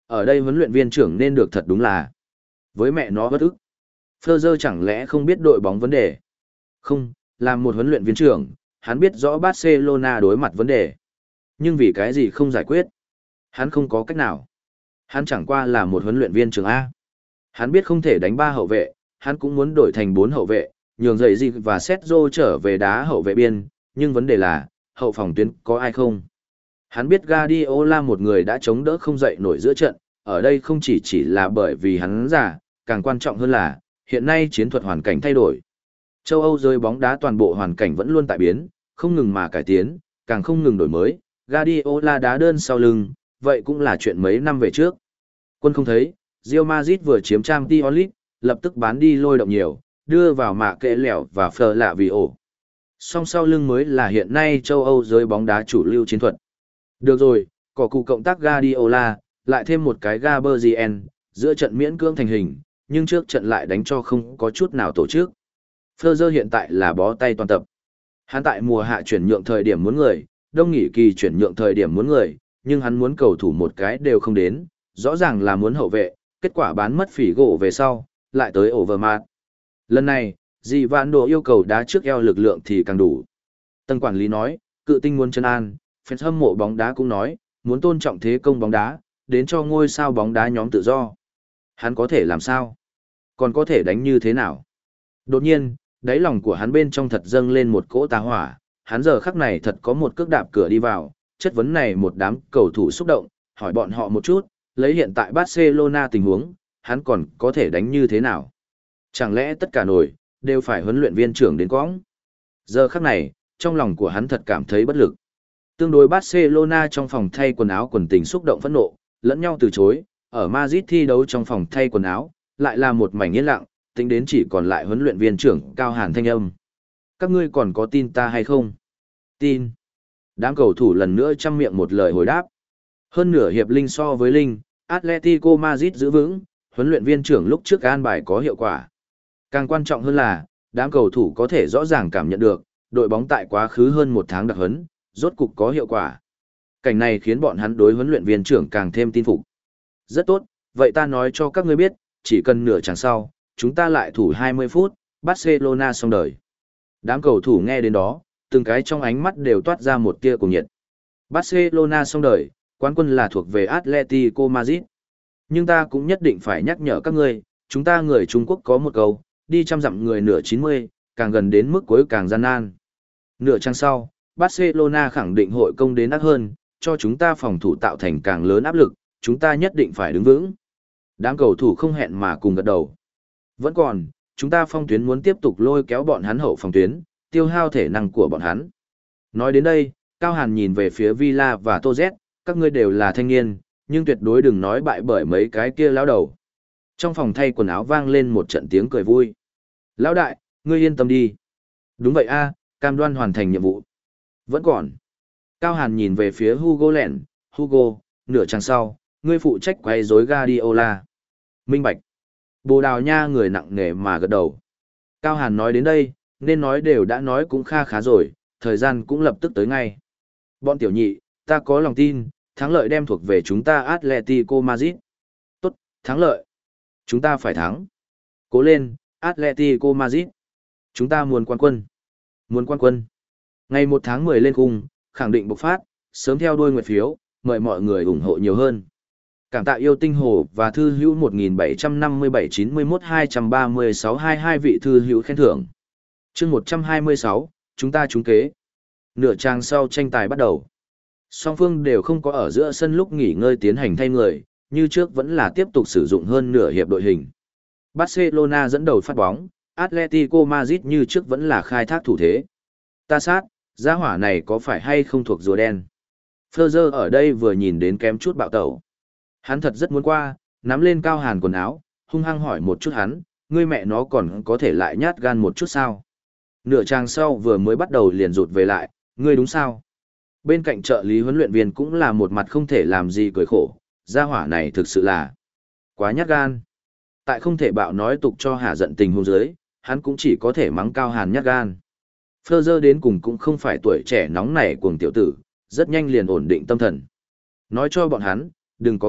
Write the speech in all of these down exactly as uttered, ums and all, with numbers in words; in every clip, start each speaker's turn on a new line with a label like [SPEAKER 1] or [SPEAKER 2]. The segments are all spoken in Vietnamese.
[SPEAKER 1] Ở đây huấn luyện viên trưởng nên được thật đúng là. Với mẹ nó bất ức. Fleur chẳng lẽ không biết đội bóng vấn đề? Không, làm một huấn luyện viên trưởng, hắn biết rõ Barcelona đối mặt vấn đề. Nhưng vì cái gì không giải quyết? Hắn không có cách nào. Hắn chẳng qua là một huấn luyện viên trưởng A. Hắn biết không thể đánh ba hậu vệ, hắn cũng muốn đổi thành bốn hậu vệ, nhường dậy gì và Sergio trở về đá hậu vệ biên, nhưng vấn đề là, hậu phòng tuyến có ai không? Hắn biết Guardiola một người đã chống đỡ không dậy nổi giữa trận, ở đây không chỉ chỉ là bởi vì hắn già, càng quan trọng hơn là, hiện nay chiến thuật hoàn cảnh thay đổi. Châu Âu rơi bóng đá toàn bộ hoàn cảnh vẫn luôn tại biến, không ngừng mà cải tiến, càng không ngừng đổi mới, Guardiola đá đơn sau lưng, vậy cũng là chuyện mấy năm về trước. Quân không thấy, Real Madrid vừa chiếm Champions League, lập tức bán đi lôi động nhiều, đưa vào mạ kệ lẻo và phờ lạ vì ổ. Song sau lưng mới là hiện nay châu Âu giới bóng đá chủ lưu chiến thuật. Được rồi, có cụ cộng tác Guardiola, lại thêm một cái Gabriel, giữa trận miễn cưỡng thành hình, nhưng trước trận lại đánh cho không có chút nào tổ chức. Fleur hiện tại là bó tay toàn tập. Hắn tại mùa hạ chuyển nhượng thời điểm muốn người, đông nghỉ kỳ chuyển nhượng thời điểm muốn người, nhưng hắn muốn cầu thủ một cái đều không đến, rõ ràng là muốn hậu vệ, kết quả bán mất phỉ gỗ về sau, lại tới Overmars. Lần này, dì Vạn Đồ yêu cầu đá trước eo lực lượng thì càng đủ. Tân quản lý nói, cự tinh muốn chân an, fans hâm mộ bóng đá cũng nói, muốn tôn trọng thế công bóng đá, đến cho ngôi sao bóng đá nhóm tự do. Hắn có thể làm sao? Còn có thể đánh như thế nào? Đột nhiên, đáy lòng của hắn bên trong thật dâng lên một cỗ tà hỏa, hắn giờ khắc này thật có một cước đạp cửa đi vào, chất vấn này một đám cầu thủ xúc động, hỏi bọn họ một chút, lấy hiện tại Barcelona tình huống, hắn còn có thể đánh như thế nào? Chẳng lẽ tất cả nổi, đều phải huấn luyện viên trưởng đến cõng? Giờ khắc này, trong lòng của hắn thật cảm thấy bất lực. Tương đối Barcelona trong phòng thay quần áo quần tình xúc động phẫn nộ, lẫn nhau từ chối, ở Madrid thi đấu trong phòng thay quần áo, lại là một mảnh yên lặng, tính đến chỉ còn lại huấn luyện viên trưởng Cao Hàn thanh âm. Các ngươi còn có tin ta hay không? Tin. Đám cầu thủ lần nữa chăm miệng một lời hồi đáp. Hơn nửa hiệp linh so với linh, Atletico Madrid giữ vững, huấn luyện viên trưởng lúc trước an bài có hiệu quả. Càng quan trọng hơn là, đám cầu thủ có thể rõ ràng cảm nhận được, đội bóng tại quá khứ hơn một tháng đặc huấn, rốt cục có hiệu quả. Cảnh này khiến bọn hắn đối huấn luyện viên trưởng càng thêm tin phục. Rất tốt, vậy ta nói cho các ngươi biết, chỉ cần nửa chặng sau, chúng ta lại thủ hai mươi phút, Barcelona xong đời. Đám cầu thủ nghe đến đó, từng cái trong ánh mắt đều toát ra một tia cùng nhiệt. Barcelona xong đời, quán quân là thuộc về Atletico Madrid. Nhưng ta cũng nhất định phải nhắc nhở các ngươi, chúng ta người Trung Quốc có một câu, đi trăm dặm người nửa chín mươi, càng gần đến mức cuối càng gian nan. Nửa chặng sau, Barcelona khẳng định hội công đến ác hơn, cho chúng ta phòng thủ tạo thành càng lớn áp lực, chúng ta nhất định phải đứng vững. Đám cầu thủ không hẹn mà cùng gật đầu. Vẫn còn, chúng ta phong tuyến muốn tiếp tục lôi kéo bọn hắn hậu phòng tuyến, tiêu hao thể năng của bọn hắn. Nói đến đây, Cao Hàn nhìn về phía Villa và Tô Z, các ngươi đều là thanh niên, nhưng tuyệt đối đừng nói bại bởi mấy cái kia lão đầu. Trong phòng thay quần áo vang lên một trận tiếng cười vui. Lão đại, ngươi yên tâm đi. Đúng vậy a, cam đoan hoàn thành nhiệm vụ. Vẫn còn. Cao Hàn nhìn về phía Hugo lẹn, Hugo, nửa chặng sau, ngươi phụ trách quay rối Guardiola. Minh bạch. Bồ Đào Nha người nặng nề mà gật đầu. Cao Hàn nói đến đây, nên nói đều đã nói cũng kha khá rồi, thời gian cũng lập tức tới ngay. Bọn tiểu nhị, ta có lòng tin, thắng lợi đem thuộc về chúng ta Atletico Madrid. Tốt, thắng lợi. Chúng ta phải thắng. Cố lên, Atletico Madrid. Chúng ta muốn quan quân. Muốn quan quân. Ngày một tháng mười lên khung, khẳng định bộc phát, sớm theo đuôi nguyệt phiếu, mời mọi người ủng hộ nhiều hơn. Cảm tạ yêu tinh hồ và thư hữu một nghìn bảy trăm năm mươi bảy chín mươi mốt hai trăm ba mươi sáu hai mươi hai vị thư hữu khen thưởng. Chương một trăm hai mươi sáu, chúng ta trúng kế. Nửa trang sau tranh tài bắt đầu. Song phương đều không có ở giữa sân lúc nghỉ ngơi tiến hành thay người, như trước vẫn là tiếp tục sử dụng hơn nửa hiệp đội hình. Barcelona dẫn đầu phát bóng, Atletico Madrid như trước vẫn là khai thác thủ thế. Ta sát, gia hỏa này có phải hay không thuộc rùa đen? Fleur ở đây vừa nhìn đến kém chút bạo tẩu. Hắn thật rất muốn qua, nắm lên Cao Hàn quần áo, hung hăng hỏi một chút hắn, ngươi mẹ nó còn có thể lại nhát gan một chút sao? Nửa trang sau vừa mới bắt đầu liền rụt về lại, ngươi đúng sao? Bên cạnh trợ lý huấn luyện viên cũng là một mặt không thể làm gì cười khổ, gia hỏa này thực sự là quá nhát gan. Tại không thể bạo nói tục cho hạ giận tình huống dưới, hắn cũng chỉ có thể mắng Cao Hàn nhát gan. Fleur đến cùng cũng không phải tuổi trẻ nóng nảy cuồng tiểu tử, rất nhanh liền ổn định tâm thần. Nói cho bọn hắn, đừng có gấp,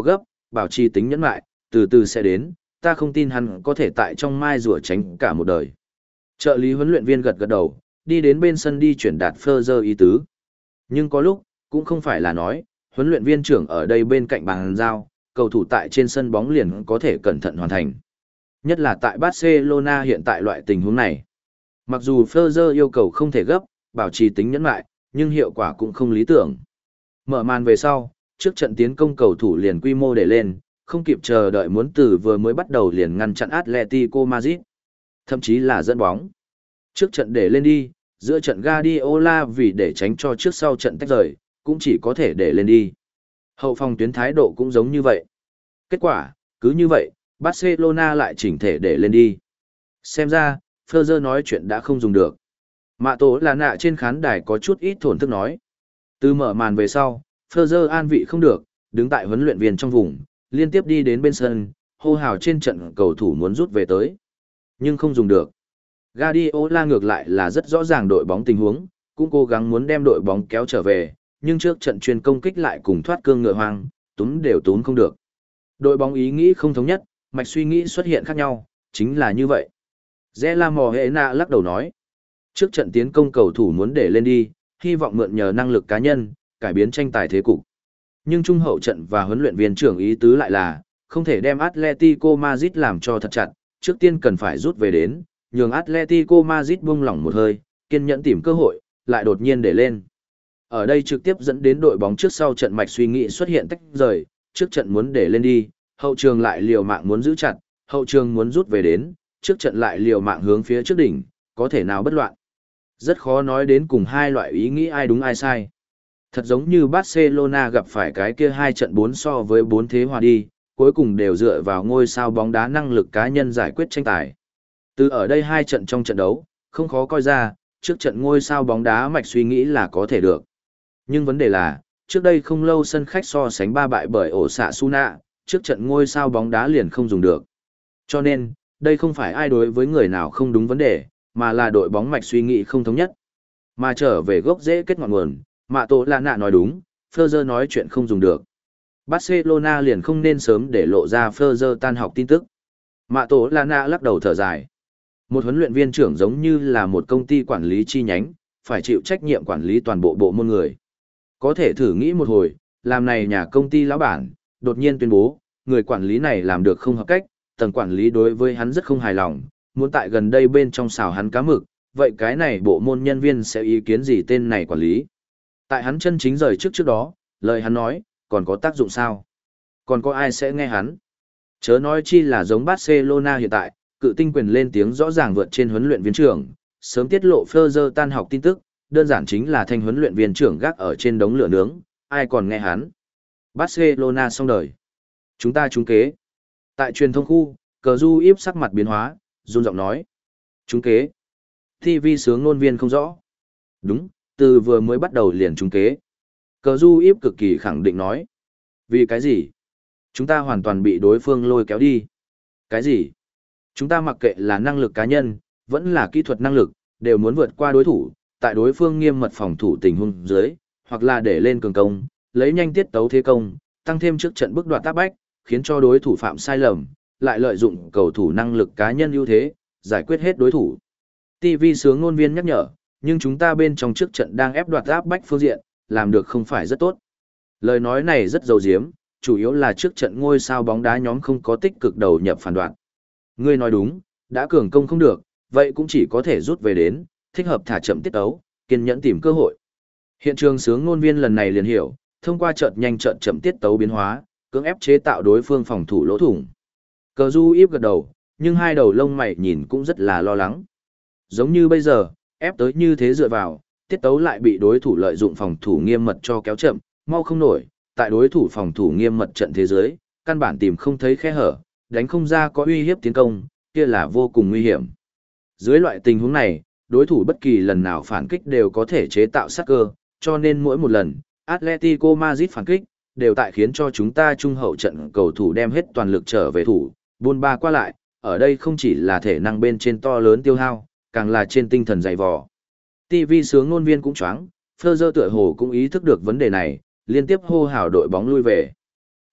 [SPEAKER 1] bảo trì tính nhẫn lại, từ từ sẽ đến, ta không tin hắn có thể tại trong mai rùa tránh cả một đời. Trợ lý huấn luyện viên gật gật đầu, đi đến bên sân đi chuyển đạt Ferrer ý tứ. Nhưng có lúc, cũng không phải là nói, huấn luyện viên trưởng ở đây bên cạnh bàn giao, cầu thủ tại trên sân bóng liền có thể cẩn thận hoàn thành. Nhất là tại Barcelona hiện tại loại tình huống này. Mặc dù Ferrer yêu cầu không thể gấp, bảo trì tính nhẫn lại, nhưng hiệu quả cũng không lý tưởng. Mở màn về sau, trước trận tiến công cầu thủ liền quy mô để lên, không kịp chờ đợi muốn từ vừa mới bắt đầu liền ngăn chặn Atletico Madrid, thậm chí là dẫn bóng. Trước trận để lên đi, giữa trận Guardiola vì để tránh cho trước sau trận tách rời, cũng chỉ có thể để lên đi. Hậu phòng tuyến thái độ cũng giống như vậy. Kết quả, cứ như vậy, Barcelona lại chỉnh thể để lên đi. Xem ra, Ferrer nói chuyện đã không dùng được. Mạ tổ là nạ trên khán đài có chút ít thổn thức nói. Từ mở màn về sau, Ferrer an vị không được, đứng tại huấn luyện viên trong vùng, liên tiếp đi đến bên sân, hô hào trên trận cầu thủ muốn rút về tới. Nhưng không dùng được. Guardiola ngược lại là rất rõ ràng đội bóng tình huống, cũng cố gắng muốn đem đội bóng kéo trở về, nhưng trước trận chuyên công kích lại cùng thoát cương ngựa hoang, túm đều túm không được. Đội bóng ý nghĩ không thống nhất, mạch suy nghĩ xuất hiện khác nhau, chính là như vậy. Zela Mohena lắc đầu nói, trước trận tiến công cầu thủ muốn để lên đi, hy vọng mượn nhờ năng lực cá nhân, cải biến tranh tài thế cục. Nhưng trung hậu trận và huấn luyện viên trưởng ý tứ lại là, không thể đem Atletico Madrid làm cho thật chặt, trước tiên cần phải rút về đến, nhường Atletico Madrid buông lỏng một hơi, kiên nhẫn tìm cơ hội, lại đột nhiên để lên. Ở đây trực tiếp dẫn đến đội bóng trước sau trận mạch suy nghĩ xuất hiện tách rời, trước trận muốn để lên đi, hậu trường lại liều mạng muốn giữ chặt, hậu trường muốn rút về đến, trước trận lại liều mạng hướng phía trước đỉnh, có thể nào bất loạn. Rất khó nói đến cùng hai loại ý nghĩ ai đúng ai sai. Thật giống như Barcelona gặp phải cái kia hai trận bốn so với bốn thế hòa đi, cuối cùng đều dựa vào ngôi sao bóng đá năng lực cá nhân giải quyết tranh tài. Từ ở đây hai trận trong trận đấu, không khó coi ra, trước trận ngôi sao bóng đá mạch suy nghĩ là có thể được. Nhưng vấn đề là, trước đây không lâu sân khách so sánh ba bại bởi ổ xạ Suna, trước trận ngôi sao bóng đá liền không dùng được. Cho nên, đây không phải ai đối với người nào không đúng vấn đề, mà là đội bóng mạch suy nghĩ không thống nhất. Mà trở về gốc rễ kết ngọn nguồn, Mạ Tổ Lạ Nạ nói đúng, Ferrer nói chuyện không dùng được. Barcelona liền không nên sớm để lộ ra Ferrer tan học tin tức. Mạ Tổ Lạ Nạ lắc đầu thở dài. Một huấn luyện viên trưởng giống như là một công ty quản lý chi nhánh, phải chịu trách nhiệm quản lý toàn bộ bộ môn người. Có thể thử nghĩ một hồi, làm này nhà công ty lão bản, đột nhiên tuyên bố, người quản lý này làm được không hợp cách, tầng quản lý đối với hắn rất không hài lòng, muốn tại gần đây bên trong xào hắn cá mực, vậy cái này bộ môn nhân viên sẽ ý kiến gì tên này quản lý? Tại hắn chân chính rời trước trước đó, lời hắn nói, còn có tác dụng sao? Còn có ai sẽ nghe hắn? Chớ nói chi là giống Barcelona hiện tại, cự tinh quyền lên tiếng rõ ràng vượt trên huấn luyện viên trưởng, sớm tiết lộ Ferrer tan học tin tức, đơn giản chính là thanh huấn luyện viên trưởng gác ở trên đống lửa nướng, ai còn nghe hắn? Barcelona xong đời. Chúng ta trúng kế. Tại truyền thông khu, cờ du íp sắc mặt biến hóa, run giọng nói. Trúng kế. ti vi sướng ngôn viên không rõ. Đúng, từ vừa mới bắt đầu liền trúng kế. Cờ du íp cực kỳ khẳng định nói. Vì cái gì? Chúng ta hoàn toàn bị đối phương lôi kéo đi. Cái gì? Chúng ta mặc kệ là năng lực cá nhân, vẫn là kỹ thuật năng lực, đều muốn vượt qua đối thủ, tại đối phương nghiêm mật phòng thủ tình huống dưới, hoặc là để lên cường công, lấy nhanh tiết tấu thế công, tăng thêm trước trận bước đoạt tác bách, khiến cho đối thủ phạm sai lầm, lại lợi dụng cầu thủ năng lực cá nhân ưu thế, giải quyết hết đối thủ. ti vi sướng ngôn viên nhắc nhở, nhưng chúng ta bên trong trước trận đang ép đoạt áp bách phương diện, làm được không phải rất tốt. Lời nói này rất dầu diếm, chủ yếu là trước trận ngôi sao bóng đá nhóm không có tích cực đầu nhập phản đoạn. Ngươi nói đúng, đã cường công không được, vậy cũng chỉ có thể rút về đến, thích hợp thả chậm tiết tấu, kiên nhẫn tìm cơ hội. Hiện trường sướng ngôn viên lần này liền hiểu, thông qua chợt nhanh chợt chậm tiết tấu biến hóa, cưỡng ép chế tạo đối phương phòng thủ lỗ thủng. Cờ du íp gật đầu, nhưng hai đầu lông mày nhìn cũng rất là lo lắng. Giống như bây giờ, ép tới như thế dựa vào, tiết tấu lại bị đối thủ lợi dụng phòng thủ nghiêm mật cho kéo chậm, mau không nổi, tại đối thủ phòng thủ nghiêm mật trận thế giới, căn bản tìm không thấy khe hở, đánh không ra có uy hiếp tiến công, kia là vô cùng nguy hiểm. Dưới loại tình huống này, đối thủ bất kỳ lần nào phản kích đều có thể chế tạo sát cơ, cho nên mỗi một lần, Atletico Madrid phản kích, đều tại khiến cho chúng ta trung hậu trận cầu thủ đem hết toàn lực trở về thủ, buôn ba qua lại, ở đây không chỉ là thể năng bên trên to lớn tiêu hao, càng là trên tinh thần dày vò. ti vi sướng ngôn viên cũng choáng, Ferrer tựa hồ cũng ý thức được vấn đề này, liên tiếp hô hào đội bóng lui về.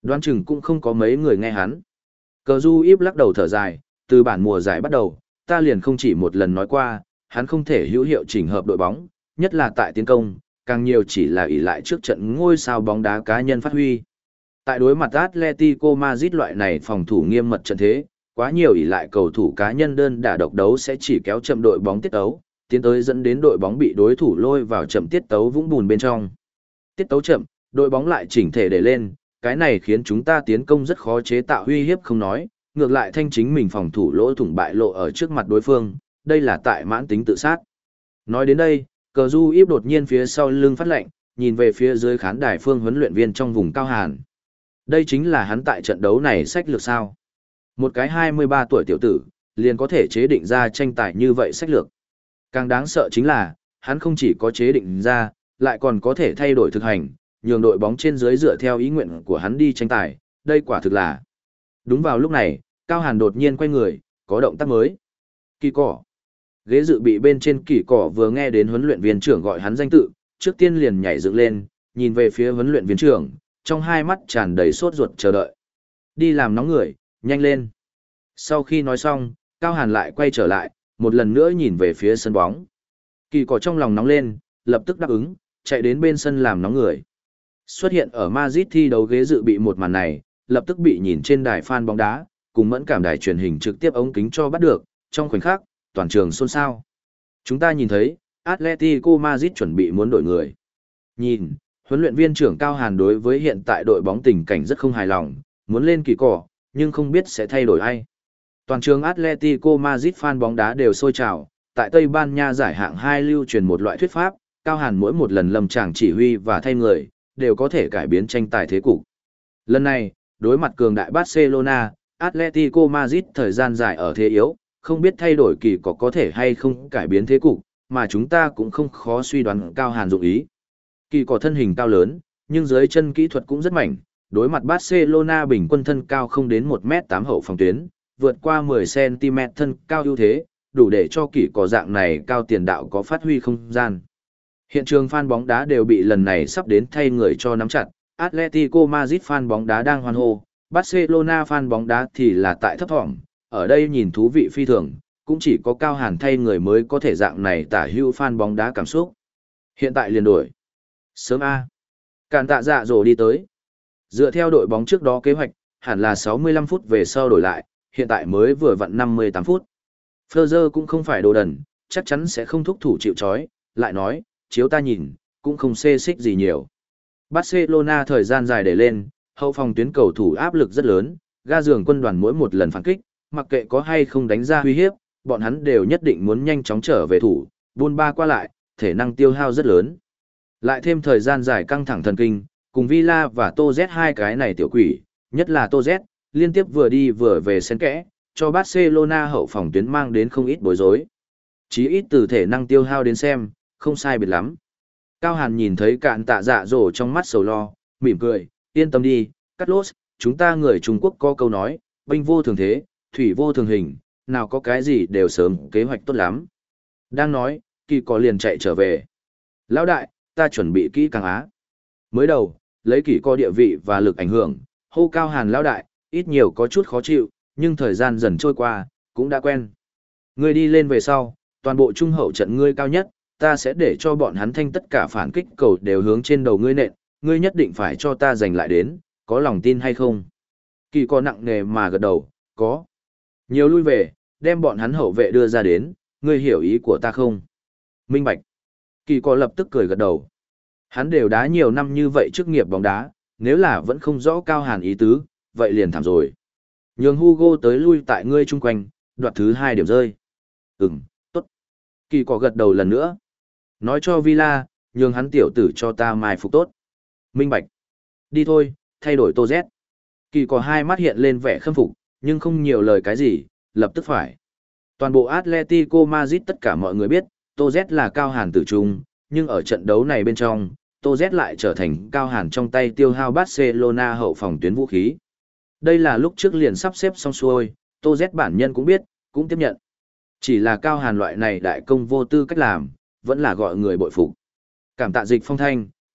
[SPEAKER 1] Đoán chừng cũng không có mấy người nghe hắn. Cờ du íp lắc đầu thở dài, từ bản mùa giải bắt đầu, ta liền không chỉ một lần nói qua, hắn không thể hữu hiệu chỉnh hợp đội bóng, nhất là tại tiến công, càng nhiều chỉ là ỷ lại trước trận ngôi sao bóng đá cá nhân phát huy. Tại đối mặt Atletico Madrid loại này phòng thủ nghiêm mật trận thế, quá nhiều ỷ lại cầu thủ cá nhân đơn đả độc đấu sẽ chỉ kéo chậm đội bóng tiết tấu, tiến tới dẫn đến đội bóng bị đối thủ lôi vào chậm tiết tấu vũng bùn bên trong. Tiết tấu chậm, đội bóng lại chỉnh thể để lên, cái này khiến chúng ta tiến công rất khó chế tạo uy hiếp không nói, ngược lại thanh chính mình phòng thủ lỗ thủng bại lộ ở trước mặt đối phương, đây là tại mãn tính tự sát. Nói đến đây, cờ du íp đột nhiên phía sau lưng phát lệnh, nhìn về phía dưới khán đài phương huấn luyện viên trong vùng cao hàn. Đây chính là hắn tại trận đấu này sách lược sao. Một cái hai mươi ba tuổi tiểu tử, liền có thể chế định ra tranh tài như vậy sách lược. Càng đáng sợ chính là, hắn không chỉ có chế định ra, lại còn có thể thay đổi thực hành, nhường đội bóng trên dưới dựa theo ý nguyện của hắn đi tranh tài, đây quả thực là. Đúng vào lúc này, Cao Hàn đột nhiên quay người, có động tác mới. Kỳ cỏ. Ghế dự bị bên trên kỳ cỏ vừa nghe đến huấn luyện viên trưởng gọi hắn danh tự, trước tiên liền nhảy dựng lên, nhìn về phía huấn luyện viên trưởng, trong hai mắt tràn đầy sốt ruột chờ đợi. Đi làm nóng người, nhanh lên. Sau khi nói xong, Cao Hàn lại quay trở lại, một lần nữa nhìn về phía sân bóng. Kỳ cỏ trong lòng nóng lên, lập tức đáp ứng, chạy đến bên sân làm nóng người. Xuất hiện ở Madrid thi đấu ghế dự bị một màn này, lập tức bị nhìn trên đài fan bóng đá, cùng mẫn cảm đài truyền hình trực tiếp ống kính cho bắt được, trong khoảnh khắc, toàn trường xôn xao. Chúng ta nhìn thấy, Atletico Madrid chuẩn bị muốn đổi người. Nhìn, huấn luyện viên trưởng Cao Hàn đối với hiện tại đội bóng tình cảnh rất không hài lòng, muốn lên kỳ cỏ, nhưng không biết sẽ thay đổi ai. Toàn trường Atletico Madrid fan bóng đá đều sôi trào, tại Tây Ban Nha giải hạng hai lưu truyền một loại thuyết pháp, Cao Hàn mỗi một lần lâm tràng chỉ huy và thay người, đều có thể cải biến tranh tài thế cục. Lần này, đối mặt cường đại Barcelona, Atletico Madrid thời gian dài ở thế yếu, không biết thay đổi kỳ có có thể hay không cải biến thế cục, mà chúng ta cũng không khó suy đoán Cao Hàn dụng ý. Kỳ có thân hình cao lớn, nhưng dưới chân kỹ thuật cũng rất mạnh, đối mặt Barcelona bình quân thân cao không đến một mét tám hậu phòng tuyến, vượt qua mười xăng-ti-mét thân cao ưu thế, đủ để cho kỳ có dạng này cao tiền đạo có phát huy không gian. Hiện trường fan bóng đá đều bị lần này sắp đến thay người cho nắm chặt, Atletico Madrid fan bóng đá đang hoan hô, Barcelona fan bóng đá thì là tại thấp thỏm, ở đây nhìn thú vị phi thường, cũng chỉ có Cao Hàn thay người mới có thể dạng này tả hữu fan bóng đá cảm xúc. Hiện tại liền đổi. Sớm A. Càn tạ dạ dỗ đi tới. Dựa theo đội bóng trước đó kế hoạch, hẳn là sáu mươi lăm phút về sau đổi lại, hiện tại mới vừa vặn năm mươi tám phút. Fleur cũng không phải đồ đần, chắc chắn sẽ không thúc thủ chịu trói, lại nói, chiếu ta nhìn, cũng không xê xích gì nhiều. Barcelona thời gian dài để lên, hậu phòng tuyến cầu thủ áp lực rất lớn, ga giường quân đoàn mỗi một lần phản kích, mặc kệ có hay không đánh ra uy hiếp, bọn hắn đều nhất định muốn nhanh chóng trở về thủ, buôn ba qua lại, thể năng tiêu hao rất lớn. Lại thêm thời gian dài căng thẳng thần kinh, cùng Villa và Tô Z hai cái này tiểu quỷ, nhất là Tô Z, liên tiếp vừa đi vừa về xen kẽ, cho Barcelona hậu phòng tuyến mang đến không ít bối rối. Chí ít từ thể năng tiêu hao đến xem, không sai biệt lắm. Cao Hàn nhìn thấy cạn tạ dạ dỗ trong mắt sầu lo, mỉm cười, yên tâm đi, Carlos, chúng ta người Trung Quốc có câu nói, binh vô thường thế, thủy vô thường hình, nào có cái gì đều sớm kế hoạch tốt lắm. Đang nói, kỳ có liền chạy trở về. Lão đại, ta chuẩn bị kỹ càng á. Mới đầu, lấy kỳ có địa vị và lực ảnh hưởng, hô Cao Hàn lão đại, ít nhiều có chút khó chịu, nhưng thời gian dần trôi qua, cũng đã quen. Ngươi đi lên về sau, toàn bộ trung hậu trận ngươi cao nhất, ta sẽ để cho bọn hắn thanh tất cả phản kích cầu đều hướng trên đầu ngươi nện, ngươi nhất định phải cho ta giành lại đến, có lòng tin hay không? Kỳ có nặng nề mà gật đầu, có. Nhiều lui về, đem bọn hắn hậu vệ đưa ra đến, ngươi hiểu ý của ta không? Minh bạch. Kỳ có lập tức cười gật đầu. Hắn đều đá nhiều năm như vậy chức nghiệp bóng đá, nếu là vẫn không rõ Cao Hàn ý tứ, vậy liền thảm rồi. Nhường Hugo tới lui tại ngươi chung quanh, đoạt thứ hai điểm rơi. Ừm, tốt. Kỳ có gật đầu lần nữa. Nói cho Villa, nhường hắn tiểu tử cho ta mai phục tốt. Minh bạch. Đi thôi, thay đổi Tô Z. Kỳ có hai mắt hiện lên vẻ khâm phục, nhưng không nhiều lời cái gì, lập tức phải. Toàn bộ Atletico Madrid tất cả mọi người biết, Tô Z là Cao Hàn tử trung, nhưng ở trận đấu này bên trong, Tô Z lại trở thành Cao Hàn trong tay tiêu hao Barcelona hậu phòng tuyến vũ khí. Đây là lúc trước liền sắp xếp xong xuôi, Tô Z bản nhân cũng biết, cũng tiếp nhận. Chỉ là Cao Hàn loại này đại công vô tư cách làm, vẫn là gọi người bội phục. Cảm tạ Dịch Phong Thanh,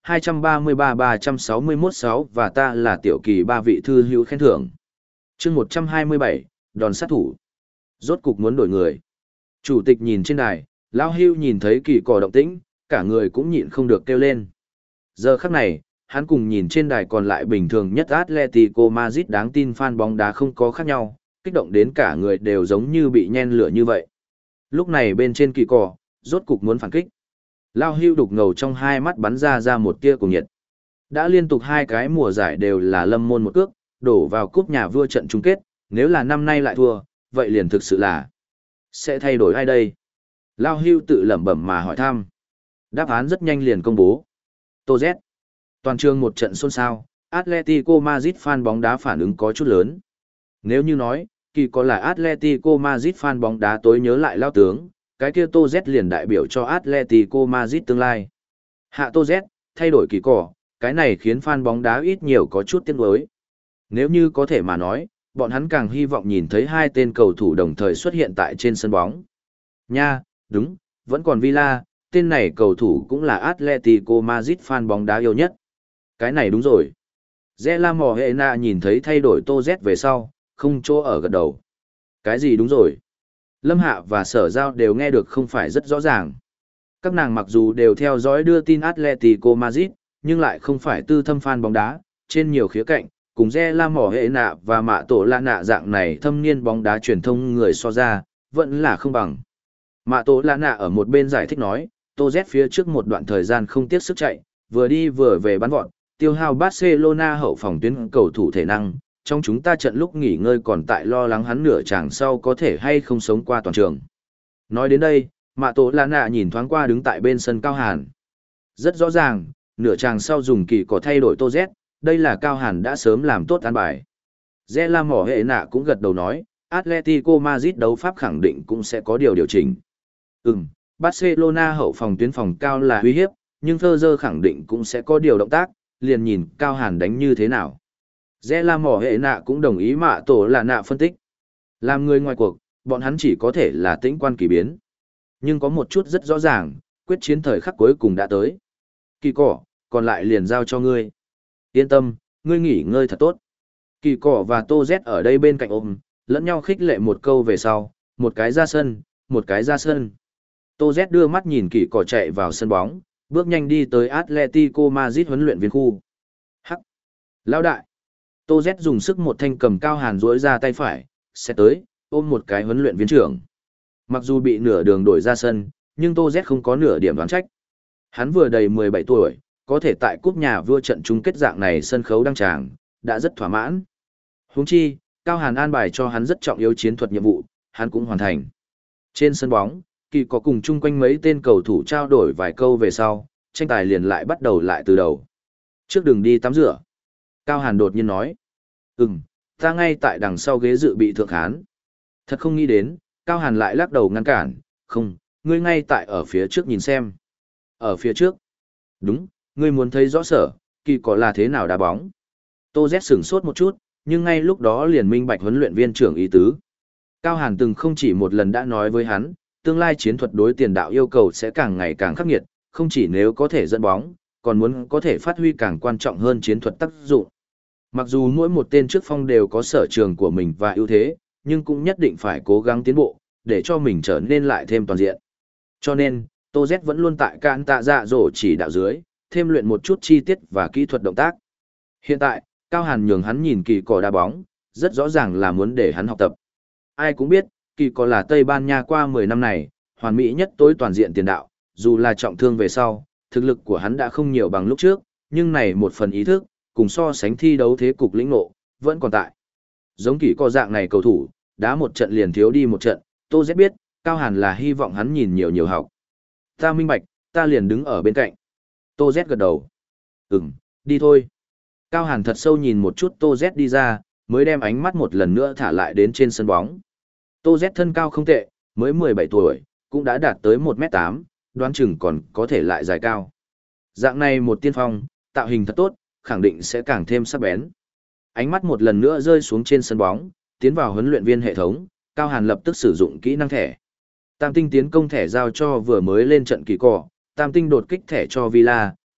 [SPEAKER 1] hai ba ba ba sáu mốt sáu và ta là tiểu kỳ ba vị thư hữu khen thưởng. chương một trăm hai mươi bảy, đòn sát thủ. Rốt cục muốn đổi người. Chủ tịch nhìn trên đài, Lao Hưu nhìn thấy kỳ cỏ động tĩnh, cả người cũng nhịn không được kêu lên. Giờ khắc này, hắn cùng nhìn trên đài còn lại bình thường nhất Atletico Madrid đáng tin fan bóng đá không có khác nhau, kích động đến cả người đều giống như bị nhen lửa như vậy. Lúc này bên trên kỳ cỏ, rốt cục muốn phản kích. Lao Hưu đục ngầu trong hai mắt bắn ra ra một tia cùng nhiệt. Đã liên tục hai cái mùa giải đều là lâm môn một cước, đổ vào cúp nhà vua trận chung kết, nếu là năm nay lại thua, vậy liền thực sự là sẽ thay đổi ai đây? Lao Hưu tự lẩm bẩm mà hỏi thăm. Đáp án rất nhanh liền công bố. Tô Z. Toàn trường một trận xôn xao, Atletico Madrid fan bóng đá phản ứng có chút lớn. Nếu như nói, kỳ có là Atletico Madrid fan bóng đá tối nhớ lại Lao tướng, cái kia Tô Z liền đại biểu cho Atletico Madrid tương lai. Hạ Tô Z, thay đổi kỳ cỏ, cái này khiến fan bóng đá ít nhiều có chút tiếc nuối. Nếu như có thể mà nói, bọn hắn càng hy vọng nhìn thấy hai tên cầu thủ đồng thời xuất hiện tại trên sân bóng. Nha, đúng, vẫn còn Villa, tên này cầu thủ cũng là Atletico Madrid fan bóng đá yêu nhất. Cái này đúng rồi. Zela Morena nhìn thấy thay đổi Tô Z về sau, không chỗ ở gật đầu. Cái gì đúng rồi? Lâm Hạ và Sở Giao đều nghe được không phải rất rõ ràng. Các nàng mặc dù đều theo dõi đưa tin Atletico Madrid, nhưng lại không phải tư thâm fan bóng đá, trên nhiều khía cạnh, cùng Zela Morena và Mạ Tổ La Nạ dạng này thâm niên bóng đá truyền thông người so ra, vẫn là không bằng. Mạ Tổ La Nạ ở một bên giải thích nói, Tô Z phía trước một đoạn thời gian không tiếc sức chạy, vừa đi vừa về bắn vọt, tiêu hao Barcelona hậu phòng tuyến cầu thủ thể năng, trong chúng ta trận lúc nghỉ ngơi còn tại lo lắng hắn nửa chàng sau có thể hay không sống qua toàn trường. Nói đến đây, Mạ Tổ La Nạ nhìn thoáng qua đứng tại bên sân Cao Hàn. Rất rõ ràng, nửa chàng sau dùng kỳ có thay đổi Tô Z, đây là Cao Hàn đã sớm làm tốt an bài. Zela Mỏ Hệ Nạ cũng gật đầu nói, Atletico Madrid đấu pháp khẳng định cũng sẽ có điều điều chỉnh. Ừm, Barcelona hậu phòng tuyến phòng cao là uy hiếp, nhưng Ferrer khẳng định cũng sẽ có điều động tác, liền nhìn Cao Hàn đánh như thế nào. Zela Mỏ Hệ Nạ cũng đồng ý Mạ Tổ là nạ phân tích. Làm người ngoài cuộc, bọn hắn chỉ có thể là tĩnh quan kỳ biến. Nhưng có một chút rất rõ ràng, quyết chiến thời khắc cuối cùng đã tới. Kỳ cỏ, còn lại liền giao cho ngươi. Yên tâm, ngươi nghỉ ngơi thật tốt. Kỳ cỏ và Tô Z ở đây bên cạnh ôm, lẫn nhau khích lệ một câu về sau, một cái ra sân, một cái ra sân. Tô Z đưa mắt nhìn kỳ cỏ chạy vào sân bóng, bước nhanh đi tới Atletico Madrid huấn luyện viên khu. Hắc! Lão đại! Tô Z dùng sức một thanh cầm Cao Hàn duỗi ra tay phải, sẽ tới, ôm một cái huấn luyện viên trưởng. Mặc dù bị nửa đường đổi ra sân, nhưng Tô Z không có nửa điểm đoán trách. Hắn vừa đầy mười bảy tuổi, có thể tại cúp nhà vua trận chung kết dạng này sân khấu đăng tràng, đã rất thỏa mãn. Huống chi, Cao Hàn an bài cho hắn rất trọng yếu chiến thuật nhiệm vụ, hắn cũng hoàn thành. Trên sân bóng, kỳ có cùng chung quanh mấy tên cầu thủ trao đổi vài câu về sau, tranh tài liền lại bắt đầu lại từ đầu. Trước đường đi tắm rửa. Cao Hàn đột nhiên nói. Ừm, ta ngay tại đằng sau ghế dự bị thượng hán. Thật không nghĩ đến, Cao Hàn lại lắc đầu ngăn cản. Không, ngươi ngay tại ở phía trước nhìn xem. Ở phía trước. Đúng, ngươi muốn thấy rõ sở, kỳ có là thế nào đá bóng. Tô Z sửng sốt một chút, nhưng ngay lúc đó liền minh bạch huấn luyện viên trưởng ý tứ. Cao Hàn từng không chỉ một lần đã nói với hắn, tương lai chiến thuật đối tiền đạo yêu cầu sẽ càng ngày càng khắc nghiệt, không chỉ nếu có thể dẫn bóng, còn muốn có thể phát huy càng quan trọng hơn chiến thuật tác dụng. Mặc dù mỗi một tên trước phong đều có sở trường của mình và ưu thế, nhưng cũng nhất định phải cố gắng tiến bộ, để cho mình trở nên lại thêm toàn diện. Cho nên, Tô Z vẫn luôn tại cạn tạ dạ dỗ chỉ đạo dưới, thêm luyện một chút chi tiết và kỹ thuật động tác. Hiện tại, Cao Hàn nhường hắn nhìn kỳ cỏ đá bóng, rất rõ ràng là muốn để hắn học tập. Ai cũng biết, kỳ cỏ là Tây Ban Nha qua mười năm này, hoàn mỹ nhất tối toàn diện tiền đạo, dù là trọng thương về sau, thực lực của hắn đã không nhiều bằng lúc trước, nhưng này một phần ý thức, cùng so sánh thi đấu thế cục lĩnh ngộ, vẫn còn tại. Giống kỳ cỏ dạng này cầu thủ, đá một trận liền thiếu đi một trận, Tô Z biết, Cao Hàn là hy vọng hắn nhìn nhiều nhiều học. Ta minh bạch, ta liền đứng ở bên cạnh. Tô Z gật đầu. Ừm, đi thôi. Cao Hàn thật sâu nhìn một chút Tô Z đi ra, mới đem ánh mắt một lần nữa thả lại đến trên sân bóng. Tô Z thân cao không tệ, mới mười bảy tuổi, cũng đã đạt tới một mét tám, đoán chừng còn có thể lại dài cao. Dạng này một tiên phong, tạo hình thật tốt, khẳng định sẽ càng thêm sắc bén. Ánh mắt một lần nữa rơi xuống trên sân bóng, tiến vào huấn luyện viên hệ thống, Cao Hàn lập tức sử dụng kỹ năng thẻ. Tam tinh tiến công thẻ giao cho vừa mới lên trận kỳ cỏ, tam tinh đột kích thẻ cho Villa,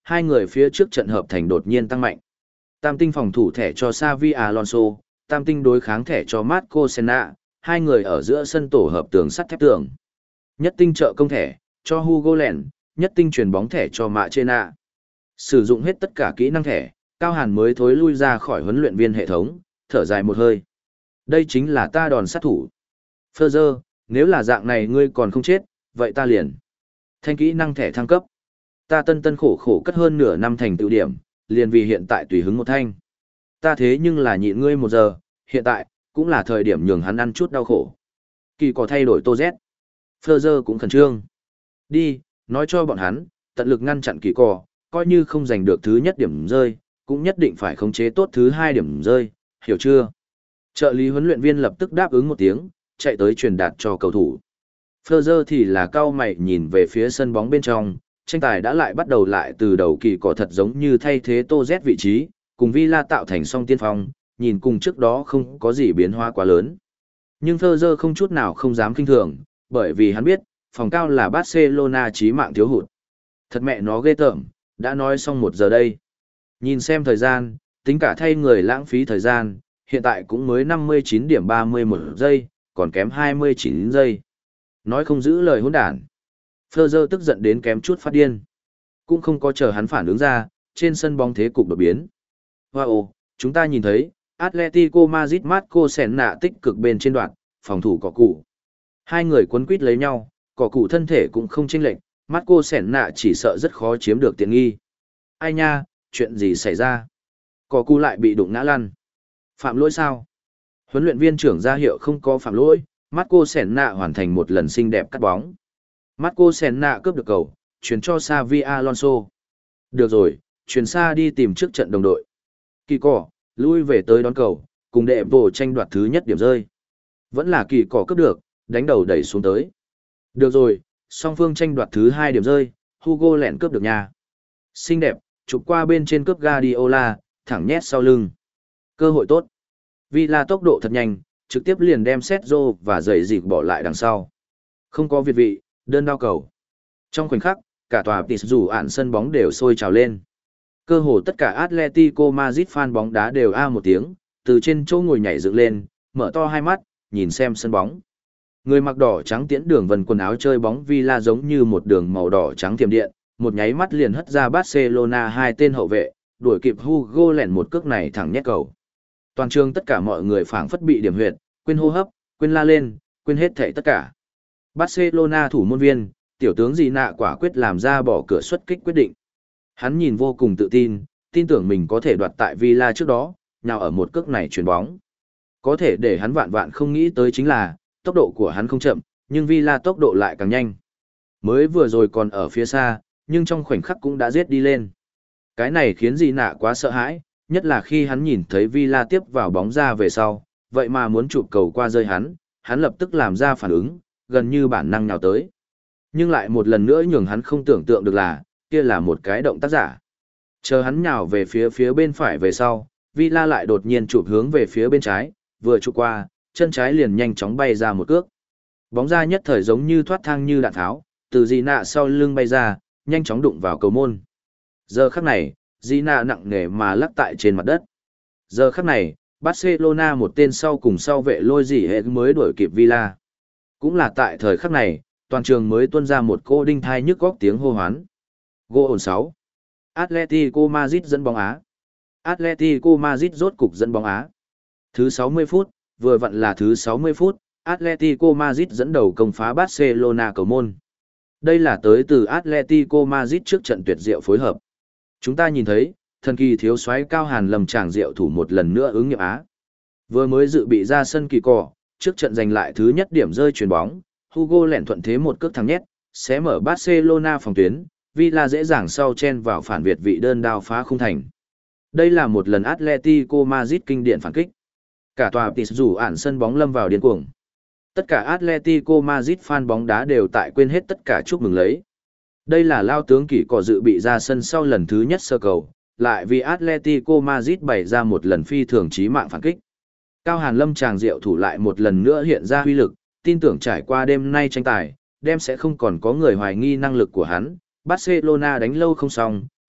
[SPEAKER 1] hai người phía trước trận hợp thành đột nhiên tăng mạnh. Tam tinh phòng thủ thẻ cho Xavi Alonso, tam tinh đối kháng thẻ cho Marco Senna, hai người ở giữa sân tổ hợp tường sắt thép tường. Nhất tinh trợ công thẻ cho Hugo Len, nhất tinh truyền bóng thẻ cho Machena. Sử dụng hết tất cả kỹ năng thẻ, Cao Hàn mới thối lui ra khỏi huấn luyện viên hệ thống, thở dài một hơi. Đây chính là ta đòn sát thủ. Ferrer, nếu là dạng này ngươi còn không chết, vậy ta liền. Thanh kỹ năng thẻ thăng cấp. Ta tân tân khổ khổ cất hơn nửa năm thành tựu điểm, liền vì hiện tại tùy hứng một thanh. Ta thế nhưng là nhịn ngươi một giờ, hiện tại, cũng là thời điểm nhường hắn ăn chút đau khổ. Kỳ có thay đổi Tô Z. Ferrer cũng khẩn trương. Đi, nói cho bọn hắn, tận lực ngăn chặn kỳ cò, coi như không giành được thứ nhất điểm rơi, cũng nhất định phải khống chế tốt thứ hai điểm rơi, hiểu chưa? Trợ lý huấn luyện viên lập tức đáp ứng một tiếng, chạy tới truyền đạt cho cầu thủ. Ferrer thì là cao mày nhìn về phía sân bóng bên trong, tranh tài đã lại bắt đầu lại từ đầu kỳ cỏ thật giống như thay thế Tô Z vị trí, cùng Villa tạo thành song tiên phong, nhìn cùng trước đó không có gì biến hóa quá lớn. Nhưng Ferrer không chút nào không dám kinh thường, bởi vì hắn biết, phòng cao là Barcelona chí mạng thiếu hụt. Thật mẹ nó ghê tởm, đã nói xong một giờ đây. Nhìn xem thời gian, tính cả thay người lãng phí thời gian, hiện tại cũng mới năm mươi chín điểm ba mươi mốt giây, còn kém hai mươi chín giây. Nói không giữ lời hỗn đản. Ferrer tức giận đến kém chút phát điên. Cũng không có chờ hắn phản ứng ra, trên sân bóng thế cục đột biến. Wow, chúng ta nhìn thấy, Atletico Madrid Marco Senna tích cực bên trên đoạn, phòng thủ cỏ cụ. Hai người quấn quýt lấy nhau, cỏ cụ thân thể cũng không chênh lệch, Marco Senna chỉ sợ rất khó chiếm được tiện nghi. Ai nha, chuyện gì xảy ra? Cỏ cụ lại bị đụng ngã lăn. Phạm lỗi sao? Huấn luyện viên trưởng ra hiệu không có phạm lỗi, Marco Senna hoàn thành một lần xinh đẹp cắt bóng. Marco Senna cướp được cầu, chuyển cho Xavi Alonso. Được rồi, chuyển xa đi tìm trước trận đồng đội. Kỳ cỏ, lui về tới đón cầu, cùng đệ bộ tranh đoạt thứ nhất điểm rơi. Vẫn là kỳ cỏ cướp được, đánh đầu đẩy xuống tới. Được rồi, song phương tranh đoạt thứ hai điểm rơi, Hugo lẹn cướp được nhà. Xinh đẹp, chụp qua bên trên cướp Guardiola, thẳng nhét sau lưng. Cơ hội tốt. Villa tốc độ thật nhanh, trực tiếp liền đem Sergio và giày dịp bỏ lại đằng sau. Không có việt vị, đơn đao cầu. Trong khoảnh khắc, cả tòa tịt rủ ản sân bóng đều sôi trào lên. Cơ hồ tất cả Atletico Madrid fan bóng đá đều a một tiếng, từ trên chỗ ngồi nhảy dựng lên, mở to hai mắt, nhìn xem sân bóng. Người mặc đỏ trắng tiễn đường vần quần áo chơi bóng Villa giống như một đường màu đỏ trắng thiểm điện, một nháy mắt liền hất ra Barcelona hai tên hậu vệ, đuổi kịp Hugo lẻn một cước này thẳng nhét cầu. Toàn trường tất cả mọi người phảng phất bị điểm huyệt, quên hô hấp, quên la lên, quên hết thảy tất cả. Barcelona thủ môn viên, tiểu tướng gì nạ quả quyết làm ra bỏ cửa xuất kích quyết định. Hắn nhìn vô cùng tự tin, tin tưởng mình có thể đoạt tại Villa trước đó, nào ở một cước này chuyền bóng. Có thể để hắn vạn vạn không nghĩ tới chính là, tốc độ của hắn không chậm, nhưng Villa tốc độ lại càng nhanh. Mới vừa rồi còn ở phía xa, nhưng trong khoảnh khắc cũng đã giết đi lên. Cái này khiến gì nạ quá sợ hãi, nhất là khi hắn nhìn thấy Villa tiếp vào bóng ra về sau, vậy mà muốn chụp cầu qua rơi hắn, hắn lập tức làm ra phản ứng, gần như bản năng nhào tới. Nhưng lại một lần nữa nhường hắn không tưởng tượng được là, kia là một cái động tác giả. Chờ hắn nhào về phía phía bên phải về sau, Villa lại đột nhiên chụp hướng về phía bên trái, vừa chụp qua, chân trái liền nhanh chóng bay ra một cước. Bóng ra nhất thời giống như thoát thang như đạn tháo, từ Di nạ sau lưng bay ra, nhanh chóng đụng vào cầu môn. Giờ khắc này, Di nạ nặng nề mà lắc tại trên mặt đất. Giờ khắc này, Barcelona một tên sau cùng sau vệ lôi gì hệ mới đuổi kịp Villa. Cũng là tại thời khắc này, toàn trường mới tuôn ra một cô đinh thai nhức góc tiếng hô hoán. Goal sáu. Atletico Madrid dẫn bóng Á. Atletico Madrid rốt cục dẫn bóng Á. Thứ sáu mươi phút, vừa vặn là thứ sáu mươi phút, Atletico Madrid dẫn đầu công phá Barcelona cầu môn. Đây là tới từ Atletico Madrid trước trận tuyệt diệu phối hợp. Chúng ta nhìn thấy, thần kỳ thiếu soái Cao Hàn lầm tràng diệu thủ một lần nữa ứng nghiệm Á. Vừa mới dự bị ra sân kỳ cỏ, trước trận giành lại thứ nhất điểm rơi chuyền bóng, Hugo lẻn thuận thế một cước thẳng nhét, sẽ mở Barcelona phòng tuyến, Villa dễ dàng sau chen vào phản việt vị đơn đao phá khung thành. Đây là một lần Atletico Madrid kinh điển phản kích. Cả tòa tịt rủ ản sân bóng lâm vào điên cuồng. Tất cả Atletico Madrid fan bóng đá đều tại quên hết tất cả chúc mừng lấy. Đây là lao tướng kỳ cỏ dự bị ra sân sau lần thứ nhất sơ cầu, lại vì Atletico Madrid bày ra một lần phi thường chí mạng phản kích. Cao Hàn lâm tràng diệu thủ lại một lần nữa hiện ra huy lực, tin tưởng trải qua đêm nay tranh tài, đêm sẽ không còn có người hoài nghi năng lực của hắn. Barcelona đánh lâu không xong,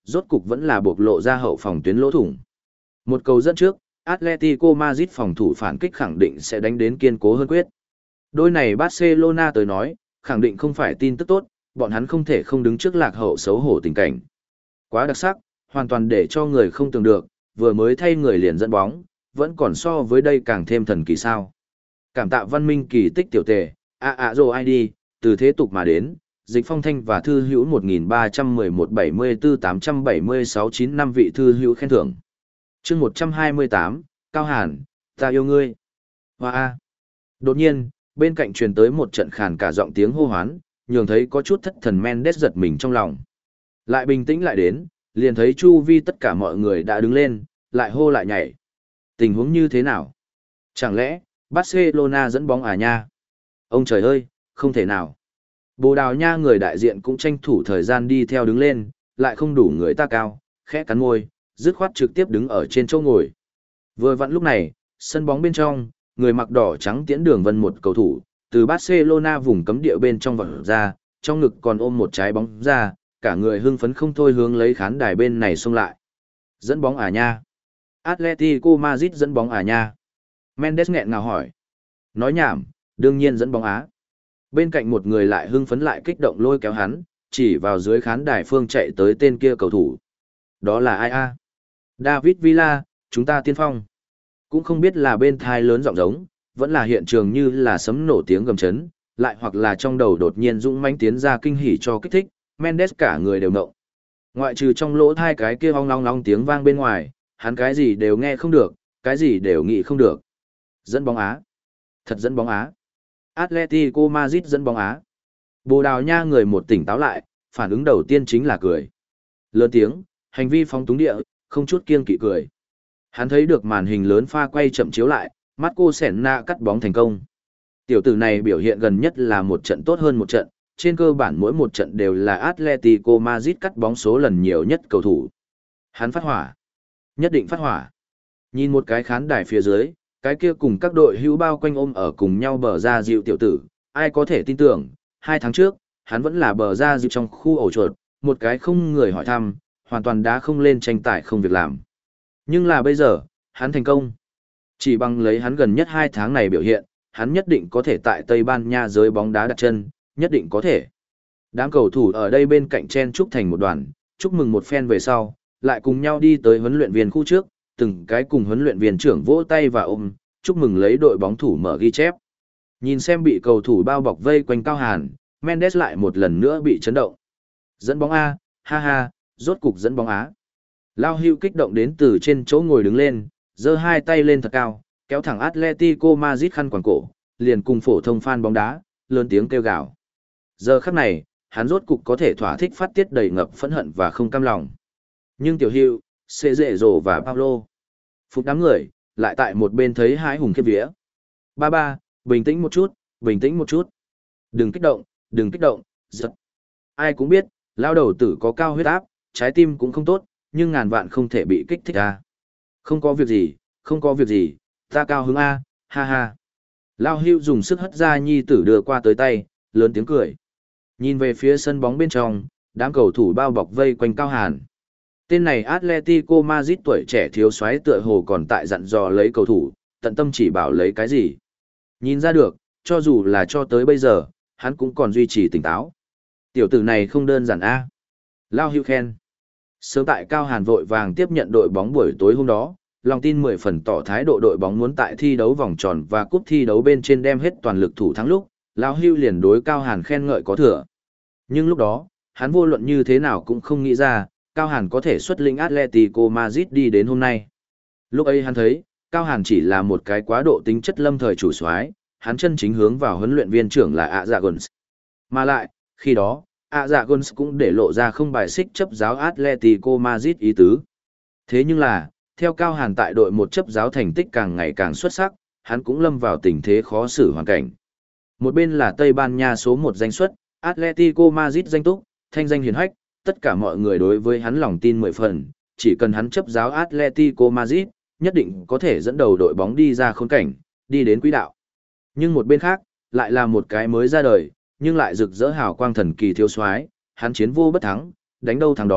[SPEAKER 1] rốt cục vẫn là bộc lộ ra hậu phòng tuyến lỗ thủng. Một cầu dẫn trước, Atletico Madrid phòng thủ phản kích khẳng định sẽ đánh đến kiên cố hơn quyết. Đôi này Barcelona tới nói, khẳng định không phải tin tức tốt, bọn hắn không thể không đứng trước lạc hậu xấu hổ tình cảnh. Quá đặc sắc, hoàn toàn để cho người không tưởng được, vừa mới thay người liền dẫn bóng, vẫn còn so với đây càng thêm thần kỳ sao. Cảm tạ văn minh kỳ tích tiểu tề, a a rô i đê, từ thế tục mà đến, dịch phong thanh và thư hữu một nghìn ba trăm mười một bảy mươi tư tám trăm bảy mươi sáu chín năm vị thư hữu khen thưởng. chương một trăm hai mươi tám, Cao Hàn, ta yêu ngươi. Hoa A. Đột nhiên, bên cạnh truyền tới một trận khàn cả giọng tiếng hô hoán, nhường thấy có chút thất thần Mendes giật mình trong lòng. Lại bình tĩnh lại đến, liền thấy chu vi tất cả mọi người đã đứng lên, lại hô lại nhảy. Tình huống như thế nào? Chẳng lẽ, Barcelona dẫn bóng à nha? Ông trời ơi, không thể nào. Bồ Đào Nha người đại diện cũng tranh thủ thời gian đi theo đứng lên, lại không đủ người ta cao, khẽ cắn môi, dứt khoát trực tiếp đứng ở trên chỗ ngồi. Vừa vặn lúc này, sân bóng bên trong, người mặc đỏ trắng tiễn đường vân một cầu thủ, từ Barcelona vùng cấm địa bên trong vọt ra, trong ngực còn ôm một trái bóng ra, cả người hưng phấn không thôi hướng lấy khán đài bên này xông lại. Dẫn bóng à nha? Atletico Madrid dẫn bóng à nha? Mendes nghẹn ngào hỏi. Nói nhảm, đương nhiên dẫn bóng Á. Bên cạnh một người lại hưng phấn lại kích động lôi kéo hắn, chỉ vào dưới khán đài phương chạy tới tên kia cầu thủ. Đó là ai a? David Villa, chúng ta tiên phong. Cũng không biết là bên thai lớn giọng giống, vẫn là hiện trường như là sấm nổ tiếng gầm chấn, lại hoặc là trong đầu đột nhiên dũng mãnh tiến ra kinh hỉ cho kích thích, Mendes cả người đều ngộng. Ngoại trừ trong lỗ thai cái kia ong long long tiếng vang bên ngoài, hắn cái gì đều nghe không được, cái gì đều nghĩ không được. Dẫn bóng Á. Thật dẫn bóng Á. Atletico Madrid dẫn bóng Á. Bồ Đào Nha người một tỉnh táo lại, phản ứng đầu tiên chính là cười. Lớn tiếng, hành vi phóng túng địa, không chút kiêng kỵ cười. Hắn thấy được màn hình lớn pha quay chậm chiếu lại, Marco Senna cắt bóng thành công. Tiểu tử này biểu hiện gần nhất là một trận tốt hơn một trận, trên cơ bản mỗi một trận đều là Atletico Madrid cắt bóng số lần nhiều nhất cầu thủ. Hắn phát hỏa. Nhất định phát hỏa. Nhìn một cái khán đài phía dưới, cái kia cùng các đội hữu bao quanh ôm ở cùng nhau bờ ra dịu tiểu tử, ai có thể tin tưởng, hai tháng trước, hắn vẫn là bờ ra dịu trong khu ổ chuột, một cái không người hỏi thăm, hoàn toàn đã không lên tranh tài không việc làm. Nhưng là bây giờ, hắn thành công. Chỉ bằng lấy hắn gần nhất hai tháng này biểu hiện, hắn nhất định có thể tại Tây Ban Nha giới bóng đá đặt chân, nhất định có thể. Đám cầu thủ ở đây bên cạnh chen chúc thành một đoàn, chúc mừng một phen về sau, lại cùng nhau đi tới huấn luyện viên khu trước, từng cái cùng huấn luyện viên trưởng vỗ tay và ôm, chúc mừng lấy đội bóng thủ mở ghi chép. Nhìn xem bị cầu thủ bao bọc vây quanh Cao Hàn, Mendes lại một lần nữa bị chấn động. Dẫn bóng A, ha ha, rốt cục dẫn bóng Á. Lao Hưu kích động đến từ trên chỗ ngồi đứng lên, giơ hai tay lên thật cao, kéo thẳng Atletico Madrid khăn quàng cổ, liền cùng phổ thông fan bóng đá, lớn tiếng kêu gào. Giờ khắc này, hắn rốt cục có thể thỏa thích phát tiết đầy ngập phẫn hận và không cam lòng. Nhưng Tiểu Hưu, Cê Dệ Rồ và Paulo, phục đám người, lại tại một bên thấy hái hùng khiếp vía. Ba ba, bình tĩnh một chút, bình tĩnh một chút. Đừng kích động, đừng kích động, giật. Ai cũng biết, lao đầu tử có cao huyết áp, trái tim cũng không tốt, nhưng ngàn vạn không thể bị kích thích a. Không có việc gì, không có việc gì, ta cao hứng a, ha ha. Lao Hưu dùng sức hất ra nhi tử đưa qua tới tay, lớn tiếng cười. Nhìn về phía sân bóng bên trong, đám cầu thủ bao bọc vây quanh Cao Hàn. Tên này Atletico Madrid tuổi trẻ thiếu soái tựa hồ còn tại dặn dò lấy cầu thủ, tận tâm chỉ bảo lấy cái gì. Nhìn ra được, cho dù là cho tới bây giờ, hắn cũng còn duy trì tỉnh táo. Tiểu tử này không đơn giản a. Lao Hưu khen. Sớm tại Cao Hàn vội vàng tiếp nhận đội bóng buổi tối hôm đó, lòng tin mười phần tỏ thái độ đội bóng muốn tại thi đấu vòng tròn và cúp thi đấu bên trên đem hết toàn lực thủ thắng lúc, Lao Hưu liền đối Cao Hàn khen ngợi có thừa. Nhưng lúc đó, hắn vô luận như thế nào cũng không nghĩ ra, Cao Hàn có thể xuất lĩnh Atletico Madrid đi đến hôm nay. Lúc ấy hắn thấy, Cao Hàn chỉ là một cái quá độ tính chất lâm thời chủ soái, hắn chân chính hướng vào huấn luyện viên trưởng là Azagons. Mà lại, khi đó, Azagons cũng để lộ ra không bài xích chấp giáo Atletico Madrid ý tứ. Thế nhưng là, theo Cao Hàn tại đội một chấp giáo thành tích càng ngày càng xuất sắc, hắn cũng lâm vào tình thế khó xử hoàn cảnh. Một bên là Tây Ban Nha số một danh suất, Atletico Madrid danh túc, thanh danh hiển hách, tất cả mọi người đối với hắn lòng tin mười phần, chỉ cần hắn chấp giáo Atletico Madrid, nhất định có thể dẫn đầu đội bóng đi ra khốn cảnh, đi đến quỹ đạo. Nhưng một bên khác, lại là một cái mới ra đời, nhưng lại rực rỡ hào quang thần kỳ thiếu soái, hắn chiến vô bất thắng, đánh đâu thắng đó,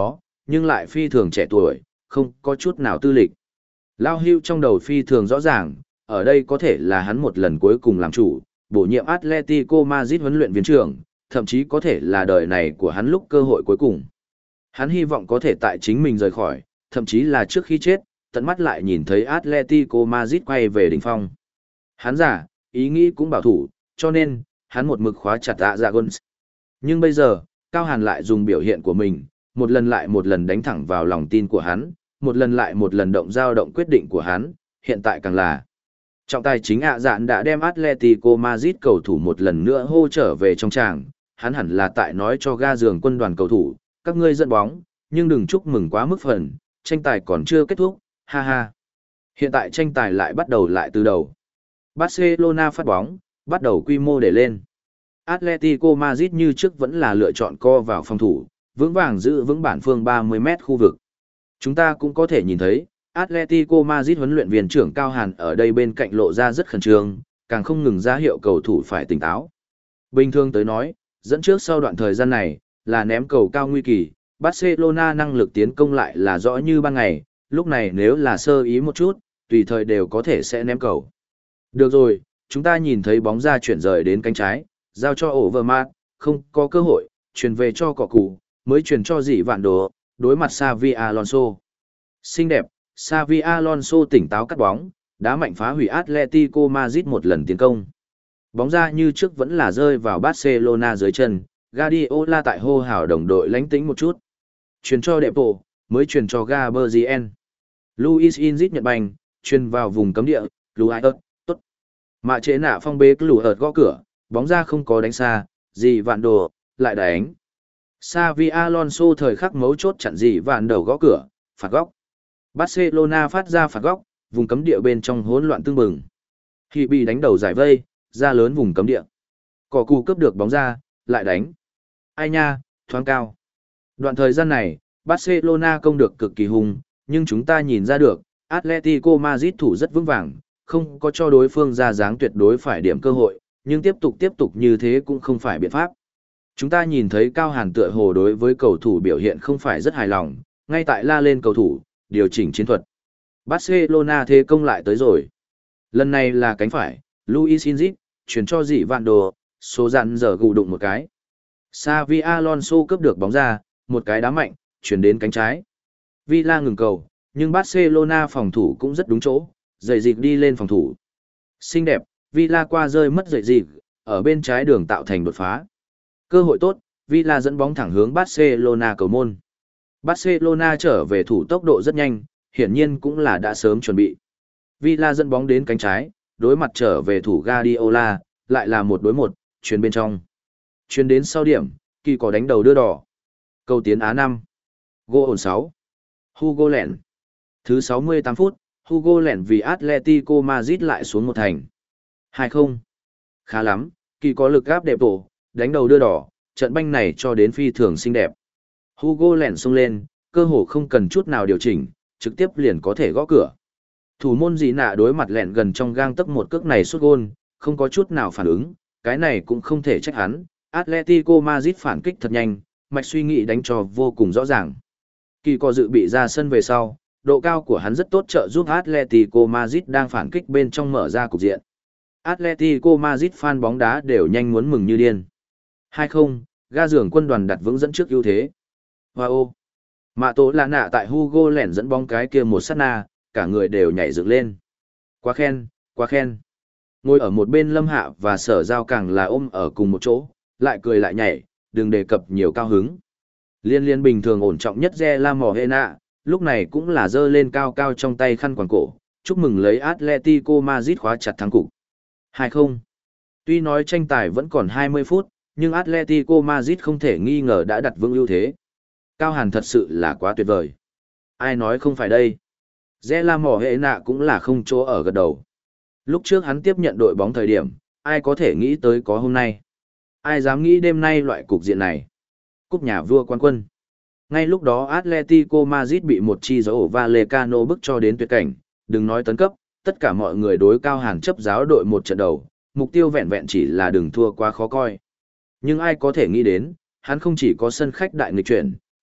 [SPEAKER 1] nhưng lại phi thường trẻ tuổi, không có chút nào tư lịch. Lao Hưu trong đầu phi thường rõ ràng, ở đây có thể là hắn một lần cuối cùng làm chủ, bổ nhiệm Atletico Madrid huấn luyện viên trưởng, thậm chí có thể là đời này của hắn lúc cơ hội cuối cùng. Hắn hy vọng có thể tại chính mình rời khỏi, thậm chí là trước khi chết, tận mắt lại nhìn thấy Atletico Madrid quay về đỉnh phong. Hắn giả, ý nghĩ cũng bảo thủ, cho nên, hắn một mực khóa chặt ạ dạ Guns. Nhưng bây giờ, Cao Hàn lại dùng biểu hiện của mình, một lần lại một lần đánh thẳng vào lòng tin của hắn, một lần lại một lần động dao động quyết định của hắn, hiện tại càng là. Trọng tài chính ạ dạn đã đem Atletico Madrid cầu thủ một lần nữa hô trở về trong tràng, hắn hẳn là tại nói cho ga giường quân đoàn cầu thủ, các ngươi dẫn bóng, nhưng đừng chúc mừng quá mức phần, tranh tài còn chưa kết thúc, ha ha. Hiện tại tranh tài lại bắt đầu lại từ đầu. Barcelona phát bóng, bắt đầu quy mô để lên. Atletico Madrid như trước vẫn là lựa chọn co vào phòng thủ, vững vàng giữ vững bản phương ba mươi mét khu vực. Chúng ta cũng có thể nhìn thấy, Atletico Madrid huấn luyện viên trưởng Cao Hàn ở đây bên cạnh lộ ra rất khẩn trương, càng không ngừng ra hiệu cầu thủ phải tỉnh táo. Bình thường tới nói, dẫn trước sau đoạn thời gian này, là ném cầu cao nguy kỳ, Barcelona năng lực tiến công lại là rõ như ban ngày, lúc này nếu là sơ ý một chút, tùy thời đều có thể sẽ ném cầu. Được rồi, chúng ta nhìn thấy bóng ra chuyển rời đến cánh trái, giao cho Overmars, không có cơ hội, chuyển về cho cỏ cụ, mới chuyển cho dị vạn đồ, đối mặt Xavi Alonso. Xinh đẹp, Xavi Alonso tỉnh táo cắt bóng, đá mạnh phá hủy Atletico Madrid một lần tiến công. Bóng ra như trước vẫn là rơi vào Barcelona dưới chân, Guardiola tại hô hào đồng đội lánh tĩnh một chút. Truyền cho Depo, mới truyền cho Gabriel. Luis Inzit nhận banh, truyền vào vùng cấm địa, Luis tốt. Mạ chế nạ phong bế cứ lù ợt gõ cửa, bóng ra không có đánh xa, gì vạn đồ, lại đánh. Xavi Alonso thời khắc mấu chốt chặn gì vạn đầu gõ cửa, phạt góc. Barcelona phát ra phạt góc, vùng cấm địa bên trong hỗn loạn tương bừng. Khi bị đánh đầu giải vây, ra lớn vùng cấm địa. Cỏ cụ cướp được bóng ra, lại đánh. Ai nha, thoáng cao. Đoạn thời gian này, Barcelona công được cực kỳ hùng, nhưng chúng ta nhìn ra được, Atletico Madrid thủ rất vững vàng, không có cho đối phương ra dáng tuyệt đối phải điểm cơ hội, nhưng tiếp tục tiếp tục như thế cũng không phải biện pháp. Chúng ta nhìn thấy Cao Hàn tựa hồ đối với cầu thủ biểu hiện không phải rất hài lòng, ngay tại la lên cầu thủ, điều chỉnh chiến thuật. Barcelona thế công lại tới rồi. Lần này là cánh phải, Luis Inzit, chuyển cho dị vạn đồ, số dặn giờ gù đụng một cái. Xavi Alonso cướp được bóng ra, một cái đá mạnh, chuyển đến cánh trái. Villa ngừng cầu, nhưng Barcelona phòng thủ cũng rất đúng chỗ, dậy dịp đi lên phòng thủ. Xinh đẹp, Villa qua rơi mất dậy dịp, ở bên trái đường tạo thành đột phá. Cơ hội tốt, Villa dẫn bóng thẳng hướng Barcelona cầu môn. Barcelona trở về thủ tốc độ rất nhanh, hiển nhiên cũng là đã sớm chuẩn bị. Villa dẫn bóng đến cánh trái, đối mặt trở về thủ Guardiola, lại là một đối một, chuyền bên trong. Chuyền đến sau điểm, kỳ có đánh đầu đưa đỏ. Cầu tiến Á năm. Gol ổn sáu. Hugo Lẹn. Thứ sáu mươi tám phút, Hugo Lẹn vì Atletico Madrid lại xuống một thành. hai không. Khá lắm, kỳ có lực gáp đẹp tổ, đánh đầu đưa đỏ, trận banh này cho đến phi thường xinh đẹp. Hugo Lẹn xông lên, cơ hồ không cần chút nào điều chỉnh, trực tiếp liền có thể gõ cửa. Thủ môn dị nạ đối mặt Lẹn gần trong gang tấc một cước này sút gôn, không có chút nào phản ứng, cái này cũng không thể trách hắn. Atletico Madrid phản kích thật nhanh, mạch suy nghĩ đánh cho vô cùng rõ ràng. Kỳ có dự bị ra sân về sau, độ cao của hắn rất tốt trợ giúp Atletico Madrid đang phản kích bên trong mở ra cục diện. Atletico Madrid fan bóng đá đều nhanh muốn mừng như điên. hai không, ga giường quân đoàn đặt vững dẫn trước ưu thế. Wow! Mạ tổ là nạ tại Hugo lẻn dẫn bóng cái kia một sát na, cả người đều nhảy dựng lên. Quá khen, quá khen. Ngồi ở một bên Lâm Hạ và Sở Giao càng là ôm ở cùng một chỗ, lại cười lại nhảy, đừng đề cập nhiều cao hứng. Liên liên bình thường ổn trọng nhất Re La Mò Hena, lúc này cũng là giơ lên cao cao trong tay khăn quàng cổ, chúc mừng lấy Atletico Madrid khóa chặt thắng cục. hai không. Tuy nói tranh tài vẫn còn hai mươi phút, nhưng Atletico Madrid không thể nghi ngờ đã đặt vững ưu thế. Cao Hàn thật sự là quá tuyệt vời. Ai nói không phải đây. Re La Mò Hena cũng là không chỗ ở gật đầu. Lúc trước hắn tiếp nhận đội bóng thời điểm, ai có thể nghĩ tới có hôm nay. Ai dám nghĩ đêm nay loại cục diện này. Cúp nhà vua quán quân. Ngay lúc đó Atletico Madrid bị một chi gió Vallecano bức cho đến tuyệt cảnh, đừng nói tấn cấp, tất cả mọi người đối Cao Hàn chấp giáo đội một trận đầu, mục tiêu vẹn vẹn chỉ là đừng thua quá khó coi. Nhưng ai có thể nghĩ đến, hắn không chỉ có sân khách đại nghịch chuyển,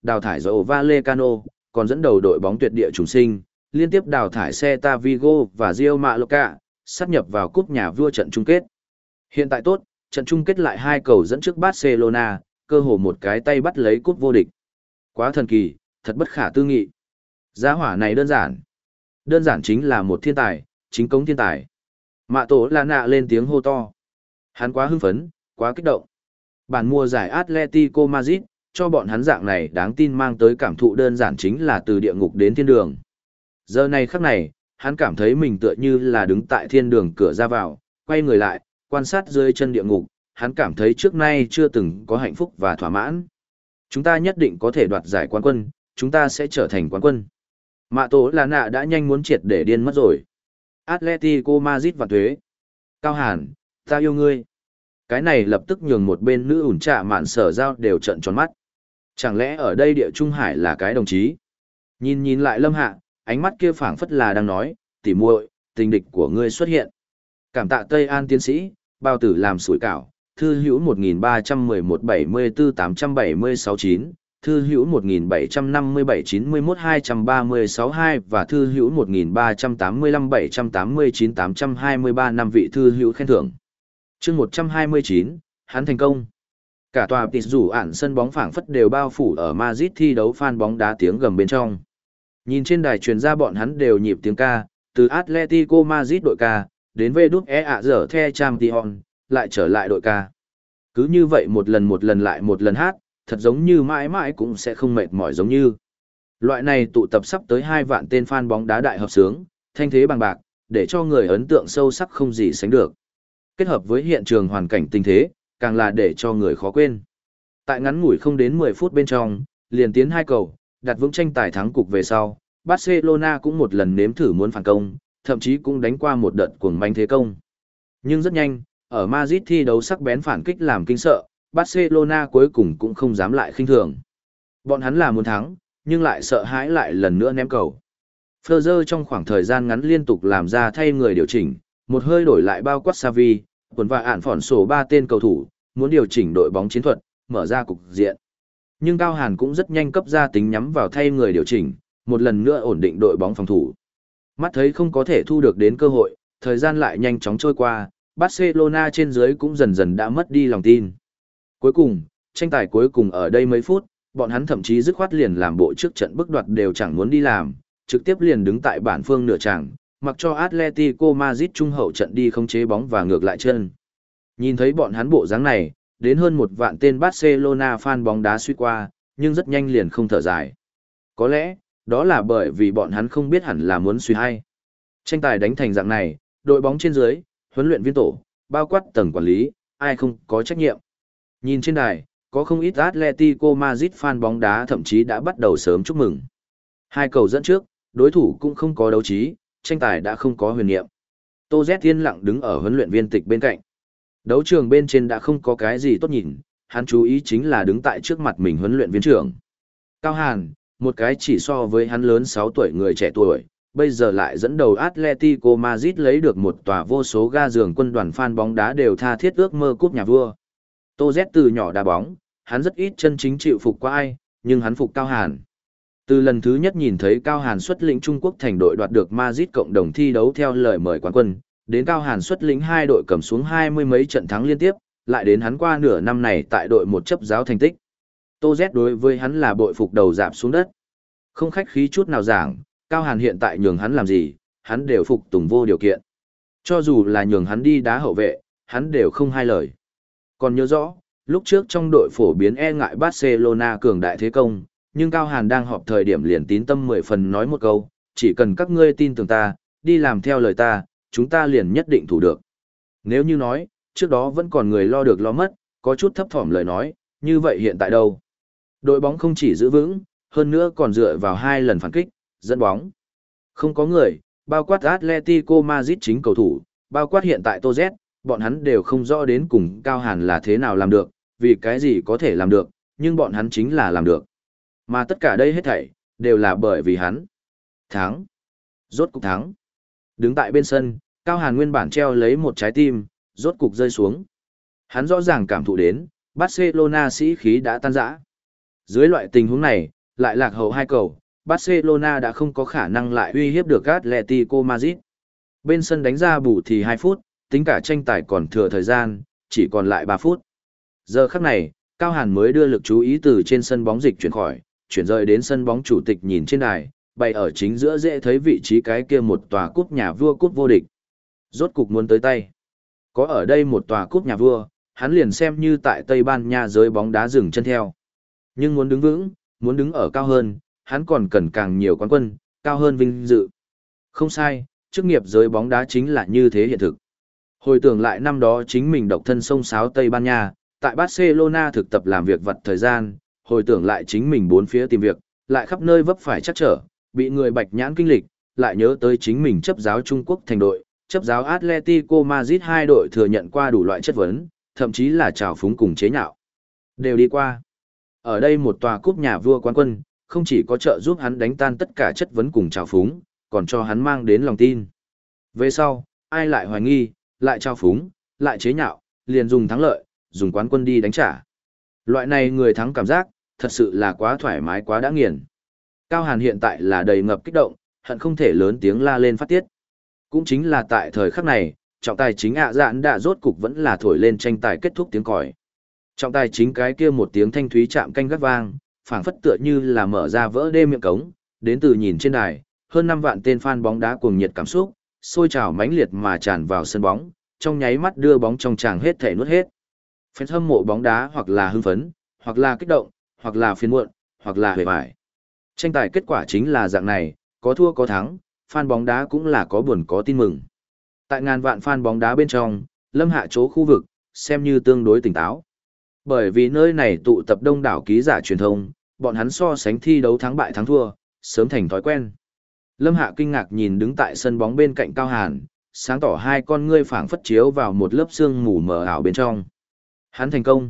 [SPEAKER 1] đào thải Joao Vallecano, còn dẫn đầu đội bóng tuyệt địa trùng sinh, liên tiếp đào thải Celta Vigo và Real Mallorca, sát nhập vào cúp nhà vua trận chung kết. Hiện tại tốt, trận chung kết lại hai cầu dẫn trước Barcelona, cơ hồ một cái tay bắt lấy cúp vô địch. Quá thần kỳ, thật bất khả tư nghị. Giá hỏa này đơn giản. Đơn giản chính là một thiên tài, chính cống thiên tài. Mạ tổ là nạ lên tiếng hô to. Hắn quá hưng phấn, quá kích động. Bản mùa giải Atletico Madrid, cho bọn hắn dạng này đáng tin mang tới cảm thụ đơn giản chính là từ địa ngục đến thiên đường. Giờ này khắc này, hắn cảm thấy mình tựa như là đứng tại thiên đường cửa ra vào, quay người lại, quan sát dưới chân địa ngục, hắn cảm thấy trước nay chưa từng có hạnh phúc và thỏa mãn. Chúng ta nhất định có thể đoạt giải quán quân, chúng ta sẽ trở thành quán quân. Mạ tổ là nạ đã nhanh muốn triệt để điên mất rồi. Atletico Madrid và thuế. Cao Hàn, ta yêu ngươi. Cái này lập tức nhường một bên nữ ủn trạ mạn sở giao đều trận tròn mắt. Chẳng lẽ ở đây địa Trung Hải là cái đồng chí? Nhìn nhìn lại Lâm Hạ, ánh mắt kia phảng phất là đang nói, tỉ muội, tình địch của ngươi xuất hiện. Cảm tạ Tây An tiến sĩ, bao tử làm sủi cảo, thư hữu một nghìn ba trăm mười một bảy mươi tư tám trăm bảy mươi sáu chín, thư hữu một nghìn bảy trăm năm mươi bảy chín mươi mốt hai trăm ba mươi sáu hai và thư hữu một nghìn ba trăm tám mươi lăm bảy trăm tám mươi chín tám trăm hai mươi ba năm vị thư hữu khen thưởng. Chương một trăm hai mươi chín, hắn thành công. Cả tòa tịt rủ ản sân bóng phảng phất đều bao phủ ở Madrid thi đấu fan bóng đá tiếng gầm bên trong. Nhìn trên đài truyền ra bọn hắn đều nhịp tiếng ca, từ Atletico Madrid đội ca, đến về đút e ạ dở the Champion, lại trở lại đội ca. Cứ như vậy một lần một lần lại một lần hát, thật giống như mãi mãi cũng sẽ không mệt mỏi giống như. Loại này tụ tập sắp tới hai vạn tên fan bóng đá đại hợp sướng, thanh thế bằng bạc, để cho người ấn tượng sâu sắc không gì sánh được. Kết hợp với hiện trường hoàn cảnh tình thế, càng là để cho người khó quên. Tại ngắn ngủi không đến mười phút bên trong, liền tiến hai cầu, đặt vững tranh tài thắng cục về sau, Barcelona cũng một lần nếm thử muốn phản công, thậm chí cũng đánh qua một đợt cuồng manh thế công. Nhưng rất nhanh, ở Madrid thi đấu sắc bén phản kích làm kinh sợ, Barcelona cuối cùng cũng không dám lại khinh thường. Bọn hắn là muốn thắng, nhưng lại sợ hãi lại lần nữa ném cầu. Ferrer trong khoảng thời gian ngắn liên tục làm ra thay người điều chỉnh, một hơi đổi lại bao quát Xavi, quần và ản phỏn sổ ba tên cầu thủ, muốn điều chỉnh đội bóng chiến thuật, mở ra cục diện. Nhưng Cao Hàn cũng rất nhanh cấp ra tính nhắm vào thay người điều chỉnh, một lần nữa ổn định đội bóng phòng thủ. Mắt thấy không có thể thu được đến cơ hội, thời gian lại nhanh chóng trôi qua, Barcelona trên dưới cũng dần dần đã mất đi lòng tin. Cuối cùng, tranh tài cuối cùng ở đây mấy phút, bọn hắn thậm chí dứt khoát liền làm bộ trước trận bức đoạt đều chẳng muốn đi làm, trực tiếp liền đứng tại bản phương nửa tràng, mặc cho Atletico Madrid trung hậu trận đi khống chế bóng và ngược lại chân. Nhìn thấy bọn hắn bộ dáng này, đến hơn một vạn tên Barcelona fan bóng đá suy qua, nhưng rất nhanh liền không thở dài. Có lẽ, đó là bởi vì bọn hắn không biết hẳn là muốn suy hay. Tranh tài đánh thành dạng này, đội bóng trên dưới, huấn luyện viên tổ, bao quát tầng quản lý, ai không có trách nhiệm. Nhìn trên đài, có không ít Atletico Madrid fan bóng đá thậm chí đã bắt đầu sớm chúc mừng. Hai cầu dẫn trước, đối thủ cũng không có đấu trí, tranh tài đã không có huyền niệm. Tô Z yên lặng đứng ở huấn luyện viên tịch bên cạnh. Đấu trường bên trên đã không có cái gì tốt nhìn, hắn chú ý chính là đứng tại trước mặt mình huấn luyện viên trưởng. Cao Hàn, một cái chỉ so với hắn lớn sáu tuổi người trẻ tuổi, bây giờ lại dẫn đầu Atletico Madrid lấy được một tòa vô số ga giường quân đoàn fan bóng đá đều tha thiết ước mơ cúp nhà vua. Tô Z từ nhỏ đá bóng, hắn rất ít chân chính chịu phục qua ai, nhưng hắn phục Cao Hàn. Từ lần thứ nhất nhìn thấy Cao Hàn xuất lĩnh Trung Quốc thành đội đoạt được Madrid cộng đồng thi đấu theo lời mời quán quân, đến Cao Hàn xuất lĩnh hai đội cầm xuống hai mươi mấy trận thắng liên tiếp, lại đến hắn qua nửa năm này tại đội một chấp giáo thành tích. Tô Z đối với hắn là bội phục đầu dạp xuống đất. Không khách khí chút nào giảng, Cao Hàn hiện tại nhường hắn làm gì, hắn đều phục tùng vô điều kiện. Cho dù là nhường hắn đi đá hậu vệ, hắn đều không hai lời. Còn nhớ rõ, lúc trước trong đội phổ biến e ngại Barcelona cường đại thế công, nhưng Cao Hàn đang họp thời điểm liền tín tâm mười phần nói một câu, chỉ cần các ngươi tin tưởng ta, đi làm theo lời ta, chúng ta liền nhất định thủ được. Nếu như nói, trước đó vẫn còn người lo được lo mất, có chút thấp thỏm lời nói, như vậy hiện tại đâu? Đội bóng không chỉ giữ vững, hơn nữa còn dựa vào hai lần phản kích, dẫn bóng. Không có người, bao quát Atletico Madrid chính cầu thủ, bao quát hiện tại Tô Z, bọn hắn đều không rõ đến cùng Cao Hàn là thế nào làm được, vì cái gì có thể làm được, nhưng bọn hắn chính là làm được. Mà tất cả đây hết thảy, đều là bởi vì hắn. Thắng. Rốt cục thắng. Đứng tại bên sân, Cao Hàn nguyên bản treo lấy một trái tim, rốt cục rơi xuống. Hắn rõ ràng cảm thụ đến, Barcelona sĩ khí đã tan rã. Dưới loại tình huống này, lại lạc hậu hai cầu, Barcelona đã không có khả năng lại uy hiếp được Atletico Madrid. Bên sân đánh ra bù thì hai phút, tính cả tranh tài còn thừa thời gian, chỉ còn lại ba phút. Giờ khắc này, Cao Hàn mới đưa lực chú ý từ trên sân bóng dịch chuyển khỏi, chuyển rời đến sân bóng chủ tịch nhìn trên đài, bày ở chính giữa dễ thấy vị trí cái kia một tòa cúp nhà vua cúp vô địch. Rốt cục muốn tới tay. Có ở đây một tòa cúp nhà vua, hắn liền xem như tại Tây Ban Nha giới bóng đá dừng chân theo. Nhưng muốn đứng vững, muốn đứng ở cao hơn, hắn còn cần càng nhiều quán quân, cao hơn vinh dự. Không sai, chức nghiệp giới bóng đá chính là như thế hiện thực. Hồi tưởng lại năm đó chính mình độc thân sông sáo Tây Ban Nha, tại Barcelona thực tập làm việc vặt thời gian, hồi tưởng lại chính mình bốn phía tìm việc, lại khắp nơi vấp phải chắc trở, bị người bạch nhãn kinh lịch, lại nhớ tới chính mình chấp giáo Trung Quốc thành đội, chấp giáo Atletico Madrid hai đội thừa nhận qua đủ loại chất vấn, thậm chí là trào phúng cùng chế nhạo. Đều đi qua. Ở đây một tòa cúp nhà vua quán quân, không chỉ có trợ giúp hắn đánh tan tất cả chất vấn cùng trào phúng, còn cho hắn mang đến lòng tin. Về sau, ai lại hoài nghi, lại trào phúng, lại chế nhạo, liền dùng thắng lợi, dùng quán quân đi đánh trả. Loại này người thắng cảm giác, thật sự là quá thoải mái quá đã nghiền. Cao Hàn hiện tại là đầy ngập kích động, hận không thể lớn tiếng la lên phát tiết. Cũng chính là tại thời khắc này, trọng tài chính ạ dạn đã rốt cục vẫn là thổi lên tranh tài kết thúc tiếng còi. Trọng tài chính cái kia một tiếng thanh thúy chạm canh gắt vang, phảng phất tựa như là mở ra vỡ đê miệng cống, đến từ nhìn trên đài, hơn năm vạn tên fan bóng đá cuồng nhiệt cảm xúc, sôi trào mãnh liệt mà tràn vào sân bóng, trong nháy mắt đưa bóng trong tràng hết thể nuốt hết. Fans hâm mộ bóng đá hoặc là hưng phấn, hoặc là kích động, hoặc là phiền muộn, hoặc là hề bại. Tranh tài kết quả chính là dạng này, có thua có thắng, fan bóng đá cũng là có buồn có tin mừng. Tại ngàn vạn fan bóng đá bên trong, Lâm Hạ chỗ khu vực, xem như tương đối tỉnh táo. Bởi vì nơi này tụ tập đông đảo ký giả truyền thông, bọn hắn so sánh thi đấu thắng bại thắng thua, sớm thành thói quen. Lâm Hạ kinh ngạc nhìn đứng tại sân bóng bên cạnh Cao Hàn, sáng tỏ hai con ngươi phảng phất chiếu vào một lớp sương mù mờ ảo bên trong. Hắn thành công.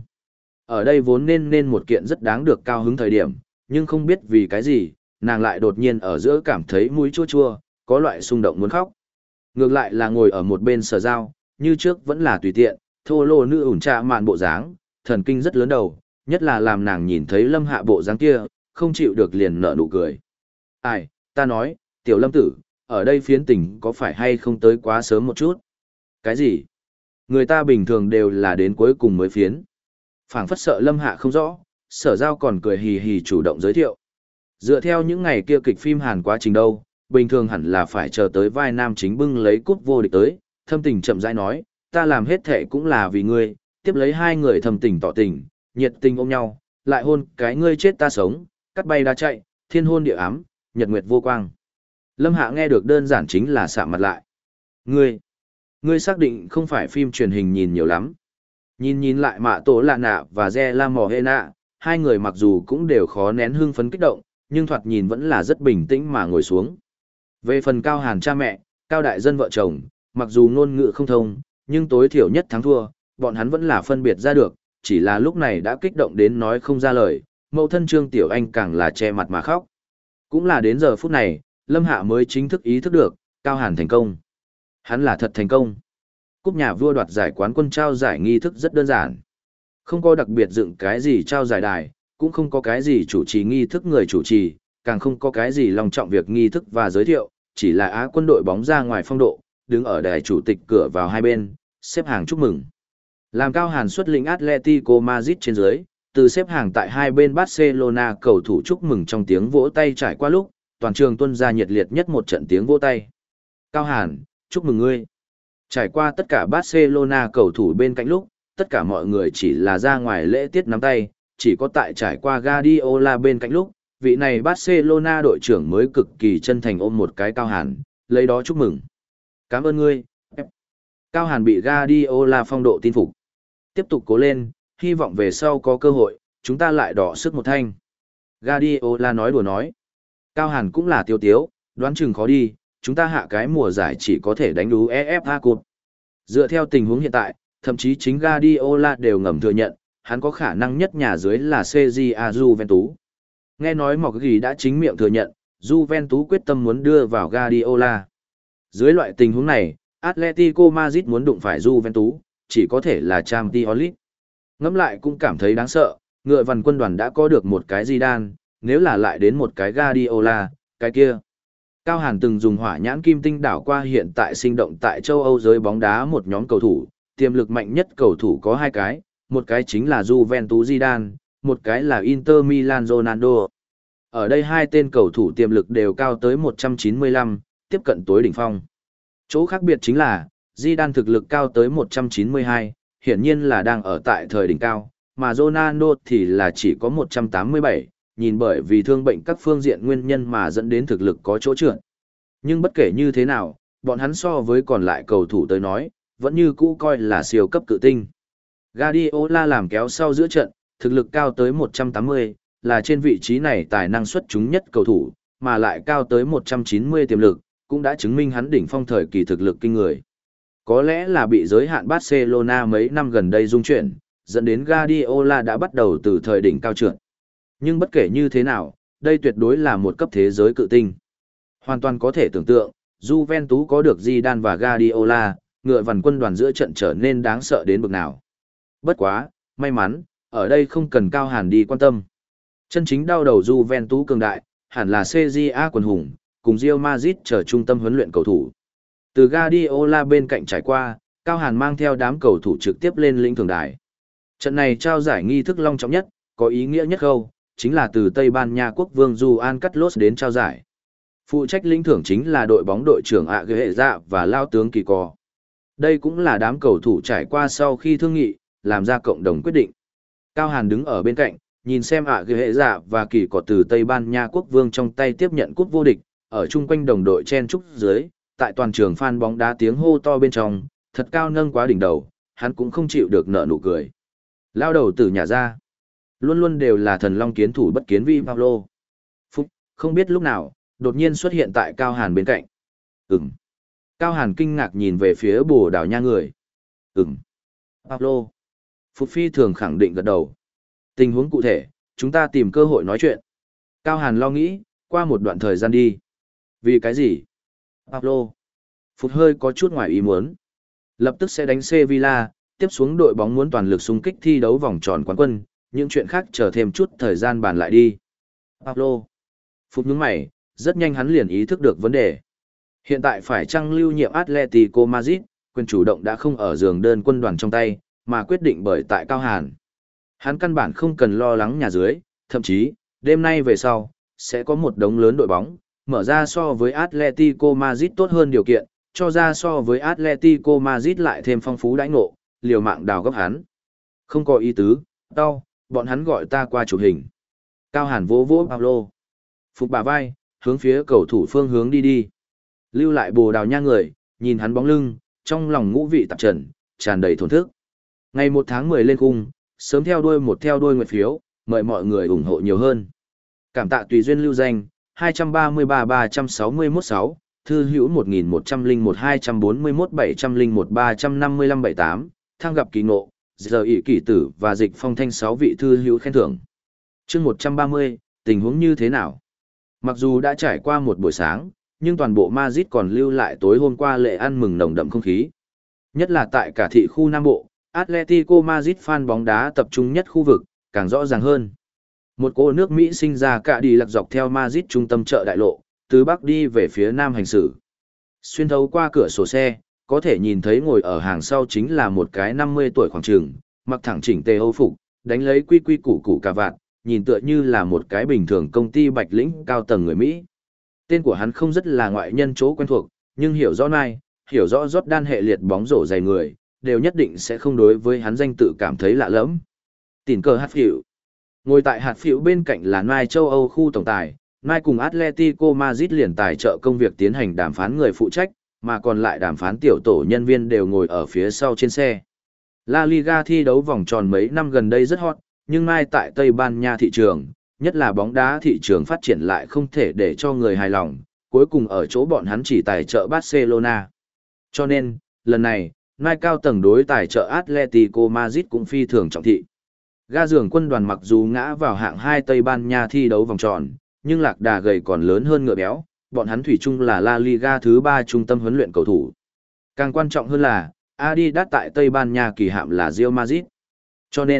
[SPEAKER 1] Ở đây vốn nên nên một kiện rất đáng được cao hứng thời điểm, nhưng không biết vì cái gì, nàng lại đột nhiên ở giữa cảm thấy mũi chua chua, có loại xung động muốn khóc. Ngược lại là ngồi ở một bên Sở Giao, như trước vẫn là tùy tiện, thô lô nữ ủn trà mạn bộ dáng, thần kinh rất lớn đầu, nhất là làm nàng nhìn thấy Lâm Hạ bộ dáng kia, không chịu được liền nở nụ cười. Ai, ta nói, tiểu Lâm tử, ở đây phiến tỉnh có phải hay không tới quá sớm một chút? Cái gì? Người ta bình thường đều là đến cuối cùng mới phiến. Phảng phất sợ Lâm Hạ không rõ, Sở Giao còn cười hì hì chủ động giới thiệu. Dựa theo những ngày kia kịch phim Hàn quá trình đâu, bình thường hẳn là phải chờ tới vai nam chính bưng lấy cúp vô địch tới, thâm tình chậm rãi nói, ta làm hết thệ cũng là vì ngươi, tiếp lấy hai người thâm tình tỏ tình, nhiệt tình ôm nhau, lại hôn cái ngươi chết ta sống, cắt bay đá chạy, thiên hôn địa ám, nhật nguyệt vô quang. Lâm Hạ nghe được đơn giản chính là sạm mặt lại. Ngươi, ngươi xác định không phải phim truyền hình nhìn nhiều lắm. Nhìn nhìn lại Mạ Tổ Lạ Nạ và Re La Mò Hê Nạ, hai người mặc dù cũng đều khó nén hưng phấn kích động, nhưng thoạt nhìn vẫn là rất bình tĩnh mà ngồi xuống. Về phần Cao Hàn cha mẹ, Cao Đại Dân vợ chồng, mặc dù ngôn ngữ không thông, nhưng tối thiểu nhất thắng thua, bọn hắn vẫn là phân biệt ra được, chỉ là lúc này đã kích động đến nói không ra lời, mẫu thân Trương Tiểu Anh càng là che mặt mà khóc. Cũng là đến giờ phút này, Lâm Hạ mới chính thức ý thức được, Cao Hàn thành công. Hắn là thật thành công. Cúp nhà vua đoạt giải quán quân trao giải nghi thức rất đơn giản. Không có đặc biệt dựng cái gì trao giải đài, cũng không có cái gì chủ trì nghi thức người chủ trì, càng không có cái gì long trọng việc nghi thức và giới thiệu, chỉ là Á quân đội bóng ra ngoài phong độ, đứng ở đài chủ tịch cửa vào hai bên, xếp hàng chúc mừng. Làm Cao Hàn xuất lĩnh Atletico Madrid trên dưới, từ xếp hàng tại hai bên Barcelona cầu thủ chúc mừng trong tiếng vỗ tay trải qua lúc, toàn trường tuôn ra nhiệt liệt nhất một trận tiếng vỗ tay. Cao Hàn, chúc mừng ngươi. Trải qua tất cả Barcelona cầu thủ bên cạnh lúc, tất cả mọi người chỉ là ra ngoài lễ tiết nắm tay, chỉ có tại trải qua Guardiola bên cạnh lúc, vị này Barcelona đội trưởng mới cực kỳ chân thành ôm một cái Cao Hàn, lấy đó chúc mừng. Cảm ơn ngươi. Cao Hàn bị Guardiola phong độ tin phục. Tiếp tục cố lên, hy vọng về sau có cơ hội, chúng ta lại đọ sức một thanh. Guardiola nói đùa nói. Cao Hàn cũng là tiêu tiếu, đoán chừng khó đi, chúng ta hạ cái mùa giải chỉ có thể đánh đú e ép a Cup. Dựa theo tình huống hiện tại, thậm chí chính Guardiola đều ngầm thừa nhận, hắn có khả năng nhất nhà dưới là xê giê a Juventus. Nghe nói Mọc Ghi đã chính miệng thừa nhận, Juventus quyết tâm muốn đưa vào Guardiola. Dưới loại tình huống này, Atletico Madrid muốn đụng phải Juventus, chỉ có thể là Champions League. Ngẫm lại cũng cảm thấy đáng sợ, Ngựa vằn quân đoàn đã có được một cái Zidane, nếu là lại đến một cái Guardiola, cái kia. Cao Hàn từng dùng hỏa nhãn kim tinh đảo qua hiện tại sinh động tại châu Âu giới bóng đá một nhóm cầu thủ, tiềm lực mạnh nhất cầu thủ có hai cái, một cái chính là Juventus Zidane, một cái là Inter Milan Ronaldo. Ở đây hai tên cầu thủ tiềm lực đều cao tới một trăm chín mươi lăm, tiếp cận tối đỉnh phong. Chỗ khác biệt chính là, Zidane thực lực cao tới một trăm chín mươi hai, hiển nhiên là đang ở tại thời đỉnh cao, mà Ronaldo thì là chỉ có một trăm tám mươi bảy, nhìn bởi vì thương bệnh các phương diện nguyên nhân mà dẫn đến thực lực có chỗ trượt. Nhưng bất kể như thế nào, bọn hắn so với còn lại cầu thủ tới nói, vẫn như cũ coi là siêu cấp cự tinh. Guardiola làm kéo sau giữa trận, thực lực cao tới một trăm tám mươi, là trên vị trí này tài năng xuất chúng nhất cầu thủ, mà lại cao tới một trăm chín mươi tiềm lực, cũng đã chứng minh hắn đỉnh phong thời kỳ thực lực kinh người. Có lẽ là bị giới hạn Barcelona mấy năm gần đây dung chuyển, dẫn đến Guardiola đã bắt đầu từ thời đỉnh cao trượt. Nhưng bất kể như thế nào, đây tuyệt đối là một cấp thế giới cự tinh. Hoàn toàn có thể tưởng tượng, Juventus có được Zidane và Guardiola, ngựa vằn quân đoàn giữa trận trở nên đáng sợ đến bực nào. Bất quá, may mắn, ở đây không cần Cao Hàn đi quan tâm. Chân chính đau đầu Juventus cường đại, hẳn là xê giê a quần hùng, cùng Real Madrid trở trung tâm huấn luyện cầu thủ. Từ Guardiola bên cạnh trải qua, Cao Hàn mang theo đám cầu thủ trực tiếp lên lĩnh thưởng đài. Trận này trao giải nghi thức long trọng nhất, có ý nghĩa nhất khâu, chính là từ Tây Ban Nha quốc vương Juan Carlos đến trao giải. Phụ trách lĩnh thưởng chính là đội bóng đội trưởng ạ ghệ dạ và lao tướng kỳ cò. Đây cũng là đám cầu thủ trải qua sau khi thương nghị, làm ra cộng đồng quyết định. Cao Hàn đứng ở bên cạnh, nhìn xem ạ ghệ dạ và kỳ cò từ Tây Ban Nha quốc vương trong tay tiếp nhận cúp vô địch, ở chung quanh đồng đội chen trúc dưới, tại toàn trường fan bóng đá tiếng hô to bên trong, thật cao nâng quá đỉnh đầu, hắn cũng không chịu được nở nụ cười. Lao đầu từ nhà ra, luôn luôn đều là thần long kiến thủ bất kiến vi Pablo. Phúc, không biết lúc nào, đột nhiên xuất hiện tại Cao Hàn bên cạnh. Ừm. Cao Hàn kinh ngạc nhìn về phía Bồ Đào Nha người. Ừm. Pablo. Phúc phi thường khẳng định gật đầu. Tình huống cụ thể, chúng ta tìm cơ hội nói chuyện. Cao Hàn lo nghĩ, qua một đoạn thời gian đi. Vì cái gì? Pablo. Phúc hơi có chút ngoài ý muốn. Lập tức sẽ đánh Sevilla, tiếp xuống đội bóng muốn toàn lực xung kích thi đấu vòng tròn quán quân, những chuyện khác chờ thêm chút thời gian bàn lại đi. Pablo. Phúc nhướng mày, rất nhanh hắn liền ý thức được vấn đề. Hiện tại phải chăng lưu nhiệm Atletico Madrid, quyền chủ động đã không ở giường đơn quân đoàn trong tay, mà quyết định bởi tại Cao Hàn. Hắn căn bản không cần lo lắng nhà dưới, thậm chí, đêm nay về sau, sẽ có một đống lớn đội bóng, mở ra so với Atletico Madrid tốt hơn điều kiện, cho ra so với Atletico Madrid lại thêm phong phú đãi ngộ, liều mạng đào gấp hắn. Không có ý tứ, đau, bọn hắn gọi ta qua chụp hình. Cao Hàn vỗ vỗ Pablo. Phục bà vai, hướng phía cầu thủ phương hướng đi đi. Lưu lại Bồ Đào Nha người, nhìn hắn bóng lưng, trong lòng ngũ vị tạp trần, tràn đầy thổn thức. Ngày một tháng mười lên khung, sớm theo đuôi một theo đuôi nguyệt phiếu, mời mọi người ủng hộ nhiều hơn. Cảm tạ tùy duyên lưu danh, hai ba ba ba sáu mốt sáu, thư hữu một nghìn một trăm lẻ một hai bốn mốt bảy không một ba năm lăm bảy tám, thang gặp kỳ ngộ, giờ ỷ kỷ tử và dịch phong thanh sáu vị thư hữu khen thưởng. Chương một trăm ba mươi, tình huống như thế nào? Mặc dù đã trải qua một buổi sáng, nhưng toàn bộ Madrid còn lưu lại tối hôm qua lễ ăn mừng nồng đậm không khí. Nhất là tại cả thị khu Nam Bộ, Atletico Madrid fan bóng đá tập trung nhất khu vực, càng rõ ràng hơn. Một cô nước Mỹ sinh ra cả đi lạc dọc theo Madrid trung tâm chợ đại lộ, từ bắc đi về phía nam hành xử. Xuyên thấu qua cửa sổ xe, có thể nhìn thấy ngồi ở hàng sau chính là một cái năm mươi tuổi khoảng trường, mặc thẳng chỉnh tề Âu phục, đánh lấy quy quy củ củ cà vạt, nhìn tựa như là một cái bình thường công ty bạch lĩnh cao tầng người Mỹ. Tên của hắn không rất là ngoại nhân chỗ quen thuộc, nhưng hiểu rõ Nai, hiểu rõ Jordan hệ liệt bóng rổ dày người, đều nhất định sẽ không đối với hắn danh tự cảm thấy lạ lẫm. Tỉn cờ hạt phiểu. Ngồi tại hạt phiểu bên cạnh là Nai châu Âu khu tổng tài, Nai cùng Atletico Madrid liền tài trợ công việc tiến hành đàm phán người phụ trách, mà còn lại đàm phán tiểu tổ nhân viên đều ngồi ở phía sau trên xe. La Liga thi đấu vòng tròn mấy năm gần đây rất hot, nhưng Nai tại Tây Ban Nha thị trường, nhất là bóng đá thị trường phát triển lại không thể để cho người hài lòng, cuối cùng ở chỗ bọn hắn chỉ tài trợ Barcelona. Cho nên, lần này, Nai cao tầng đối tài trợ Atletico Madrid cũng phi thường trọng thị. Ga giường quân đoàn mặc dù ngã vào hạng hai Tây Ban Nha thi đấu vòng tròn, nhưng lạc đà gầy còn lớn hơn ngựa béo, bọn hắn thủy chung là La Liga thứ ba trung tâm huấn luyện cầu thủ. Càng quan trọng hơn là, Adidas tại Tây Ban Nha kỳ hạm là Real Madrid. Cho nên,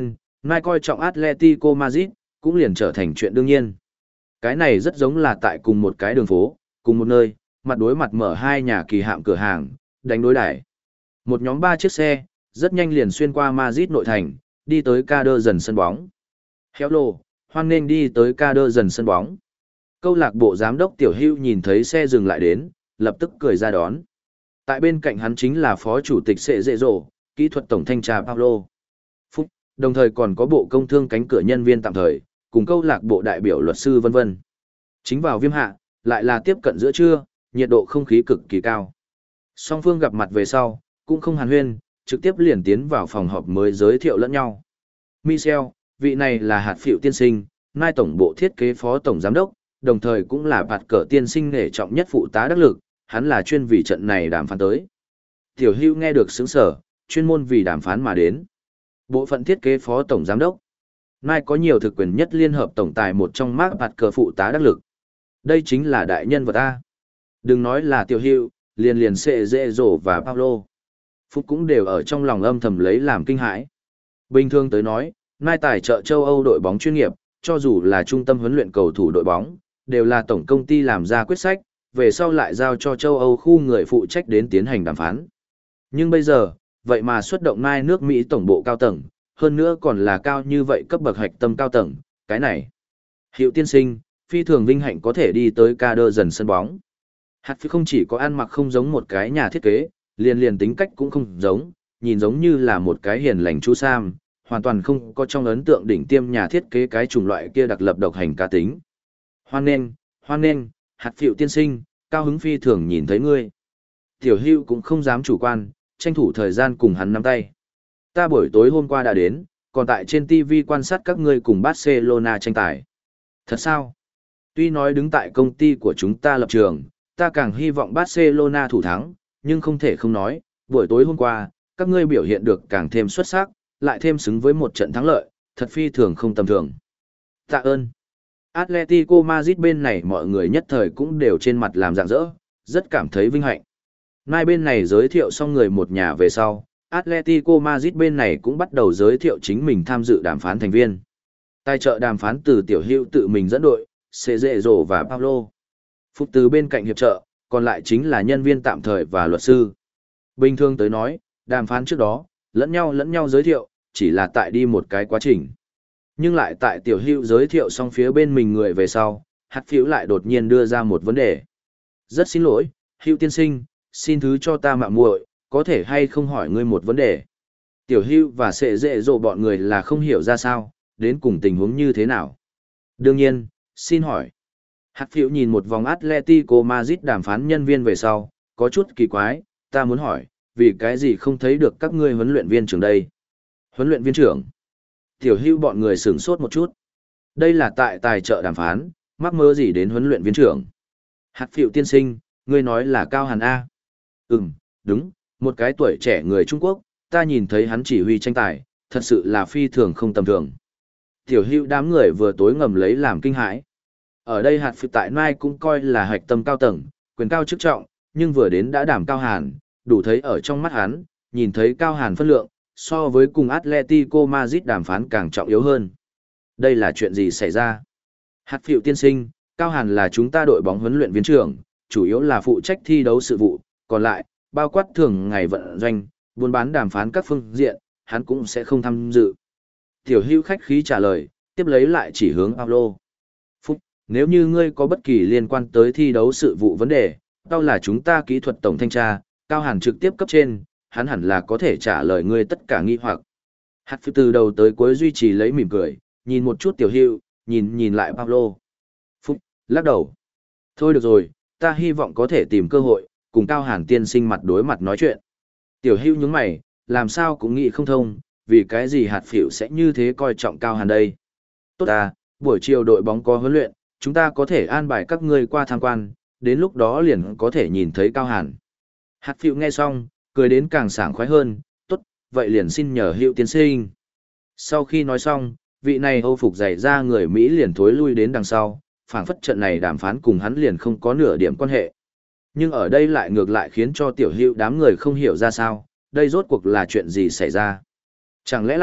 [SPEAKER 1] Nai coi trọng Atletico Madrid, cũng liền trở thành chuyện đương nhiên. Cái này rất giống là tại cùng một cái đường phố, cùng một nơi, mặt đối mặt mở hai nhà kỳ hạm cửa hàng, đánh đối đải. Một nhóm ba chiếc xe, rất nhanh liền xuyên qua Madrid nội thành, đi tới Cader dần sân bóng. Hello, hoan nghênh đi tới Cader dần sân bóng. Câu lạc bộ giám đốc Tiểu Hưu nhìn thấy xe dừng lại đến, lập tức cười ra đón. Tại bên cạnh hắn chính là phó chủ tịch Sệ Dệ Rộ, kỹ thuật tổng thanh tra Paulo Phúc, đồng thời còn có bộ công thương cánh cửa nhân viên tạm thời, cùng câu lạc bộ đại biểu luật sư vân vân. Chính vào viêm hạ, lại là tiếp cận giữa trưa, nhiệt độ không khí cực kỳ cao. Song phương gặp mặt về sau, cũng không hàn huyên, trực tiếp liền tiến vào phòng họp mới giới thiệu lẫn nhau. Michel, vị này là hạt phịu tiên sinh, nai tổng bộ thiết kế phó tổng giám đốc, đồng thời cũng là bạt cờ tiên sinh nể trọng nhất phụ tá đắc lực, hắn là chuyên vì trận này đàm phán tới. Tiểu Hưu nghe được sướng sở, chuyên môn vì đàm phán mà đến. Bộ phận thiết kế phó tổng giám đốc. Nai có nhiều thực quyền nhất liên hợp tổng tài một trong mác bạt cờ phụ tá đắc lực. Đây chính là đại nhân vật A. Đừng nói là Tiểu Hưu, liền liền Sệ Dệ Rộ và Paulo Phúc cũng đều ở trong lòng âm thầm lấy làm kinh hãi. Bình thường tới nói, Nai tài trợ châu Âu đội bóng chuyên nghiệp, cho dù là trung tâm huấn luyện cầu thủ đội bóng, đều là tổng công ty làm ra quyết sách, về sau lại giao cho châu Âu khu người phụ trách đến tiến hành đàm phán. Nhưng bây giờ, vậy mà xuất động Nai nước Mỹ tổng bộ cao tầng, hơn nữa còn là cao như vậy cấp bậc hạch tâm cao tầng, cái này. Hiệu tiên sinh, phi thường vinh hạnh có thể đi tới Cader dần sân bóng. Hạt phi không chỉ có ăn mặc không giống một cái nhà thiết kế, liền liền tính cách cũng không giống, nhìn giống như là một cái hiền lành chú Sam, hoàn toàn không có trong ấn tượng đỉnh tiêm nhà thiết kế cái chủng loại kia đặc lập độc hành cá tính. Hoan nghênh, hoan nghênh, hạt phiệu tiên sinh, cao hứng phi thường nhìn thấy ngươi. Tiểu Hưu cũng không dám chủ quan, tranh thủ thời gian cùng hắn nắm tay. Ta buổi tối hôm qua đã đến, còn tại trên ti vi quan sát các ngươi cùng Barcelona tranh tài. Thật sao? Tuy nói đứng tại công ty của chúng ta lập trường, ta càng hy vọng Barcelona thủ thắng, nhưng không thể không nói, buổi tối hôm qua, các ngươi biểu hiện được càng thêm xuất sắc, lại thêm xứng với một trận thắng lợi, thật phi thường không tầm thường. Tạ ơn. Atletico Madrid bên này mọi người nhất thời cũng đều trên mặt làm rạng rỡ, rất cảm thấy vinh hạnh. Nai bên này giới thiệu xong người một nhà về sau, Atletico Madrid bên này cũng bắt đầu giới thiệu chính mình tham dự đàm phán thành viên. Tài trợ đàm phán từ Tiểu Hưu tự mình dẫn đội, Sệ Dệ Rộ và Paulo Phúc từ bên cạnh hiệp trợ, còn lại chính là nhân viên tạm thời và luật sư. Bình thường tới nói, đàm phán trước đó, lẫn nhau lẫn nhau giới thiệu, chỉ là tại đi một cái quá trình. Nhưng lại tại Tiểu Hưu giới thiệu xong phía bên mình người về sau, hạt phiếu lại đột nhiên đưa ra một vấn đề. Rất xin lỗi, Hưu tiên sinh, xin thứ cho ta mạo muội, có thể hay không hỏi ngươi một vấn đề. Tiểu Hưu và Sệ Dệ Rộ bọn người là không hiểu ra sao, đến cùng tình huống như thế nào. Đương nhiên, xin hỏi. Hạt phiếu nhìn một vòng Atletico Madrid đàm phán nhân viên về sau, có chút kỳ quái, ta muốn hỏi, vì cái gì không thấy được các ngươi huấn luyện viên trưởng đây? Huấn luyện viên trưởng. Tiểu Hưu bọn người sửng sốt một chút. Đây là tại tài trợ đàm phán, mắc mơ gì đến huấn luyện viên trưởng? Hạt phiệu tiên sinh, ngươi nói là Cao Hàn A. Ừm, đúng, một cái tuổi trẻ người Trung Quốc, ta nhìn thấy hắn chỉ huy tranh tài, thật sự là phi thường không tầm thường. Tiểu Hưu đám người vừa tối ngầm lấy làm kinh hãi. Ở đây hạt phiệu tại Nai cũng coi là hạch tâm cao tầng, quyền cao chức trọng, nhưng vừa đến đã đảm Cao Hàn, đủ thấy ở trong mắt hắn, nhìn thấy Cao Hàn phân lượng, so với cùng Atletico Madrid đàm phán càng trọng yếu hơn. Đây là chuyện gì xảy ra? Hạt phiệu tiên sinh, Cao Hàn là chúng ta đội bóng huấn luyện viên trưởng, chủ yếu là phụ trách thi đấu sự vụ, còn lại, bao quát thường ngày vận doanh, buôn bán đàm phán các phương diện, hắn cũng sẽ không tham dự. Tiểu Hưu khách khí trả lời, tiếp lấy lại chỉ hướng Paulo. Phúc, nếu như ngươi có bất kỳ liên quan tới thi đấu sự vụ vấn đề, tao là chúng ta kỹ thuật tổng thanh tra, Cao Hàn trực tiếp cấp trên, hắn hẳn là có thể trả lời ngươi tất cả nghi hoặc. Hạt phiêu từ đầu tới cuối duy trì lấy mỉm cười, nhìn một chút Tiểu Hưu, nhìn nhìn lại Paulo. Phúc, lắc đầu. Thôi được rồi, ta hy vọng có thể tìm cơ hội, cùng Cao Hàn tiên sinh mặt đối mặt nói chuyện. Tiểu Hưu nhướng mày, làm sao cũng nghĩ không thông, vì cái gì hạt phiểu sẽ như thế coi trọng Cao Hàn đây. Tốt à, buổi chiều đội bóng có huấn luyện, chúng ta có thể an bài các ngươi qua tham quan, đến lúc đó liền có thể nhìn thấy Cao Hàn. Hạt phiểu nghe xong, cười đến càng sảng khoái hơn, tốt, vậy liền xin nhờ Hưu tiên sinh. Sau khi nói xong, vị này Âu phục dày ra người Mỹ liền thối lui đến đằng sau, phảng phất trận này đàm phán cùng hắn liền không có nửa điểm quan hệ. Nhưng ở đây lại ngược lại khiến cho Tiểu Hưu đám người không hiểu ra sao, đây rốt cuộc là chuyện gì xảy ra. Chẳng lẽ lại,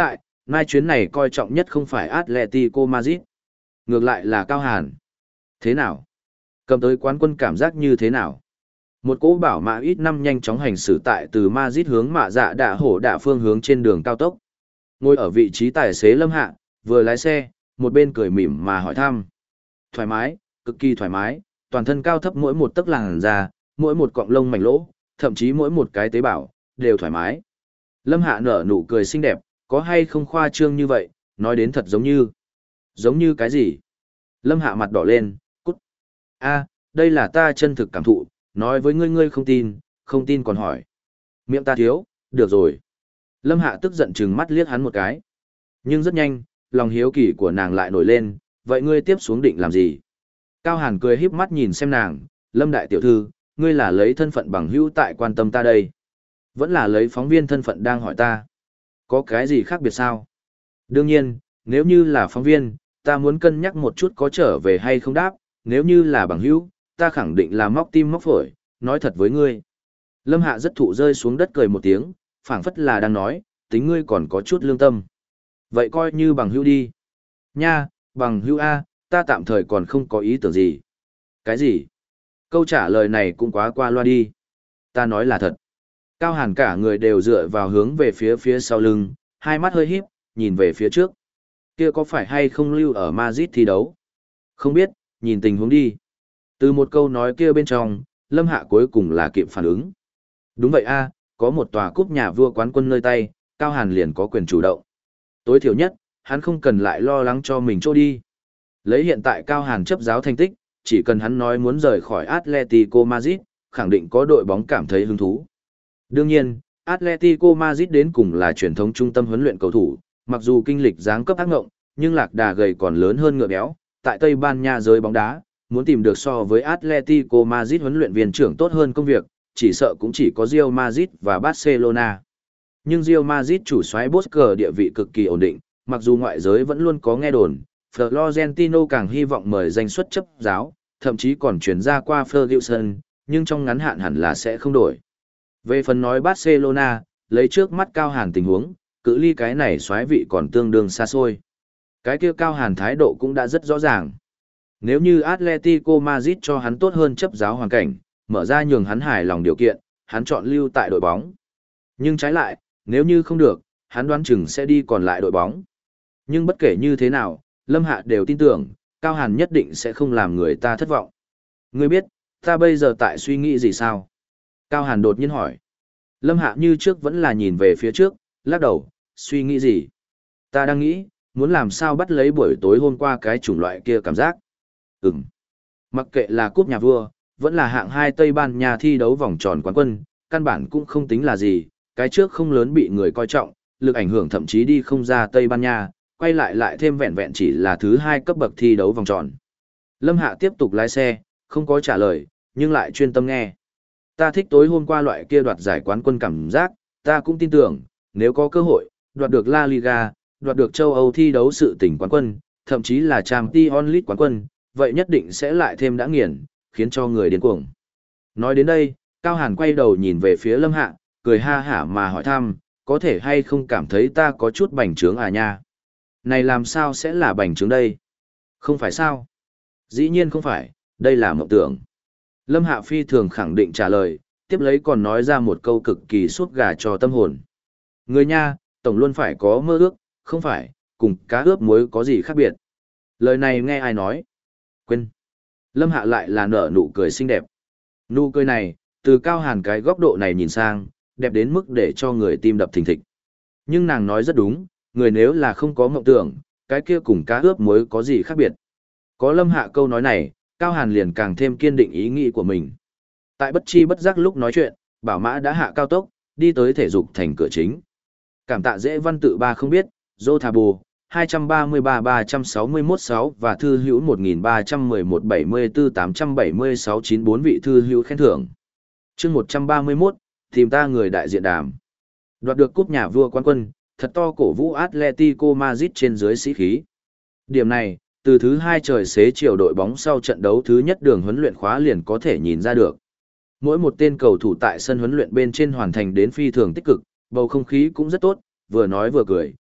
[SPEAKER 1] Mai chuyến này coi trọng nhất không phải Atletico Madrid, ngược lại là Cao Hàn. Thế nào? Cầm tới quán quân cảm giác như thế nào? Một cỗ bảo mã ít năm nhanh chóng hành xử tại từ Madrid hướng mạ dạ đạ hổ đạ phương hướng trên đường cao tốc. Ngồi ở vị trí tài xế Lâm Hạ, vừa lái xe, một bên cười mỉm mà hỏi thăm. Thoải mái, cực kỳ thoải mái, toàn thân cao thấp mỗi một tấc làn da, mỗi một cọng lông mảnh lỗ, thậm chí mỗi một cái tế bào, đều thoải mái. Lâm Hạ nở nụ cười xinh đẹp, có hay không khoa trương như vậy, nói đến thật giống như. Giống như cái gì? Lâm Hạ mặt đỏ lên, cút. A, đây là ta chân thực cảm thụ, nói với ngươi ngươi không tin, không tin còn hỏi. Miệng ta thiếu, được rồi. Lâm Hạ tức giận trừng mắt liếc hắn một cái. Nhưng rất nhanh, lòng hiếu kỳ của nàng lại nổi lên, vậy ngươi tiếp xuống định làm gì? Cao Hàn cười híp mắt nhìn xem nàng, Lâm đại tiểu thư, ngươi là lấy thân phận bằng hữu tại quan tâm ta đây. Vẫn là lấy phóng viên thân phận đang hỏi ta. Có cái gì khác biệt sao? Đương nhiên, nếu như là phóng viên, ta muốn cân nhắc một chút có trở về hay không đáp, nếu như là bằng hữu, ta khẳng định là móc tim móc phổi, nói thật với ngươi. Lâm Hạ rất thụ rơi xuống đất cười một tiếng, phảng phất là đang nói, tính ngươi còn có chút lương tâm. Vậy coi như bằng hữu đi. Nha, bằng hữu A, ta tạm thời còn không có ý tưởng gì. Cái gì? Câu trả lời này cũng quá qua loa đi. Ta nói là thật. Cao Hàn cả người đều dựa vào hướng về phía phía sau lưng, hai mắt hơi híp, nhìn về phía trước. Kia có phải hay không lưu ở Madrid thi đấu? Không biết, nhìn tình huống đi. Từ một câu nói kia bên trong, Lâm Hạ cuối cùng là kịp phản ứng. Đúng vậy a, có một tòa cúp nhà vua quán quân nơi tay, Cao Hàn liền có quyền chủ động. Tối thiểu nhất, hắn không cần lại lo lắng cho mình trôi đi. Lấy hiện tại Cao Hàn chấp giáo thành tích, chỉ cần hắn nói muốn rời khỏi Atletico Madrid, khẳng định có đội bóng cảm thấy hứng thú. Đương nhiên, Atletico Madrid đến cùng là truyền thống trung tâm huấn luyện cầu thủ, mặc dù kinh lịch giáng cấp ác ngộng, nhưng lạc đà gầy còn lớn hơn ngựa béo, tại Tây Ban Nha giới bóng đá, muốn tìm được so với Atletico Madrid huấn luyện viên trưởng tốt hơn công việc, chỉ sợ cũng chỉ có Real Madrid và Barcelona. Nhưng Real Madrid chủ soái Busquets địa vị cực kỳ ổn định, mặc dù ngoại giới vẫn luôn có nghe đồn, Florentino càng hy vọng mời danh xuất chấp giáo, thậm chí còn chuyển ra qua Ferguson, nhưng trong ngắn hạn hẳn là sẽ không đổi. Về phần nói Barcelona, lấy trước mắt Cao Hàn tình huống, cự ly cái này soái vị còn tương đương xa xôi. Cái kia Cao Hàn thái độ cũng đã rất rõ ràng. Nếu như Atletico Madrid cho hắn tốt hơn chấp giáo hoàn cảnh, mở ra nhường hắn hài lòng điều kiện, hắn chọn lưu tại đội bóng. Nhưng trái lại, nếu như không được, hắn đoán chừng sẽ đi còn lại đội bóng. Nhưng bất kể như thế nào, Lâm Hạ đều tin tưởng, Cao Hàn nhất định sẽ không làm người ta thất vọng. Ngươi biết, ta bây giờ tại suy nghĩ gì sao? Cao Hàn đột nhiên hỏi. Lâm Hạ như trước vẫn là nhìn về phía trước, lắc đầu, suy nghĩ gì? Ta đang nghĩ, muốn làm sao bắt lấy buổi tối hôm qua cái chủng loại kia cảm giác. Ừm. Mặc kệ là cúp nhà vua, vẫn là hạng hai Tây Ban Nha thi đấu vòng tròn quán quân, căn bản cũng không tính là gì, cái trước không lớn bị người coi trọng, lực ảnh hưởng thậm chí đi không ra Tây Ban Nha, quay lại lại thêm vẹn vẹn chỉ là thứ hai cấp bậc thi đấu vòng tròn. Lâm Hạ tiếp tục lái xe, không có trả lời, nhưng lại chuyên tâm nghe. Ta thích tối hôm qua loại kia đoạt giải quán quân cảm giác, ta cũng tin tưởng, nếu có cơ hội, đoạt được La Liga, đoạt được châu Âu thi đấu sự tỉnh quán quân, thậm chí là Champions League quán quân, vậy nhất định sẽ lại thêm đã nghiền, khiến cho người điên cuồng. Nói đến đây, Cao Hàn quay đầu nhìn về phía Lâm Hạ, cười ha hả mà hỏi thăm, có thể hay không cảm thấy ta có chút bành trướng à nha? Này làm sao sẽ là bành trướng đây? Không phải sao? Dĩ nhiên không phải, đây là mộng tưởng. Lâm Hạ phi thường khẳng định trả lời, tiếp lấy còn nói ra một câu cực kỳ suốt gà cho tâm hồn. Người nha, tổng luôn phải có mơ ước, không phải, cùng cá ướp muối có gì khác biệt. Lời này nghe ai nói? Quên. Lâm Hạ lại là nở nụ cười xinh đẹp. Nụ cười này, từ Cao Hàn cái góc độ này nhìn sang, đẹp đến mức để cho người tim đập thình thịch. Nhưng nàng nói rất đúng, người nếu là không có mộng tưởng, cái kia cùng cá ướp muối có gì khác biệt. Có Lâm Hạ câu nói này, Cao Hàn liền càng thêm kiên định ý nghĩ của mình. Tại bất chi bất giác lúc nói chuyện, bảo mã đã hạ cao tốc, đi tới thể dục thành cửa chính. Cảm tạ dễ văn tự ba không biết, Dô Thà Bù, hai ba ba ba sáu mốt sáu và thư hữu một ba một một bảy bốn tám bảy sáu chín bốn vị thư hữu khen thưởng. chương một trăm ba mươi mốt, tìm ta người đại diện đàm. Đoạt được cúp nhà vua quán quân, thật to cổ vũ Atletico Madrid trên dưới sĩ khí. Điểm này, từ thứ hai trời xế chiều đội bóng sau trận đấu thứ nhất đường huấn luyện khóa liền có thể nhìn ra được. Mỗi một tên cầu thủ tại sân huấn luyện bên trên hoàn thành đến phi thường tích cực, bầu không khí cũng rất tốt, vừa nói vừa cười,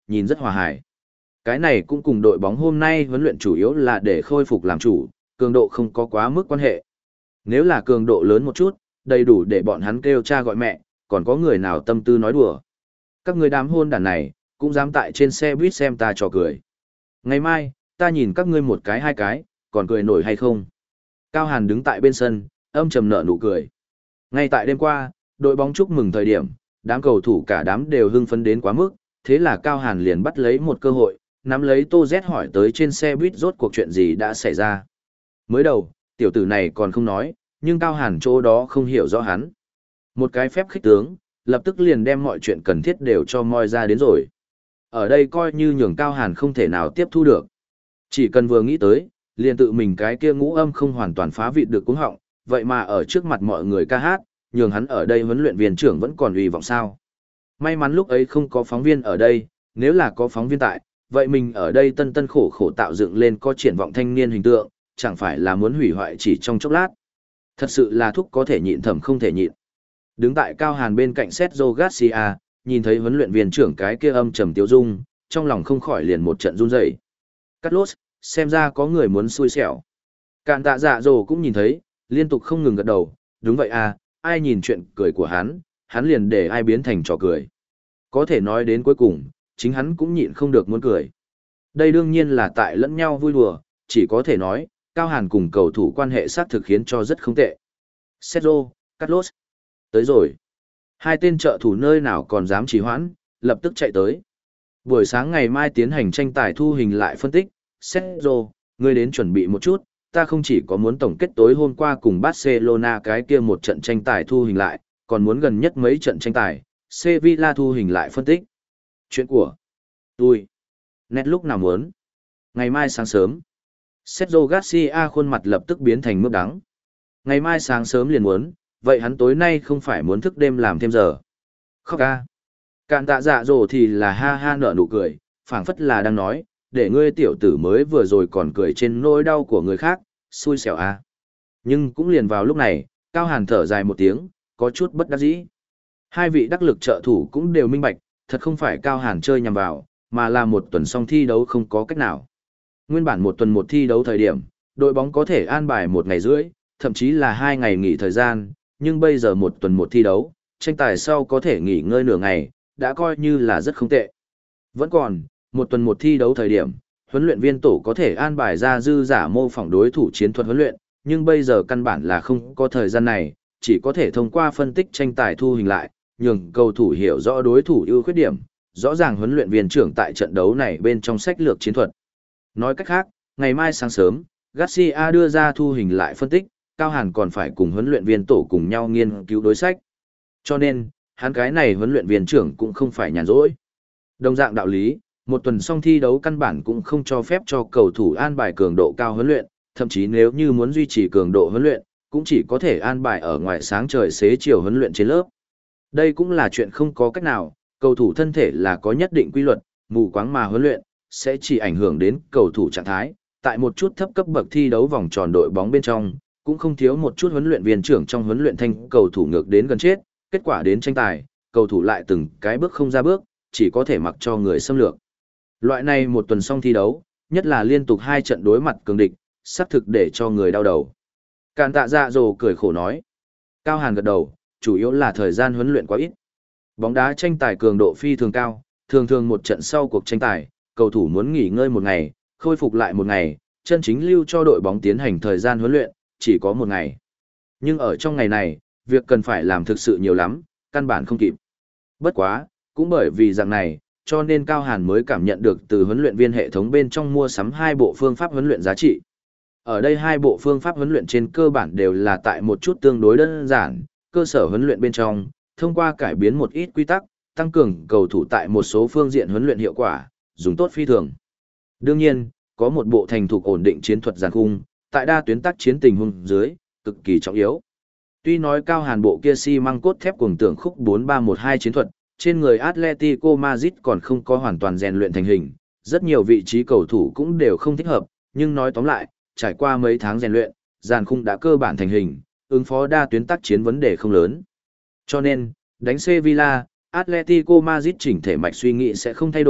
[SPEAKER 1] nhìn rất hòa hài. Cái này cũng cùng đội bóng hôm nay huấn luyện chủ yếu là để khôi phục làm chủ, cường độ không có quá mức quan hệ. Nếu là cường độ lớn một chút, đầy đủ để bọn hắn kêu cha gọi mẹ, còn có người nào tâm tư nói đùa. Các người đám hôn đàn này, cũng dám tại trên xe buýt xem ta trò cười. Ngày mai, ta nhìn các ngươi một cái hai cái, còn cười nổi hay không? Cao Hàn đứng tại bên sân, âm trầm nở nụ cười. Ngay tại đêm qua, đội bóng chúc mừng thời điểm, đám cầu thủ cả đám đều hưng phấn đến quá mức, thế là Cao Hàn liền bắt lấy một cơ hội, nắm lấy Tô Z hỏi tới trên xe buýt rốt cuộc chuyện gì đã xảy ra. Mới đầu, tiểu tử này còn không nói, nhưng Cao Hàn chỗ đó không hiểu rõ hắn. Một cái phép khích tướng, lập tức liền đem mọi chuyện cần thiết đều cho moi ra đến rồi. Ở đây coi như nhường Cao Hàn không thể nào tiếp thu được. Chỉ cần vừa nghĩ tới, liền tự mình cái kia ngũ âm không hoàn toàn phá vịt được cuống họng, vậy mà ở trước mặt mọi người ca hát, nhường hắn ở đây huấn luyện viên trưởng vẫn còn uy vọng sao. May mắn lúc ấy không có phóng viên ở đây, nếu là có phóng viên tại, vậy mình ở đây tân tân khổ khổ tạo dựng lên có triển vọng thanh niên hình tượng, chẳng phải là muốn hủy hoại chỉ trong chốc lát. Thật sự là thúc có thể nhịn thầm không thể nhịn. Đứng tại Cao Hàn bên cạnh Sergio Garcia, nhìn thấy huấn luyện viên trưởng cái kia âm trầm tiêu dung, trong lòng không khỏi liền một trận run rẩy. Carlos, xem ra có người muốn xui xẻo. Cạn tạ dạ dồ cũng nhìn thấy, liên tục không ngừng gật đầu, đúng vậy à, ai nhìn chuyện cười của hắn, hắn liền để ai biến thành trò cười. Có thể nói đến cuối cùng, chính hắn cũng nhịn không được muốn cười. Đây đương nhiên là tại lẫn nhau vui đùa, chỉ có thể nói, Cao Hàn cùng cầu thủ quan hệ sát thực khiến cho rất không tệ. Sergio, Carlos, tới rồi. Hai tên trợ thủ nơi nào còn dám trì hoãn, lập tức chạy tới. Buổi sáng ngày mai tiến hành tranh tài thu hình lại phân tích, Sergio, ngươi đến chuẩn bị một chút, ta không chỉ có muốn tổng kết tối hôm qua cùng Barcelona cái kia một trận tranh tài thu hình lại, còn muốn gần nhất mấy trận tranh tài, Sevilla thu hình lại phân tích. Chuyện của tôi, nét lúc nào muốn. Ngày mai sáng sớm, Sergio Garcia khuôn mặt lập tức biến thành mướp đắng. Ngày mai sáng sớm liền muốn, vậy hắn tối nay không phải muốn thức đêm làm thêm giờ. Khóc ca. Cạn tạ dạ dỗ thì là ha ha nở nụ cười, phảng phất là đang nói, để ngươi tiểu tử mới vừa rồi còn cười trên nỗi đau của người khác, xui xẻo à. Nhưng cũng liền vào lúc này, Cao Hàn thở dài một tiếng, có chút bất đắc dĩ. Hai vị đắc lực trợ thủ cũng đều minh bạch, thật không phải Cao Hàn chơi nhằm vào, mà là một tuần xong thi đấu không có cách nào. Nguyên bản một tuần một thi đấu thời điểm, đội bóng có thể an bài một ngày rưỡi, thậm chí là hai ngày nghỉ thời gian, nhưng bây giờ một tuần một thi đấu, tranh tài sau có thể nghỉ ngơi nửa ngày, đã coi như là rất không tệ. Vẫn còn, một tuần một thi đấu thời điểm, huấn luyện viên tổ có thể an bài ra dư giả mô phỏng đối thủ chiến thuật huấn luyện, nhưng bây giờ căn bản là không có thời gian này, chỉ có thể thông qua phân tích tranh tài thu hình lại, nhường cầu thủ hiểu rõ đối thủ ưu khuyết điểm, rõ ràng huấn luyện viên trưởng tại trận đấu này bên trong sách lược chiến thuật. Nói cách khác, ngày mai sáng sớm, Garcia đưa ra thu hình lại phân tích, Cao Hàn còn phải cùng huấn luyện viên tổ cùng nhau nghiên cứu đối sách. Cho nên, hắn cái này huấn luyện viên trưởng cũng không phải nhàn rỗi. Đồng dạng đạo lý, một tuần xong thi đấu căn bản cũng không cho phép cho cầu thủ an bài cường độ cao huấn luyện, thậm chí nếu như muốn duy trì cường độ huấn luyện, cũng chỉ có thể an bài ở ngoài sáng trời xế chiều huấn luyện trên lớp. Đây cũng là chuyện không có cách nào, cầu thủ thân thể là có nhất định quy luật, mù quáng mà huấn luyện, sẽ chỉ ảnh hưởng đến cầu thủ trạng thái. Tại một chút thấp cấp bậc thi đấu vòng tròn đội bóng bên trong, cũng không thiếu một chút huấn luyện viên trưởng trong huấn luyện thanh cầu thủ ngược đến gần chết, kết quả đến tranh tài, cầu thủ lại từng cái bước không ra bước, chỉ có thể mặc cho người xâm lược. Loại này một tuần xong thi đấu, nhất là liên tục hai trận đối mặt cường địch, xác thực để cho người đau đầu. Càn tạ dạ dồ cười khổ nói. Cao Hàn gật đầu, chủ yếu là thời gian huấn luyện quá ít. Bóng đá tranh tài cường độ phi thường cao, thường thường một trận sau cuộc tranh tài, cầu thủ muốn nghỉ ngơi một ngày, khôi phục lại một ngày, chân chính lưu cho đội bóng tiến hành thời gian huấn luyện, chỉ có một ngày. Nhưng ở trong ngày này, việc cần phải làm thực sự nhiều lắm, căn bản không kịp. Bất quá, cũng bởi vì dạng này, cho nên Cao Hàn mới cảm nhận được từ huấn luyện viên hệ thống bên trong mua sắm hai bộ phương pháp huấn luyện giá trị. Ở đây hai bộ phương pháp huấn luyện trên cơ bản đều là tại một chút tương đối đơn giản, cơ sở huấn luyện bên trong, thông qua cải biến một ít quy tắc, tăng cường cầu thủ tại một số phương diện huấn luyện hiệu quả, dùng tốt phi thường. Đương nhiên, có một bộ thành thục ổn định chiến thuật giàn khung, tại đa tuyến tác chiến tình huống dưới, cực kỳ trọng yếu. Tuy nói Cao Hàn bộ kia xi măng cốt thép cuồng tưởng khúc bốn ba một hai chiến thuật, trên người Atletico Madrid còn không có hoàn toàn rèn luyện thành hình, rất nhiều vị trí cầu thủ cũng đều không thích hợp, nhưng nói tóm lại, trải qua mấy tháng rèn luyện, giàn khung đã cơ bản thành hình, ứng phó đa tuyến tác chiến vấn đề không lớn. Cho nên, đánh Sevilla, Atletico Madrid chỉnh thể mạch suy nghĩ sẽ không thay đổi,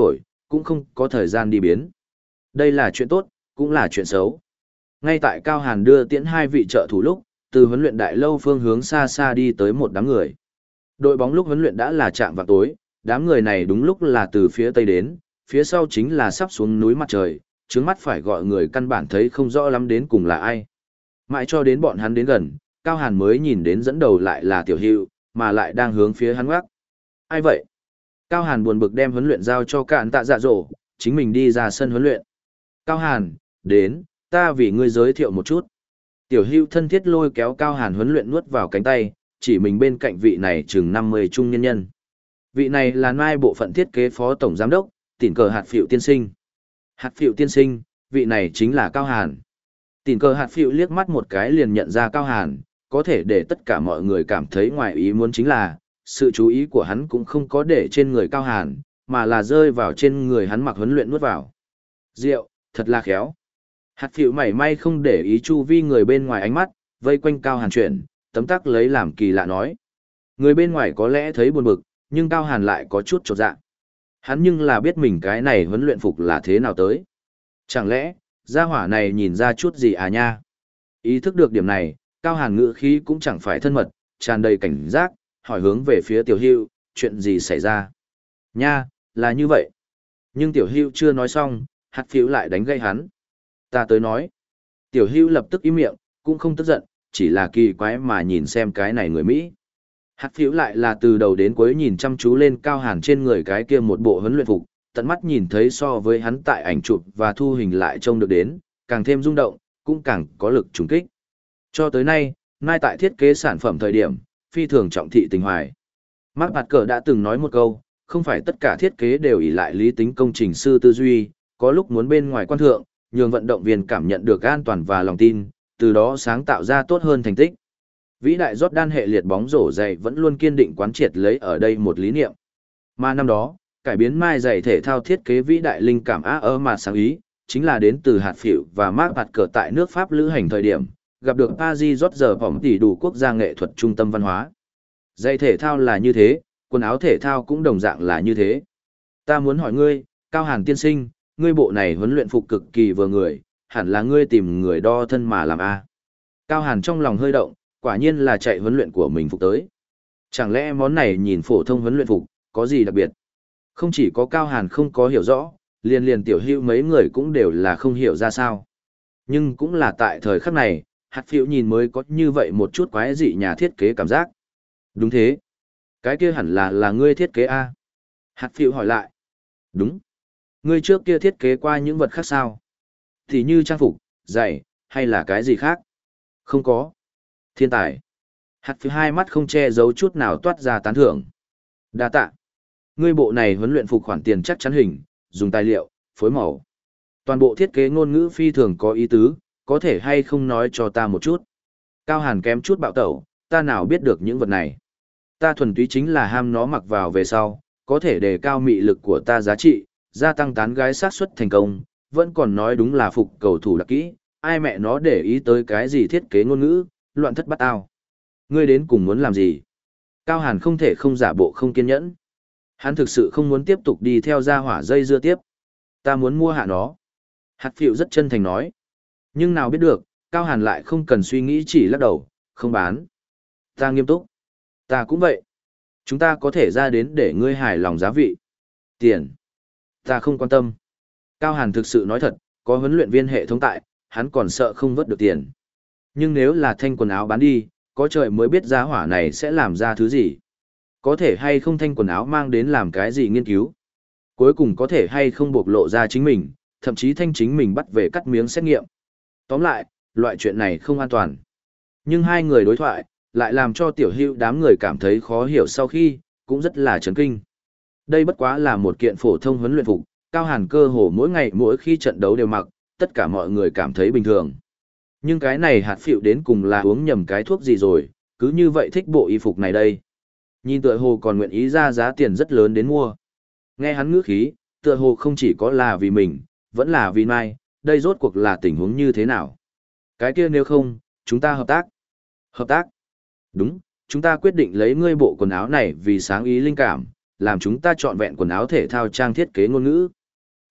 [SPEAKER 1] cũng không có thời gian đi biến. Đây là chuyện tốt, cũng là chuyện xấu. Ngay tại Cao Hàn đưa tiễn hai vị trợ thủ lúc, từ huấn luyện đại lâu phương hướng xa xa đi tới một đám người. Đội bóng lúc huấn luyện đã là chạm vào tối, đám người này đúng lúc là từ phía tây đến, phía sau chính là sắp xuống núi mặt trời, trướng mắt phải gọi người căn bản thấy không rõ lắm đến cùng là ai. Mãi cho đến bọn hắn đến gần, Cao Hàn mới nhìn đến dẫn đầu lại là Tiểu Hữu, mà lại đang hướng phía hắn ngoắc. Ai vậy? Cao Hàn buồn bực đem huấn luyện giao cho Cạn Tạ Dạ Dỗ, chính mình đi ra sân huấn luyện. Cao Hàn, đến, ta vì ngươi giới thiệu một chút. Tiểu Hữu thân thiết lôi kéo Cao Hàn huấn luyện nuốt vào cánh tay, chỉ mình bên cạnh vị này chừng năm mươi trung nhân nhân. Vị này là Nai bộ phận thiết kế phó tổng giám đốc, Tỉn Cờ Hạt Phiệu tiên sinh. Hạt Phiệu tiên sinh, vị này chính là Cao Hàn. Tỉn Cờ Hạt Phiệu liếc mắt một cái liền nhận ra Cao Hàn, có thể để tất cả mọi người cảm thấy ngoài ý muốn chính là, sự chú ý của hắn cũng không có để trên người Cao Hàn, mà là rơi vào trên người hắn mặc huấn luyện nuốt vào. Rượu, thật là khéo. Hạt Phiệu mảy may không để ý chu vi người bên ngoài ánh mắt, vây quanh Cao Hàn chuyển, tấm tắc lấy làm kỳ lạ nói. Người bên ngoài có lẽ thấy buồn bực, nhưng Cao Hàn lại có chút chột dạ. Hắn nhưng là biết mình cái này huấn luyện phục là thế nào tới. Chẳng lẽ, gia hỏa này nhìn ra chút gì à nha? Ý thức được điểm này, Cao Hàn ngữ khí cũng chẳng phải thân mật, tràn đầy cảnh giác, hỏi hướng về phía Tiểu Hữu, chuyện gì xảy ra? Nha, là như vậy. Nhưng Tiểu Hữu chưa nói xong, Hạt Phiệu lại đánh gây hắn. Ta tới nói. Tiểu Hữu lập tức im miệng, cũng không tức giận, chỉ là kỳ quái mà nhìn xem cái này người Mỹ. Hạt Phiệu lại là từ đầu đến cuối nhìn chăm chú lên Cao Hàn trên người cái kia một bộ huấn luyện phục, tận mắt nhìn thấy so với hắn tại ảnh chụp và thu hình lại trông được đến, càng thêm rung động, cũng càng có lực trùng kích. Cho tới nay, Nai tại thiết kế sản phẩm thời điểm, phi thường trọng thị tình hoài. Mark Parker đã từng nói một câu, không phải tất cả thiết kế đều ỷ lại lý tính công trình sư tư duy, có lúc muốn bên ngoài quan thượng, nhường vận động viên cảm nhận được an toàn và lòng tin, từ đó sáng tạo ra tốt hơn thành tích. Vĩ đại Jordan hệ liệt bóng rổ dày vẫn luôn kiên định quán triệt lấy ở đây một lý niệm. Mà năm đó, cải biến mai giày thể thao thiết kế vĩ đại linh cảm A ơ mà sáng ý, chính là đến từ Hạt Phiệu và Mark Parker tại nước Pháp lữ hành thời điểm, gặp được Paris George Vòng tỷ đủ quốc gia nghệ thuật trung tâm văn hóa. Giày thể thao là như thế, quần áo thể thao cũng đồng dạng là như thế. Ta muốn hỏi ngươi, Cao Hàn tiên sinh, ngươi bộ này huấn luyện phục cực kỳ vừa người, hẳn là ngươi tìm người đo thân mà làm A. Cao Hàn trong lòng hơi động, quả nhiên là chạy huấn luyện của mình phục tới. Chẳng lẽ món này nhìn phổ thông huấn luyện phục, có gì đặc biệt? Không chỉ có Cao Hàn không có hiểu rõ, liền liền Tiểu Hữu mấy người cũng đều là không hiểu ra sao. Nhưng cũng là tại thời khắc này, Hạt Phiệu nhìn mới có như vậy một chút quái dị nhà thiết kế cảm giác. Đúng thế. Cái kia hẳn là là ngươi thiết kế A. Hạt Phiệu hỏi lại. Đúng. Ngươi trước kia thiết kế qua những vật khác sao? Thì như trang phục, giày, hay là cái gì khác? Không có. Thiên tài. Hạt Phiệu hai mắt không che giấu chút nào toát ra tán thưởng. Đa tạ. Ngươi bộ này huấn luyện phục khoản tiền chắc chắn hình, dùng tài liệu, phối màu. Toàn bộ thiết kế ngôn ngữ phi thường có ý tứ, có thể hay không nói cho ta một chút. Cao Hàn kém chút bạo tẩu, ta nào biết được những vật này. Ta thuần túy chính là ham nó mặc vào về sau, có thể đề cao mị lực của ta giá trị, gia tăng tán gái xác suất thành công, vẫn còn nói đúng là phục cầu thủ đặc kỹ, ai mẹ nó để ý tới cái gì thiết kế ngôn ngữ, loạn thất bắt ao. Ngươi đến cùng muốn làm gì? Cao Hàn không thể không giả bộ không kiên nhẫn. Hắn thực sự không muốn tiếp tục đi theo gia hỏa dây dưa tiếp. Ta muốn mua hạ nó. Hạt Phiệu rất chân thành nói. Nhưng nào biết được, Cao Hàn lại không cần suy nghĩ chỉ lắc đầu, không bán. Ta nghiêm túc. Ta cũng vậy. Chúng ta có thể ra đến để ngươi hài lòng giá vị. Tiền. Ta không quan tâm. Cao Hàn thực sự nói thật, có huấn luyện viên hệ thống tại, hắn còn sợ không vớt được tiền. Nhưng nếu là thanh quần áo bán đi, có trời mới biết giá hỏa này sẽ làm ra thứ gì. Có thể hay không thanh quần áo mang đến làm cái gì nghiên cứu. Cuối cùng có thể hay không bộc lộ ra chính mình, thậm chí thanh chính mình bắt về cắt miếng xét nghiệm. Tóm lại, loại chuyện này không an toàn. Nhưng hai người đối thoại, lại làm cho Tiểu Hữu đám người cảm thấy khó hiểu sau khi, cũng rất là chấn kinh. Đây bất quá là một kiện phổ thông huấn luyện phục, Cao Hàn cơ hồ mỗi ngày mỗi khi trận đấu đều mặc, tất cả mọi người cảm thấy bình thường. Nhưng cái này Hạt Phiệu đến cùng là uống nhầm cái thuốc gì rồi, cứ như vậy thích bộ y phục này đây. Nhìn tựa hồ còn nguyện ý ra giá tiền rất lớn đến mua. Nghe hắn ngữ khí, tựa hồ không chỉ có là vì mình, vẫn là vì Mai, đây rốt cuộc là tình huống như thế nào. Cái kia nếu không, chúng ta hợp tác. Hợp tác. Đúng, chúng ta quyết định lấy ngươi bộ quần áo này vì sáng ý linh cảm, làm chúng ta chọn vẹn quần áo thể thao trang thiết kế ngôn ngữ.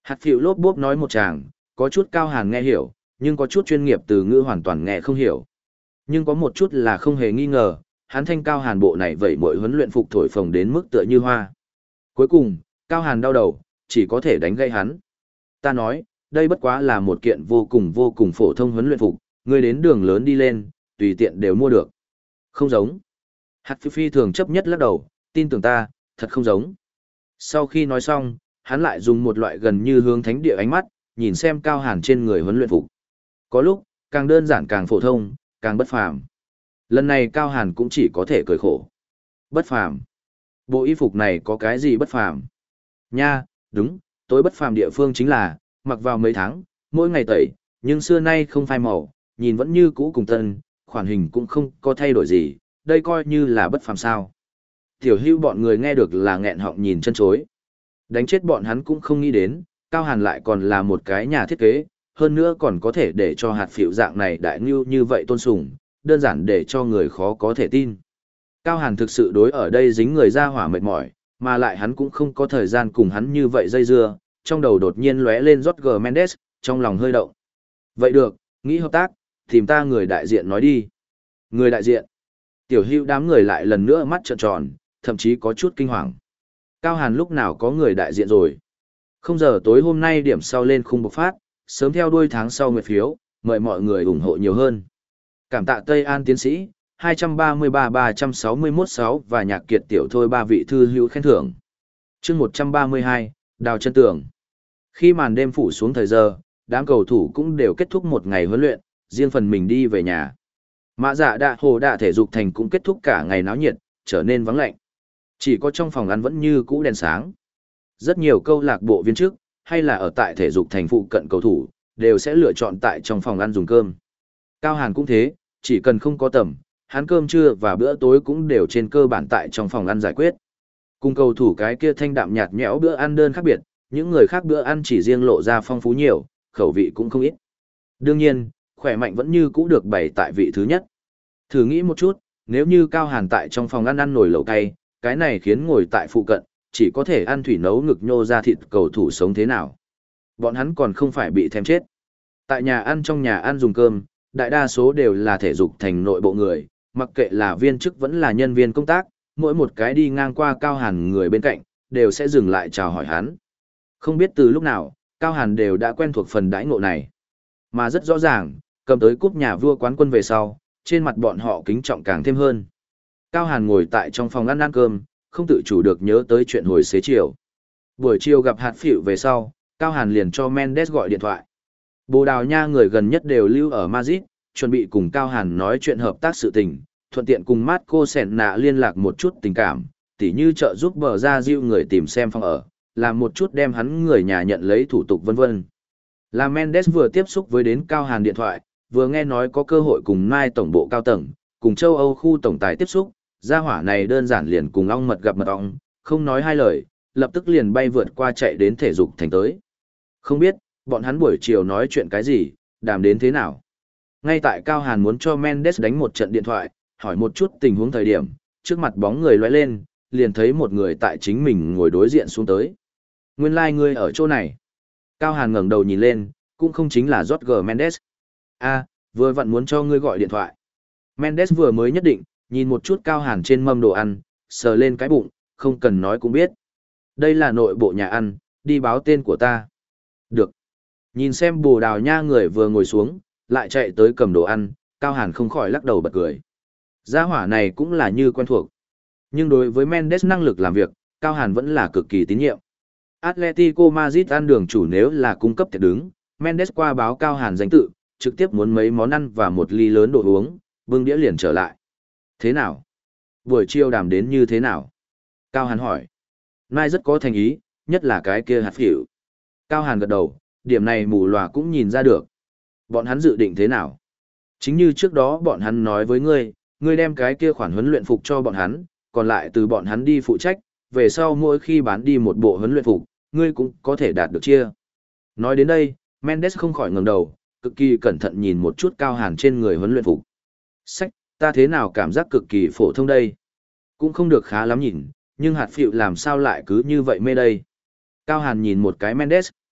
[SPEAKER 1] Hạt phiệu lốp bốp nói một tràng, có chút Cao Hàn nghe hiểu, nhưng có chút chuyên nghiệp từ ngữ hoàn toàn nghe không hiểu. Nhưng có một chút là không hề nghi ngờ, hắn thanh Cao Hàn bộ này vậy mỗi huấn luyện phục thổi phồng đến mức tựa như hoa. Cuối cùng, Cao Hàn đau đầu, chỉ có thể đánh gây hắn. Ta nói, đây bất quá là một kiện vô cùng vô cùng phổ thông huấn luyện phục, ngươi đến đường lớn đi lên, tùy tiện đều mua được. Không giống. Hạt phi phi thường chấp nhất lắc đầu, tin tưởng ta, thật không giống. Sau khi nói xong, hắn lại dùng một loại gần như hướng thánh địa ánh mắt, nhìn xem Cao Hàn trên người huấn luyện phục. Có lúc, càng đơn giản càng phổ thông, càng bất phàm. Lần này Cao Hàn cũng chỉ có thể cười khổ. Bất phàm. Bộ y phục này có cái gì bất phàm? Nha, đúng, tối bất phàm địa phương chính là, mặc vào mấy tháng, mỗi ngày tẩy, nhưng xưa nay không phai màu, nhìn vẫn như cũ cùng tân, khoản hình cũng không có thay đổi gì, đây coi như là bất phàm sao. Tiểu Hưu bọn người nghe được là nghẹn họng nhìn chân chối. Đánh chết bọn hắn cũng không nghĩ đến, Cao Hàn lại còn là một cái nhà thiết kế, hơn nữa còn có thể để cho hạt phiệu dạng này đại ngưu như vậy tôn sùng, đơn giản để cho người khó có thể tin. Cao Hàn thực sự đối ở đây dính người ra hỏa mệt mỏi, mà lại hắn cũng không có thời gian cùng hắn như vậy dây dưa, trong đầu đột nhiên lóe lên Jorge Mendes, trong lòng hơi động. Vậy được, nghĩ hợp tác, tìm ta người đại diện nói đi. Người đại diện. Tiểu Hưu đám người lại lần nữa mắt trợn tròn, thậm chí có chút kinh hoàng. Cao Hàn lúc nào có người đại diện rồi. Không giờ tối hôm nay điểm sau lên khung bộc phát, sớm theo đuôi tháng sau nguyệt phiếu, mời mọi người ủng hộ nhiều hơn. Cảm tạ Tây An tiến sĩ, hai ba ba ba sáu mốt sáu và nhạc kiệt tiểu thôi ba vị thư hữu khen thưởng. chương một trăm ba mươi hai, Đào chân tường. Khi màn đêm phủ xuống thời giờ, đám cầu thủ cũng đều kết thúc một ngày huấn luyện, riêng phần mình đi về nhà. Mã dạ đạ hồ đạ thể dục thành cũng kết thúc cả ngày náo nhiệt, trở nên vắng lạnh. Chỉ có trong phòng ăn vẫn như cũ đèn sáng. Rất nhiều câu lạc bộ viên chức, hay là ở tại thể dục thành phụ cận cầu thủ, đều sẽ lựa chọn tại trong phòng ăn dùng cơm. Cao Hàn cũng thế, chỉ cần không có tầm, hắn cơm trưa và bữa tối cũng đều trên cơ bản tại trong phòng ăn giải quyết. Cùng cầu thủ cái kia thanh đạm nhạt nhẽo bữa ăn đơn khác biệt, những người khác bữa ăn chỉ riêng lộ ra phong phú nhiều, khẩu vị cũng không ít. Đương nhiên, khỏe mạnh vẫn như cũ được bày tại vị thứ nhất. Thử nghĩ một chút, nếu như Cao Hàn tại trong phòng ăn ăn nồi lẩu cay, cái này khiến ngồi tại phụ cận, chỉ có thể ăn thủy nấu ngực nhô ra thịt cầu thủ sống thế nào. Bọn hắn còn không phải bị thèm chết. Tại nhà ăn trong nhà ăn dùng cơm, đại đa số đều là thể dục thành nội bộ người, mặc kệ là viên chức vẫn là nhân viên công tác, mỗi một cái đi ngang qua Cao Hàn người bên cạnh, đều sẽ dừng lại chào hỏi hắn. Không biết từ lúc nào, Cao Hàn đều đã quen thuộc phần đãi ngộ này. Mà rất rõ ràng, cầm tới cúp nhà vua quán quân về sau, trên mặt bọn họ kính trọng càng thêm hơn. Cao Hàn ngồi tại trong phòng ăn ăn cơm, không tự chủ được nhớ tới chuyện hồi xế chiều. Buổi chiều gặp hạt phịu về sau, Cao Hàn liền cho Mendes gọi điện thoại. Bồ Đào Nha người gần nhất đều lưu ở Madrid, chuẩn bị cùng Cao Hàn nói chuyện hợp tác sự tình, thuận tiện cùng Marco Senna liên lạc một chút tình cảm, tỉ như trợ giúp bờ ra diêu người tìm xem phòng ở, làm một chút đem hắn người nhà nhận lấy thủ tục vân vân. Là Mendes vừa tiếp xúc với đến Cao Hàn điện thoại, vừa nghe nói có cơ hội cùng Nai tổng bộ cao tầng, cùng châu Âu khu tổng tài tiếp xúc, gia hỏa này đơn giản liền cùng ong mật gặp mật ong, không nói hai lời, lập tức liền bay vượt qua chạy đến thể dục thành tới. Không biết, bọn hắn buổi chiều nói chuyện cái gì, đàm đến thế nào. Ngay tại Cao Hàn muốn cho Mendes đánh một trận điện thoại, hỏi một chút tình huống thời điểm, trước mặt bóng người lóe lên, liền thấy một người tại chính mình ngồi đối diện xuống tới. Nguyên lai like ngươi ở chỗ này. Cao Hàn ngẩng đầu nhìn lên, cũng không chính là Jorge Mendes. A, vừa vặn muốn cho ngươi gọi điện thoại. Mendes vừa mới nhất định, nhìn một chút Cao Hàn trên mâm đồ ăn, sờ lên cái bụng, không cần nói cũng biết. Đây là nội bộ nhà ăn, đi báo tên của ta. Được. Nhìn xem Bồ Đào Nha người vừa ngồi xuống, lại chạy tới cầm đồ ăn, Cao Hàn không khỏi lắc đầu bật cười. Gia hỏa này cũng là như quen thuộc. Nhưng đối với Mendes năng lực làm việc, Cao Hàn vẫn là cực kỳ tín nhiệm. Atletico Madrid ăn đường chủ nếu là cung cấp thiệt đứng, Mendes qua báo Cao Hàn danh tự, trực tiếp muốn mấy món ăn và một ly lớn đồ uống, bưng đĩa liền trở lại. Thế nào? Buổi chiều đàm đến như thế nào? Cao Hàn hỏi. Nai rất có thành ý, nhất là cái kia hạt phỉu. Cao Hàn gật đầu, điểm này mù lòa cũng nhìn ra được. Bọn hắn dự định thế nào? Chính như trước đó bọn hắn nói với ngươi, ngươi đem cái kia khoản huấn luyện phục cho bọn hắn, còn lại từ bọn hắn đi phụ trách, về sau mỗi khi bán đi một bộ huấn luyện phục, ngươi cũng có thể đạt được chia. Nói đến đây, Mendes không khỏi ngẩng đầu, cực kỳ cẩn thận nhìn một chút Cao Hàn trên người huấn luyện phục. Sách, ta thế nào cảm giác cực kỳ phổ thông đây? Cũng không được khá lắm nhìn, nhưng hạt phịu làm sao lại cứ như vậy mê đây? Cao Hàn nhìn một cái Mendes,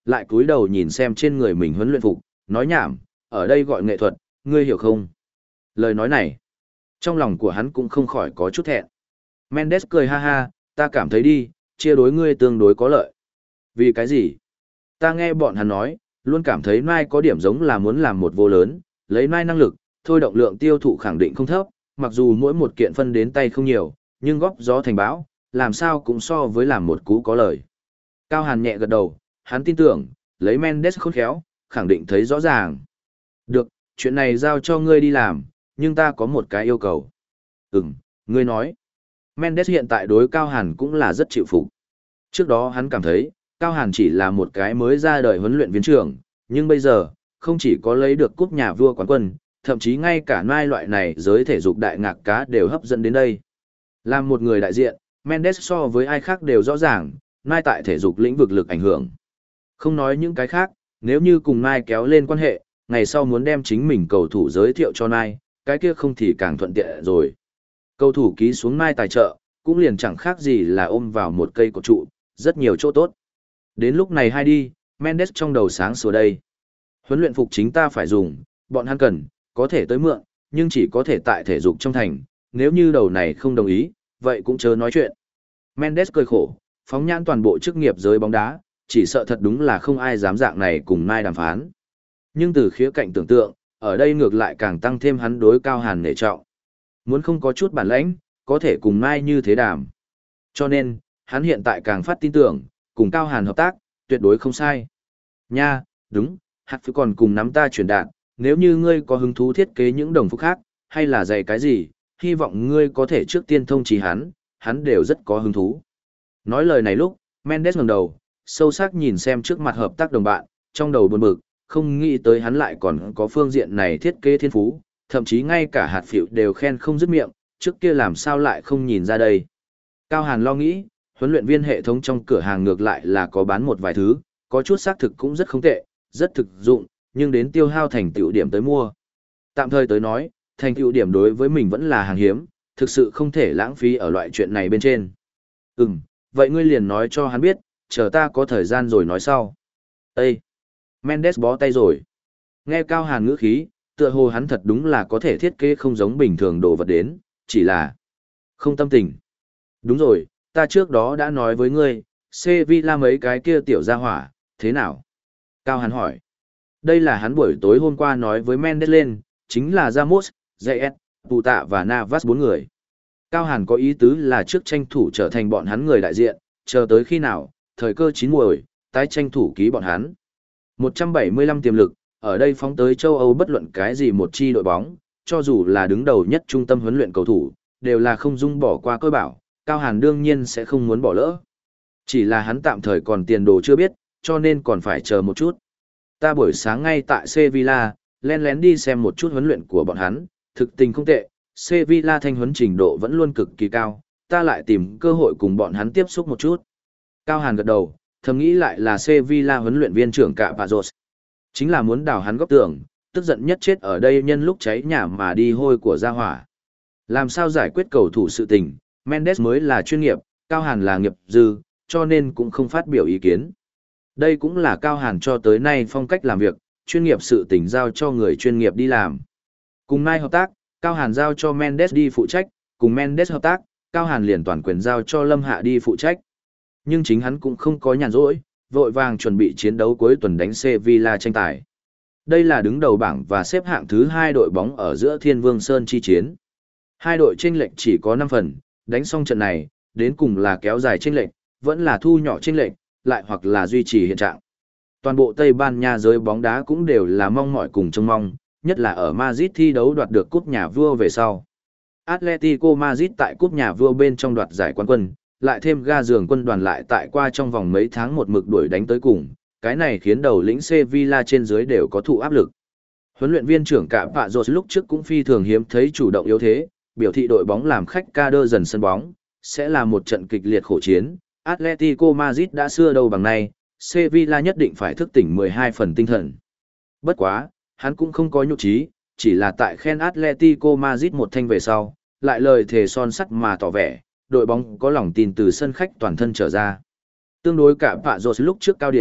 [SPEAKER 1] lại cúi đầu nhìn xem trên người mình huấn luyện phục, nói nhảm, ở đây gọi nghệ thuật, ngươi hiểu không? Lời nói này, trong lòng của hắn cũng không khỏi có chút thẹn. Mendes cười ha ha, ta cảm thấy đi, chia đối ngươi tương đối có lợi. Vì cái gì? Ta nghe bọn hắn nói, luôn cảm thấy Nai có điểm giống là muốn làm một vô lớn, lấy Nai năng lực, thôi động lượng tiêu thụ khẳng định không thấp, mặc dù mỗi một kiện phân đến tay không nhiều, nhưng góp gió thành bão, làm sao cũng so với làm một cú có lời. Cao Hàn nhẹ gật đầu, hắn tin tưởng, lấy Mendes khôn khéo, khẳng định thấy rõ ràng. Được, chuyện này giao cho ngươi đi làm, nhưng ta có một cái yêu cầu. Ừm, ngươi nói. Mendes hiện tại đối Cao Hàn cũng là rất chịu phục. Trước đó hắn cảm thấy, Cao Hàn chỉ là một cái mới ra đời huấn luyện viên trưởng, nhưng bây giờ, không chỉ có lấy được cúp nhà vua quán quân, thậm chí ngay cả Nai loại này giới thể dục đại ngạc cá đều hấp dẫn đến đây. Làm một người đại diện, Mendes so với ai khác đều rõ ràng, Nai tại thể dục lĩnh vực lực ảnh hưởng. Không nói những cái khác, nếu như cùng Nai kéo lên quan hệ, ngày sau muốn đem chính mình cầu thủ giới thiệu cho Nai, cái kia không thì càng thuận tiện rồi. Cầu thủ ký xuống Nai tài trợ, cũng liền chẳng khác gì là ôm vào một cây cột trụ, rất nhiều chỗ tốt. Đến lúc này hay đi, Mendes trong đầu sáng sủa đây. Huấn luyện phục chính ta phải dùng, bọn hắn cần, có thể tới mượn, nhưng chỉ có thể tại thể dục trong thành, nếu như đầu này không đồng ý, vậy cũng chớ nói chuyện. Mendes cười khổ, phóng nhãn toàn bộ chức nghiệp giới bóng đá, chỉ sợ thật đúng là không ai dám dạng này cùng Nai đàm phán. Nhưng từ khía cạnh tưởng tượng, ở đây ngược lại càng tăng thêm hắn đối Cao Hàn nể trọng. Muốn không có chút bản lãnh, có thể cùng Nai như thế đàm. Cho nên, hắn hiện tại càng phát tin tưởng, cùng Cao Hàn hợp tác, tuyệt đối không sai. Nha, đúng, hạt phía còn cùng nắm ta truyền đạt, nếu như ngươi có hứng thú thiết kế những đồng phục khác, hay là giày cái gì, hy vọng ngươi có thể trước tiên thông trì hắn, hắn đều rất có hứng thú. Nói lời này lúc, Mendes ngẩng đầu, sâu sắc nhìn xem trước mặt hợp tác đồng bạn, trong đầu buồn bực, không nghĩ tới hắn lại còn có phương diện này thiết kế thiên phú, thậm chí ngay cả hạt phiệu đều khen không dứt miệng, trước kia làm sao lại không nhìn ra đây. Cao Hàn lo nghĩ, huấn luyện viên hệ thống trong cửa hàng ngược lại là có bán một vài thứ, có chút xác thực cũng rất không tệ, rất thực dụng, nhưng đến tiêu hao thành tựu điểm tới mua. Tạm thời tới nói, thành tựu điểm đối với mình vẫn là hàng hiếm, thực sự không thể lãng phí ở loại chuyện này bên trên. Ừm, vậy ngươi liền nói cho hắn biết, chờ ta có thời gian rồi nói sau. Ê! Mendes bó tay rồi. Nghe Cao Hàn ngữ khí, tựa hồ hắn thật đúng là có thể thiết kế không giống bình thường đồ vật đến, chỉ là không tâm tình. Đúng rồi, ta trước đó đã nói với ngươi, Sevilla mấy cái kia tiểu gia hỏa, thế nào? Cao Hàn hỏi. Đây là hắn buổi tối hôm qua nói với Mendes lên, chính là Ramos, Zayet, Puta và Navas bốn người. Cao Hàn có ý tứ là trước tranh thủ trở thành bọn hắn người đại diện, chờ tới khi nào, thời cơ chín muồi, tái tranh thủ ký bọn hắn. một trăm bảy mươi lăm tiềm lực, ở đây phóng tới châu Âu bất luận cái gì một chi đội bóng, cho dù là đứng đầu nhất trung tâm huấn luyện cầu thủ, đều là không dung bỏ qua cơ bảo, Cao Hàn đương nhiên sẽ không muốn bỏ lỡ. Chỉ là hắn tạm thời còn tiền đồ chưa biết, cho nên còn phải chờ một chút. Ta buổi sáng ngay tại Sevilla, len lén đi xem một chút huấn luyện của bọn hắn, thực tình không tệ, Sevilla thanh huấn trình độ vẫn luôn cực kỳ cao, ta lại tìm cơ hội cùng bọn hắn tiếp xúc một chút. Cao Hàn gật đầu, thầm nghĩ lại là Sevilla huấn luyện viên trưởng Cạ Pazos. Chính là muốn đào hắn góc tường, tức giận nhất chết ở đây nhân lúc cháy nhà mà đi hôi của gia hỏa. Làm sao giải quyết cầu thủ sự tình, Mendes mới là chuyên nghiệp, Cao Hàn là nghiệp dư, cho nên cũng không phát biểu ý kiến. Đây cũng là Cao Hàn cho tới nay phong cách làm việc, chuyên nghiệp sự tình giao cho người chuyên nghiệp đi làm. Cùng Nai hợp tác, Cao Hàn giao cho Mendes đi phụ trách, cùng Mendes hợp tác, Cao Hàn liền toàn quyền giao cho Lâm Hạ đi phụ trách. Nhưng chính hắn cũng không có nhàn rỗi, vội vàng chuẩn bị chiến đấu cuối tuần đánh Sevilla tranh tài. Đây là đứng đầu bảng và xếp hạng thứ hai đội bóng ở giữa Thiên Vương Sơn chi chiến. Hai đội chênh lệch chỉ có năm phần, đánh xong trận này, đến cùng là kéo dài chênh lệch, vẫn là thu nhỏ chênh lệch, lại hoặc là duy trì hiện trạng. Toàn bộ Tây Ban Nha giới bóng đá cũng đều là mong mỏi cùng trông mong, nhất là ở Madrid thi đấu đoạt được cúp nhà vua về sau. Atletico Madrid tại cúp nhà vua bên trong đoạt giải quán quân, lại thêm ga giường quân đoàn lại tại qua trong vòng mấy tháng một mực đuổi đánh tới cùng, cái này khiến đầu lĩnh Sevilla trên dưới đều có thụ áp lực. Huấn luyện viên trưởng Cạ Pazos lúc trước cũng phi thường hiếm thấy chủ động yếu thế, biểu thị đội bóng làm khách ca đơ dần sân bóng, sẽ là một trận kịch liệt khổ chiến. Atletico Madrid đã xưa đâu bằng nay, Sevilla nhất định phải thức tỉnh mười hai phần tinh thần. Bất quá, hắn cũng không có nhục trí, chỉ là tại khen Atletico Madrid một thanh về sau, lại lời thề son sắt mà tỏ vẻ, đội bóng có lòng tin từ sân khách toàn thân trở ra. Tương đối cả Pazos lúc trước cao điệu,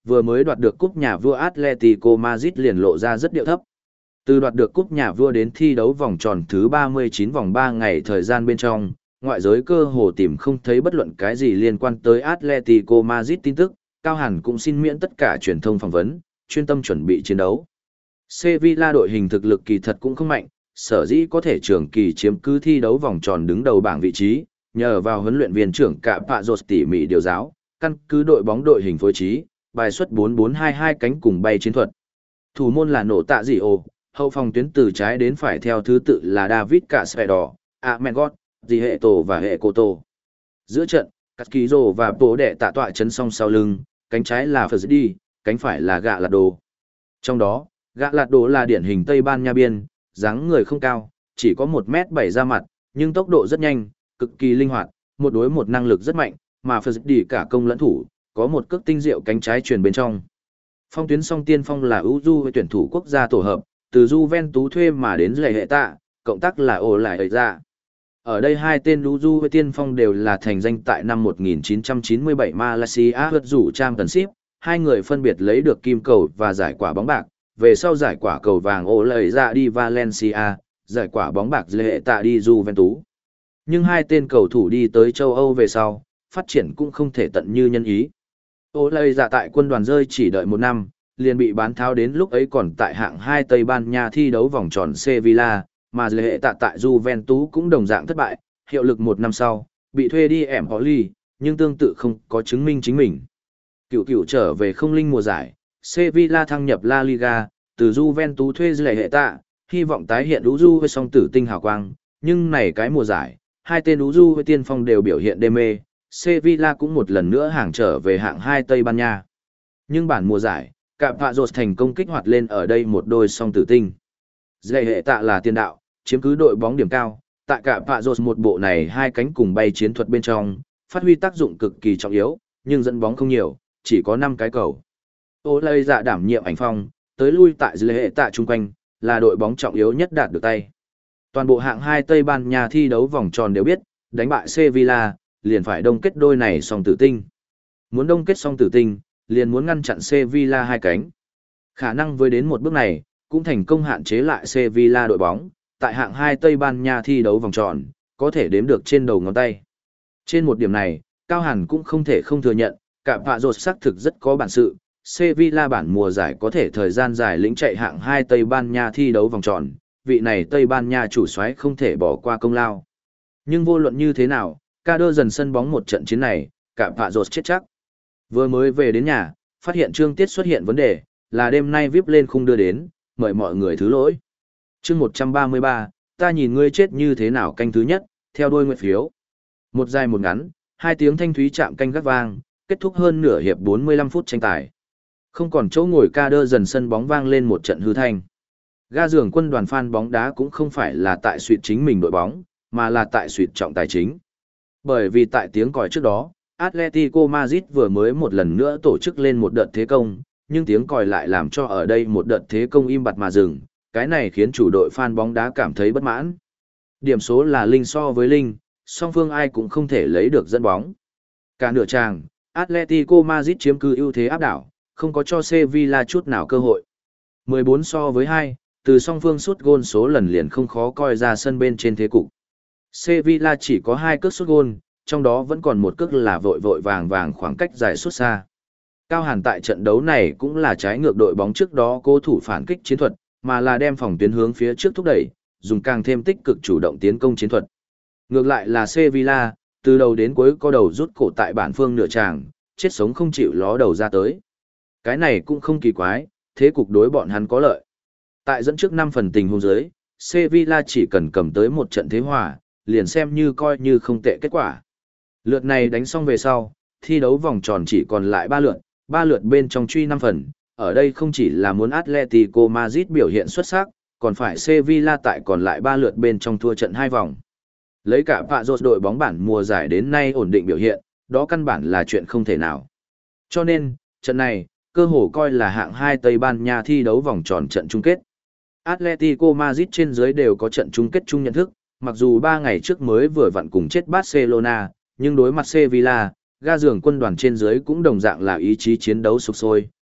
[SPEAKER 1] vừa mới đoạt được cúp nhà vua Atletico Madrid liền lộ ra rất điệu thấp. Từ đoạt được cúp nhà vua đến thi đấu vòng tròn thứ ba mươi chín vòng ba ngày thời gian bên trong, ngoại giới cơ hồ tìm không thấy bất luận cái gì liên quan tới Atletico Madrid tin tức, Cao Hàn cũng xin miễn tất cả truyền thông phỏng vấn, chuyên tâm chuẩn bị chiến đấu. Sevilla đội hình thực lực kỳ thật cũng không mạnh, sở dĩ có thể trường kỳ chiếm cứ thi đấu vòng tròn đứng đầu bảng vị trí, nhờ vào huấn luyện viên trưởng cả Pazos tỉ mỉ điều giáo, căn cứ đội bóng đội hình phối trí, bài xuất bốn bốn hai hai cánh cùng bay chiến thuật. Thủ môn là nổ tạ dị ồ, hậu phòng tuyến từ trái đến phải theo thứ tự là David Cacedo, Amengot, Di Hệ Tổ và Hệ Cô Tô. Giữa trận, Casquillo và Bố Đệ tạ tọa chấn song sau lưng, cánh trái là Ferdi, cánh phải là Gạ Lạt Đồ. Trong đó, Gạ Lạt Đồ là điển hình Tây Ban Nha biên, dáng người không cao, chỉ có một mét bảy ra mặt, nhưng tốc độ rất nhanh, cực kỳ linh hoạt, một đối một năng lực rất mạnh, mà Ferdi cả công lẫn thủ, có một cước tinh diệu cánh trái truyền bên trong. Phong tuyến song tiên phong là Uju với tuyển thủ quốc gia tổ hợp, từ Juventus thuê mà đến Lệ Hệ Tạ, cộng tác là ổ lại ấy ra. Ở đây hai tên Uju với tiên phong đều là thành danh tại năm một nghìn chín trăm chín mươi bảy Malaysia vượt rủ Championship, hai người phân biệt lấy được kim cầu và giải quả bóng bạc, về sau giải quả cầu vàng ổ lại ra đi Valencia, giải quả bóng bạc Lệ Hệ Tạ đi Juventus. Nhưng hai tên cầu thủ đi tới châu Âu về sau, phát triển cũng không thể tận như nhân ý. Ô lây dạ tại quân đoàn rơi chỉ đợi một năm, liền bị bán tháo đến lúc ấy còn tại hạng hai Tây Ban Nha thi đấu vòng tròn Sevilla, mà Lệ Hệ Tạ tại Juventus cũng đồng dạng thất bại, hiệu lực một năm sau, bị thuê đi Empoli, nhưng tương tự không có chứng minh chính mình. Cựu cựu trở về không linh mùa giải, Sevilla thăng nhập La Liga, từ Juventus thuê Lệ Hệ Tạ, hy vọng tái hiện Uju với song tử tinh hào quang, nhưng này cái mùa giải, hai tên Uju với tiên phong đều biểu hiện đê mê. Sevilla cũng một lần nữa hàng trở về hạng hai Tây Ban Nha. Nhưng bản mùa giải, Cạm Pazos thành công kích hoạt lên ở đây một đôi song tử tinh. Lệ Hệ Tạ là tiền đạo, chiếm cứ đội bóng điểm cao, tại Cạm Pazos một bộ này hai cánh cùng bay chiến thuật bên trong, phát huy tác dụng cực kỳ trọng yếu, nhưng dẫn bóng không nhiều, chỉ có năm cái cầu. Ô lây dạ đảm nhiệm ảnh phong, tới lui tại Lệ Hệ Tạ chung quanh, là đội bóng trọng yếu nhất đạt được tay. Toàn bộ hạng hai Tây Ban Nha thi đấu vòng tròn đều biết, đánh bại Sevilla, liền phải đông kết đôi này song tử tinh. Muốn đông kết song tử tinh, liền muốn ngăn chặn Sevilla hai cánh. Khả năng với đến một bước này, cũng thành công hạn chế lại Sevilla đội bóng, tại hạng hai Tây Ban Nha thi đấu vòng tròn, có thể đếm được trên đầu ngón tay. Trên một điểm này, Cao Hàn cũng không thể không thừa nhận, cả Pazos xác thực rất có bản sự, Sevilla bản mùa giải có thể thời gian dài lĩnh chạy hạng hai Tây Ban Nha thi đấu vòng tròn, vị này Tây Ban Nha chủ soái không thể bỏ qua công lao. Nhưng vô luận như thế nào, ca đơ dần sân bóng một trận chiến này, cả Pazos chết chắc. Vừa mới về đến nhà, phát hiện Trương Tiết xuất hiện vấn đề, là đêm nay víp lên khung đưa đến, mời mọi người thứ lỗi. Chương một trăm ba mươi ba, ta nhìn ngươi chết như thế nào canh thứ nhất, theo đuôi nguyện phiếu. Một dài một ngắn, hai tiếng thanh thúy chạm canh gác vang, kết thúc hơn nửa hiệp bốn mươi lăm phút tranh tài. Không còn chỗ ngồi ca đơ dần sân bóng vang lên một trận hư thanh. Ga giường quân đoàn fan bóng đá cũng không phải là tại suýt chính mình đội bóng, mà là tại suýt trọng tài chính. Bởi vì tại tiếng còi trước đó, Atletico Madrid vừa mới một lần nữa tổ chức lên một đợt thế công, nhưng tiếng còi lại làm cho ở đây một đợt thế công im bặt mà dừng, cái này khiến chủ đội fan bóng đá cảm thấy bất mãn. Điểm số là linh so với linh, song phương ai cũng không thể lấy được dẫn bóng. Cả nửa tràng, Atletico Madrid chiếm cứ ưu thế áp đảo, không có cho Sevilla chút nào cơ hội. mười bốn so với hai, từ song phương sút gôn số lần liền không khó coi ra sân bên trên thế cục. Sevilla chỉ có hai cước sút gôn, trong đó vẫn còn một cước là vội vội vàng vàng khoảng cách dài sút xa. Cao Hàn tại trận đấu này cũng là trái ngược đội bóng trước đó cố thủ phản kích chiến thuật, mà là đem phòng tuyến hướng phía trước thúc đẩy, dùng càng thêm tích cực chủ động tiến công chiến thuật. Ngược lại là Sevilla, từ đầu đến cuối có đầu rút cổ tại bản phương nửa tràng, chết sống không chịu ló đầu ra tới. Cái này cũng không kỳ quái, thế cục đối bọn hắn có lợi. Tại dẫn trước năm phần tình huống dưới, Sevilla chỉ cần cầm tới một trận thế hòa, liền xem như coi như không tệ kết quả. Lượt này đánh xong về sau, thi đấu vòng tròn chỉ còn lại ba lượt, ba lượt bên trong truy năm phần, ở đây không chỉ là muốn Atletico Madrid biểu hiện xuất sắc, còn phải Sevilla tại còn lại ba lượt bên trong thua trận hai vòng. Lấy cả Pazos đội bóng bản mùa giải đến nay ổn định biểu hiện, đó căn bản là chuyện không thể nào. Cho nên, trận này, cơ hồ coi là hạng hai Tây Ban Nha thi đấu vòng tròn trận chung kết. Atletico Madrid trên dưới đều có trận chung kết chung nhận thức, mặc dù ba ngày trước mới vừa vặn cùng chết Barcelona, nhưng đối mặt Sevilla, ga giường quân đoàn trên dưới cũng đồng dạng là ý chí chiến đấu sục sôi,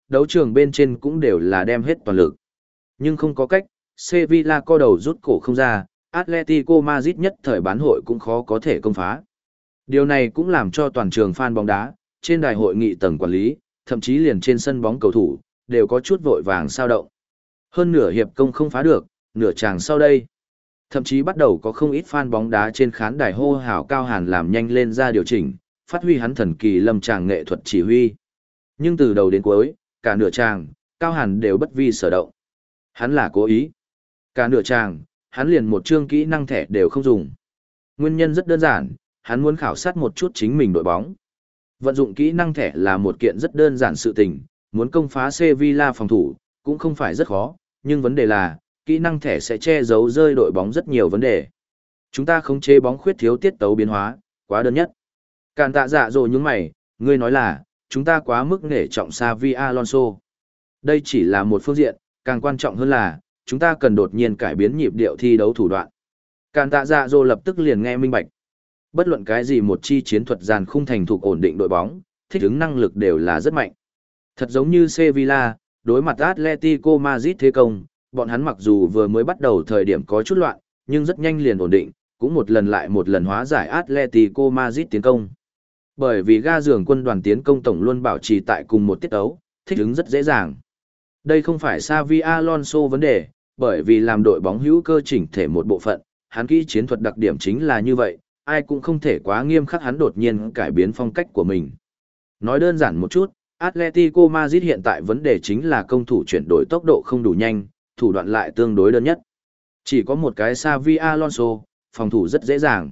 [SPEAKER 1] đấu trường bên trên cũng đều là đem hết toàn lực. Nhưng không có cách, Sevilla co đầu rút cổ không ra, Atletico Madrid nhất thời bán hội cũng khó có thể công phá. Điều này cũng làm cho toàn trường fan bóng đá, trên đài hội nghị tầng quản lý, thậm chí liền trên sân bóng cầu thủ, đều có chút vội vàng sao động. Hơn nửa hiệp công không phá được, nửa chàng sau đây. Thậm chí bắt đầu có không ít fan bóng đá trên khán đài hô hào Cao Hàn làm nhanh lên ra điều chỉnh, phát huy hắn thần kỳ lâm tràng nghệ thuật chỉ huy. Nhưng từ đầu đến cuối, cả nửa chàng, Cao Hàn đều bất vi sở động. Hắn là cố ý. Cả nửa chàng, hắn liền một chương kỹ năng thẻ đều không dùng. Nguyên nhân rất đơn giản, hắn muốn khảo sát một chút chính mình đội bóng. Vận dụng kỹ năng thẻ là một kiện rất đơn giản sự tình, muốn công phá Sevilla phòng thủ, cũng không phải rất khó, nhưng vấn đề là, kỹ năng thẻ sẽ che giấu rơi đội bóng rất nhiều vấn đề. Chúng ta khống chế bóng khuyết thiếu tiết tấu biến hóa, quá đơn nhất. Càn tạ dạ rồi những mày, ngươi nói là, chúng ta quá mức nể trọng Xavi Alonso. Đây chỉ là một phương diện, càng quan trọng hơn là, chúng ta cần đột nhiên cải biến nhịp điệu thi đấu thủ đoạn. Càn tạ dạ rồi lập tức liền nghe minh bạch. Bất luận cái gì một chi chiến thuật dàn khung thành thục ổn định đội bóng, thích ứng năng lực đều là rất mạnh. Thật giống như Sevilla, đối mặt Atletico Madrid thế công, bọn hắn mặc dù vừa mới bắt đầu thời điểm có chút loạn, nhưng rất nhanh liền ổn định, cũng một lần lại một lần hóa giải Atletico Madrid tiến công. Bởi vì ga giường quân đoàn tiến công tổng luôn bảo trì tại cùng một tiết tấu, thích ứng rất dễ dàng. Đây không phải Xavi Alonso vấn đề, bởi vì làm đội bóng hữu cơ chỉnh thể một bộ phận, hắn kỹ chiến thuật đặc điểm chính là như vậy, ai cũng không thể quá nghiêm khắc hắn đột nhiên cải biến phong cách của mình. Nói đơn giản một chút, Atletico Madrid hiện tại vấn đề chính là công thủ chuyển đổi tốc độ không đủ nhanh, thủ đoạn lại tương đối đơn nhất. Chỉ có một cái Xavi Alonso, phòng thủ rất dễ dàng.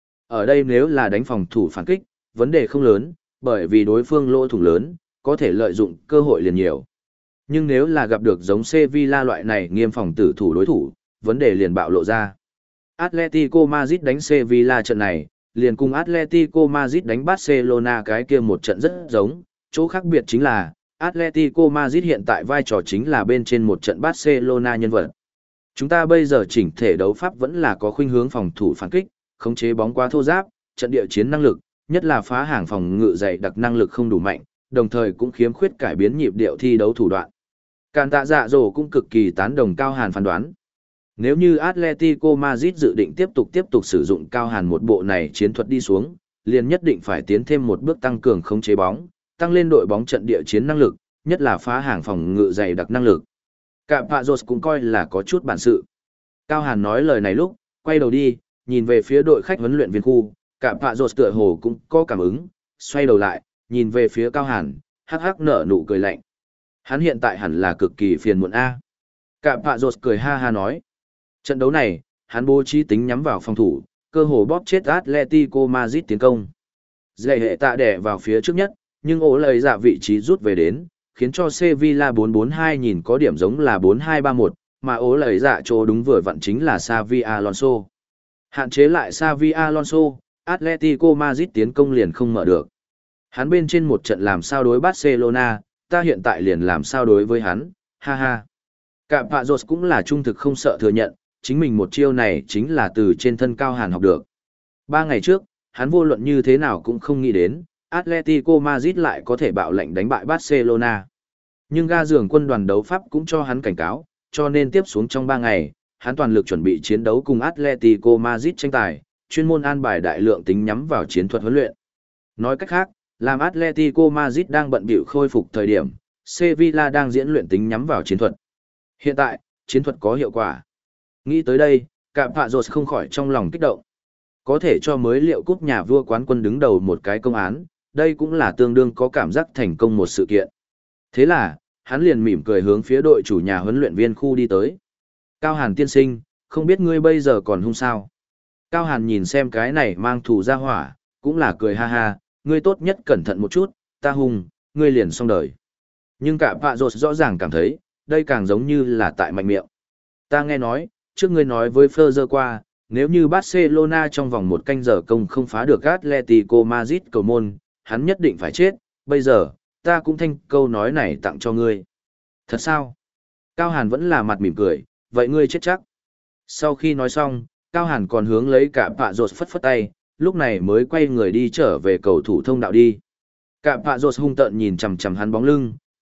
[SPEAKER 1] Ở đây nếu là đánh phòng thủ phản kích, vấn đề không lớn, bởi vì đối phương lỗ thủng lớn, có thể lợi dụng cơ hội liền nhiều. Nhưng nếu là gặp được giống Sevilla loại này nghiêm phòng tử thủ đối thủ, vấn đề liền bạo lộ ra. Atletico Madrid đánh Sevilla trận này, liền cùng Atletico Madrid đánh Barcelona cái kia một trận rất giống, chỗ khác biệt chính là Atletico Madrid hiện tại vai trò chính là bên trên một trận Barcelona nhân vật. Chúng ta bây giờ chỉnh thể đấu pháp vẫn là có khuynh hướng phòng thủ phản kích, khống chế bóng quá thô ráp, trận địa chiến năng lực, nhất là phá hàng phòng ngự dày đặc năng lực không đủ mạnh, đồng thời cũng khiếm khuyết cải biến nhịp điệu thi đấu thủ đoạn. Càn tạ dạ dỗ cũng cực kỳ tán đồng Cao Hàn phán đoán. Nếu như Atletico Madrid dự định tiếp tục tiếp tục sử dụng Cao Hàn một bộ này chiến thuật đi xuống, liền nhất định phải tiến thêm một bước tăng cường khống chế bóng, tăng lên đội bóng trận địa chiến năng lực, nhất là phá hàng phòng ngự dày đặc năng lực. Cả Pazos cũng coi là có chút bản sự. Cao Hàn nói lời này lúc, quay đầu đi, nhìn về phía đội khách huấn luyện viên khu, cả Pazos tựa hồ cũng có cảm ứng, xoay đầu lại, nhìn về phía Cao Hàn, hắc hắc nở nụ cười lạnh. Hắn hiện tại hẳn là cực kỳ phiền muộn a. Cả Pazos cười ha ha nói. Trận đấu này, hắn bố trí tính nhắm vào phòng thủ, cơ hồ bóp chết Atletico Madrid tiến công. Dạy hệ tạ đẻ vào phía trước nhất, nhưng ổ lời dạ vị trí rút về đến, khiến cho Sevilla bốn bốn hai nhìn có điểm giống là bốn hai ba một, mà ổ lời dạ chỗ đúng vừa vặn chính là Xavi Alonso. Hạn chế lại Xavi Alonso, Atletico Madrid tiến công liền không mở được. Hắn bên trên một trận làm sao đối Barcelona, ta hiện tại liền làm sao đối với hắn, ha ha. Cả Pazos cũng là trung thực không sợ thừa nhận, chính mình một chiêu này chính là từ trên thân Cao Hàn học được. Ba ngày trước, hắn vô luận như thế nào cũng không nghĩ đến, Atletico Madrid lại có thể bạo lệnh đánh bại Barcelona. Nhưng ga giường quân đoàn đấu Pháp cũng cho hắn cảnh cáo, cho nên tiếp xuống trong ba ngày, hắn toàn lực chuẩn bị chiến đấu cùng Atletico Madrid tranh tài, chuyên môn an bài đại lượng tính nhắm vào chiến thuật huấn luyện. Nói cách khác, làm Atletico Madrid đang bận bịu khôi phục thời điểm, Sevilla đang diễn luyện tính nhắm vào chiến thuật. Hiện tại, chiến thuật có hiệu quả. Nghĩ tới đây, cả Pazos không khỏi trong lòng kích động. Có thể cho mới liệu cúp nhà vua quán quân đứng đầu một cái công án, đây cũng là tương đương có cảm giác thành công một sự kiện. Thế là, hắn liền mỉm cười hướng phía đội chủ nhà huấn luyện viên khu đi tới. Cao Hàn tiên sinh, không biết ngươi bây giờ còn hung sao? Cao Hàn nhìn xem cái này mang thù ra hỏa, cũng là cười ha ha, ngươi tốt nhất cẩn thận một chút, ta hung, ngươi liền xong đời. Nhưng cả Pazos rõ ràng cảm thấy, đây càng giống như là tại mạnh miệng. Ta nghe nói, trước ngươi nói với Fleur qua, nếu như Barcelona trong vòng một canh giờ công không phá được Atletico Madrid cầu môn, hắn nhất định phải chết, bây giờ, ta cũng thanh câu nói này tặng cho ngươi. Thật sao? Cao Hàn vẫn là mặt mỉm cười, vậy ngươi chết chắc. Sau khi nói xong, Cao Hàn còn hướng lấy cả Pazos phất phất tay, lúc này mới quay người đi trở về cầu thủ thông đạo đi. Cả Pazos hung tợn nhìn chằm chằm hắn bóng lưng,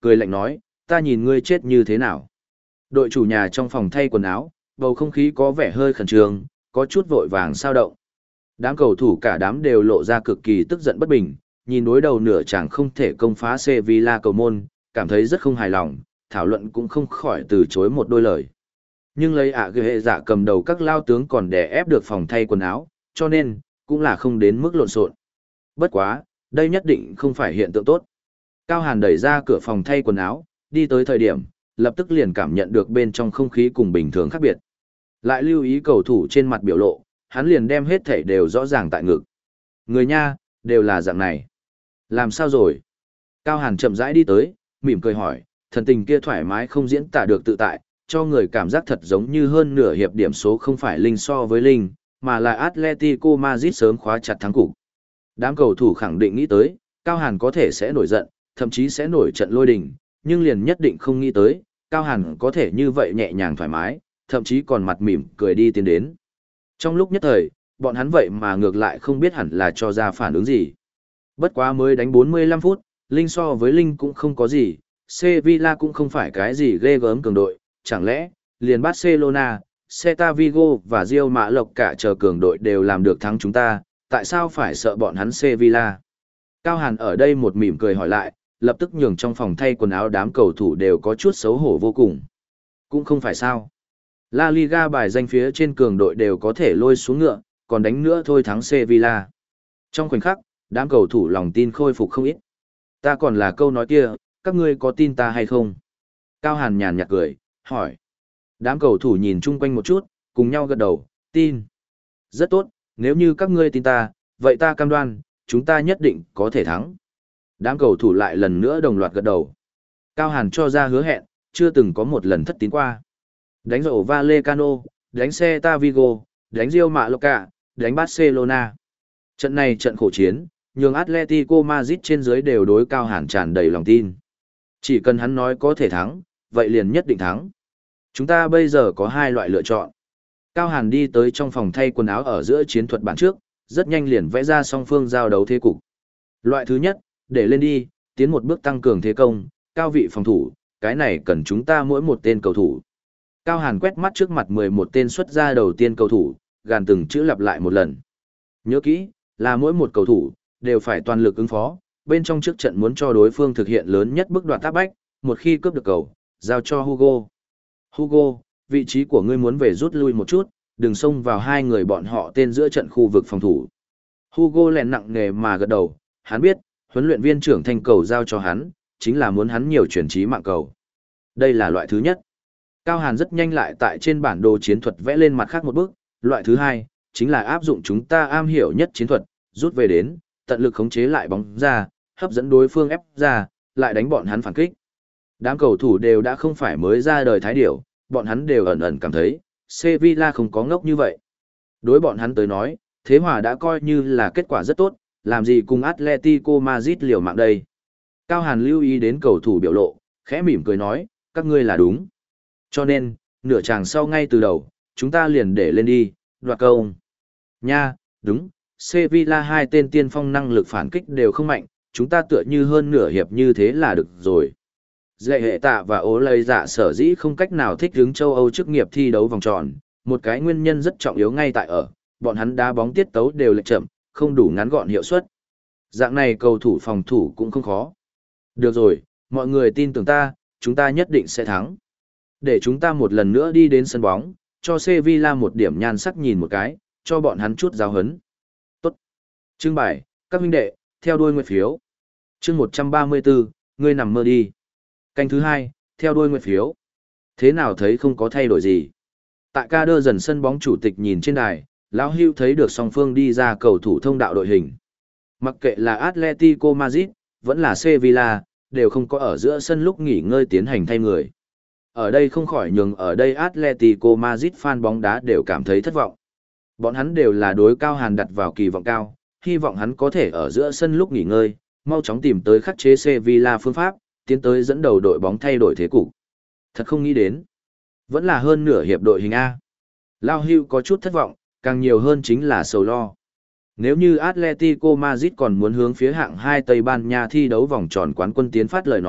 [SPEAKER 1] cười lạnh nói, ta nhìn ngươi chết như thế nào. Đội chủ nhà trong phòng thay quần áo, bầu không khí có vẻ hơi khẩn trương, có chút vội vàng sao động. Đám cầu thủ cả đám đều lộ ra cực kỳ tức giận bất bình, nhìn đối đầu nửa chàng không thể công phá Sevilla cầu môn, cảm thấy rất không hài lòng, thảo luận cũng không khỏi từ chối một đôi lời. Nhưng lấy ạ ghệ dạ cầm đầu các lao tướng còn đè ép được phòng thay quần áo, cho nên, cũng là không đến mức lộn xộn. Bất quá, đây nhất định không phải hiện tượng tốt. Cao Hàn đẩy ra cửa phòng thay quần áo, đi tới thời điểm, lập tức liền cảm nhận được bên trong không khí cùng bình thường khác biệt. Lại lưu ý cầu thủ trên mặt biểu lộ, hắn liền đem hết thảy đều rõ ràng tại ngực. Người nha, đều là dạng này. Làm sao rồi? Cao Hàn chậm rãi đi tới, mỉm cười hỏi, thần tình kia thoải mái không diễn tả được tự tại, cho người cảm giác thật giống như hơn nửa hiệp điểm số không phải linh so với linh, mà là Atletico Madrid sớm khóa chặt thắng cục. Đám cầu thủ khẳng định nghĩ tới, Cao Hàn có thể sẽ nổi giận, thậm chí sẽ nổi trận lôi đình, nhưng liền nhất định không nghĩ tới, Cao Hàn có thể như vậy nhẹ nhàng thoải mái, thậm chí còn mặt mỉm cười đi tiến đến. Trong lúc nhất thời, bọn hắn vậy mà ngược lại không biết hẳn là cho ra phản ứng gì. Bất quá mới đánh bốn mươi lăm phút, linh so với linh cũng không có gì, Sevilla cũng không phải cái gì ghê gớm cường đội, chẳng lẽ, liền Barcelona, Celta Vigo và Real Mã Lộc cả chờ cường đội đều làm được thắng chúng ta, tại sao phải sợ bọn hắn Sevilla? Cao Hàn ở đây một mỉm cười hỏi lại, lập tức nhường trong phòng thay quần áo đám cầu thủ đều có chút xấu hổ vô cùng. Cũng không phải sao. La Liga bài danh phía trên cường đội đều có thể lôi xuống ngựa, còn đánh nữa thôi thắng Sevilla. Trong khoảnh khắc, đám cầu thủ lòng tin khôi phục không ít. Ta còn là câu nói kia, các ngươi có tin ta hay không? Cao Hàn nhàn nhạt cười, hỏi. Đám cầu thủ nhìn chung quanh một chút, cùng nhau gật đầu, tin. Rất tốt, nếu như các ngươi tin ta, vậy ta cam đoan, chúng ta nhất định có thể thắng. Đám cầu thủ lại lần nữa đồng loạt gật đầu. Cao Hàn cho ra hứa hẹn, chưa từng có một lần thất tín qua. Đánh rổ Vallecano, đánh Celta Vigo, đánh Real Mallorca, đánh Barcelona. Trận này trận khổ chiến, nhường Atletico Madrid trên dưới đều đối Cao Hàn tràn đầy lòng tin. Chỉ cần hắn nói có thể thắng, vậy liền nhất định thắng. Chúng ta bây giờ có hai loại lựa chọn. Cao Hàn đi tới trong phòng thay quần áo ở giữa chiến thuật bản trước, rất nhanh liền vẽ ra song phương giao đấu thế cục. Loại thứ nhất, để lên đi, tiến một bước tăng cường thế công, cao vị phòng thủ, cái này cần chúng ta mỗi một tên cầu thủ. Cao Hàn quét mắt trước mặt mười một tên xuất ra đầu tiên cầu thủ, gàn từng chữ lặp lại một lần. Nhớ kỹ, là mỗi một cầu thủ, đều phải toàn lực ứng phó, bên trong trước trận muốn cho đối phương thực hiện lớn nhất bước đoạt áp bách, một khi cướp được cầu, giao cho Hugo. Hugo, vị trí của ngươi muốn về rút lui một chút, đừng xông vào hai người bọn họ tên giữa trận khu vực phòng thủ. Hugo lèn nặng nề mà gật đầu, hắn biết, huấn luyện viên trưởng thanh cầu giao cho hắn, chính là muốn hắn nhiều chuyển trí mạng cầu. Đây là loại thứ nhất. Cao Hàn rất nhanh lại tại trên bản đồ chiến thuật vẽ lên mặt khác một bước, loại thứ hai, chính là áp dụng chúng ta am hiểu nhất chiến thuật, rút về đến, tận lực khống chế lại bóng ra, hấp dẫn đối phương ép ra, lại đánh bọn hắn phản kích. Đám cầu thủ đều đã không phải mới ra đời thái điểu, bọn hắn đều ẩn ẩn cảm thấy, Sevilla không có ngốc như vậy. Đối bọn hắn tới nói, thế hòa đã coi như là kết quả rất tốt, làm gì cùng Atletico Madrid liều mạng đây. Cao Hàn lưu ý đến cầu thủ biểu lộ, khẽ mỉm cười nói, các ngươi là đúng. Cho nên, nửa chàng sau ngay từ đầu, chúng ta liền để lên đi, đoạt công. Nha, đúng, Sevilla hai tên tiên phong năng lực phản kích đều không mạnh, chúng ta tựa như hơn nửa hiệp như thế là được rồi. Dạy hệ tạ và ố lây dạ sở dĩ không cách nào thích ứng châu Âu chức nghiệp thi đấu vòng tròn, một cái nguyên nhân rất trọng yếu ngay tại ở, bọn hắn đá bóng tiết tấu đều lệch chậm, không đủ ngắn gọn hiệu suất. Dạng này cầu thủ phòng thủ cũng không khó. Được rồi, mọi người tin tưởng ta, chúng ta nhất định sẽ thắng. Để chúng ta một lần nữa đi đến sân bóng, cho Sevilla một điểm nhan sắc nhìn một cái, cho bọn hắn chút giáo hấn. Tốt. Chương bài, các huynh đệ, theo đuôi nguyệt phiếu. Chương một trăm ba mươi tư, ngươi nằm mơ đi. Canh thứ hai, theo đuôi nguyệt phiếu. Thế nào thấy không có thay đổi gì? Tại ca đơ dần sân bóng chủ tịch nhìn trên đài, lão Hưu thấy được song phương đi ra cầu thủ thông đạo đội hình. Mặc kệ là Atletico Madrid, vẫn là Sevilla, đều không có ở giữa sân lúc nghỉ ngơi tiến hành thay người. Ở đây không khỏi nhường ở đây Atletico Madrid fan bóng đá đều cảm thấy thất vọng. Bọn hắn đều là đối Cao Hàn đặt vào kỳ vọng cao, hy vọng hắn có thể ở giữa sân lúc nghỉ ngơi, mau chóng tìm tới khắc chế Sevilla phương pháp, tiến tới dẫn đầu đội bóng thay đổi thế cục. Thật không nghĩ đến. Vẫn là hơn nửa hiệp đội hình A. Lao Hưu có chút thất vọng, càng nhiều hơn chính là sầu lo. Nếu như Atletico Madrid còn muốn hướng phía hạng hai Tây Ban Nha thi đấu vòng tròn quán quân tiến phát lời nói,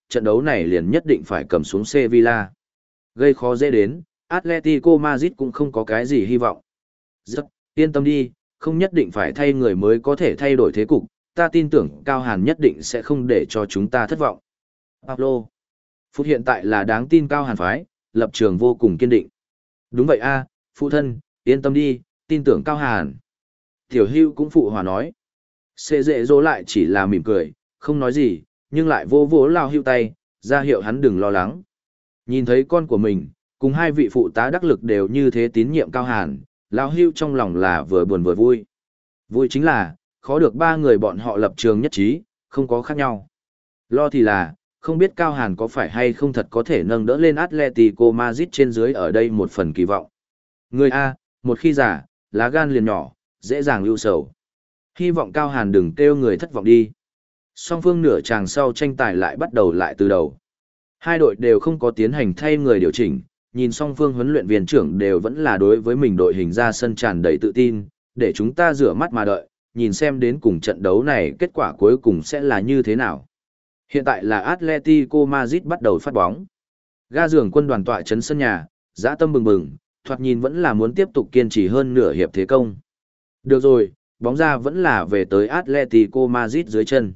[SPEAKER 1] trận đấu này liền nhất định phải cầm xuống Sevilla. Gây khó dễ đến, Atletico Madrid cũng không có cái gì hy vọng. Rất, yên tâm đi, không nhất định phải thay người mới có thể thay đổi thế cục, ta tin tưởng Cao Hàn nhất định sẽ không để cho chúng ta thất vọng. Pablo. Phút hiện tại là đáng tin Cao Hàn phái, lập trường vô cùng kiên định. Đúng vậy a, phụ thân, yên tâm đi, tin tưởng Cao Hàn. Tiểu Hưu cũng phụ hòa nói. Xê dệ dỗ lại chỉ là mỉm cười, không nói gì, nhưng lại vô vỗ lao Hưu tay, ra hiệu hắn đừng lo lắng. Nhìn thấy con của mình, cùng hai vị phụ tá đắc lực đều như thế tín nhiệm Cao Hàn, lao Hưu trong lòng là vừa buồn vừa vui. Vui chính là, khó được ba người bọn họ lập trường nhất trí, không có khác nhau. Lo thì là, không biết Cao Hàn có phải hay không thật có thể nâng đỡ lên Atletico Madrid trên dưới ở đây một phần kỳ vọng. Người A, một khi giả, lá gan liền nhỏ, dễ dàng lưu sầu. Hy vọng Cao Hàn đừng kêu người thất vọng đi. Song phương nửa chàng sau tranh tài lại bắt đầu lại từ đầu. Hai đội đều không có tiến hành thay người điều chỉnh, nhìn song phương huấn luyện viên trưởng đều vẫn là đối với mình đội hình ra sân tràn đầy tự tin, để chúng ta rửa mắt mà đợi, nhìn xem đến cùng trận đấu này kết quả cuối cùng sẽ là như thế nào. Hiện tại là Atletico Madrid bắt đầu phát bóng. Ga giường quân đoàn tọa trấn sân nhà, dã tâm bừng bừng, thoạt nhìn vẫn là muốn tiếp tục kiên trì hơn nửa hiệp thế công. Được rồi, bóng ra vẫn là về tới Atletico Madrid dưới chân.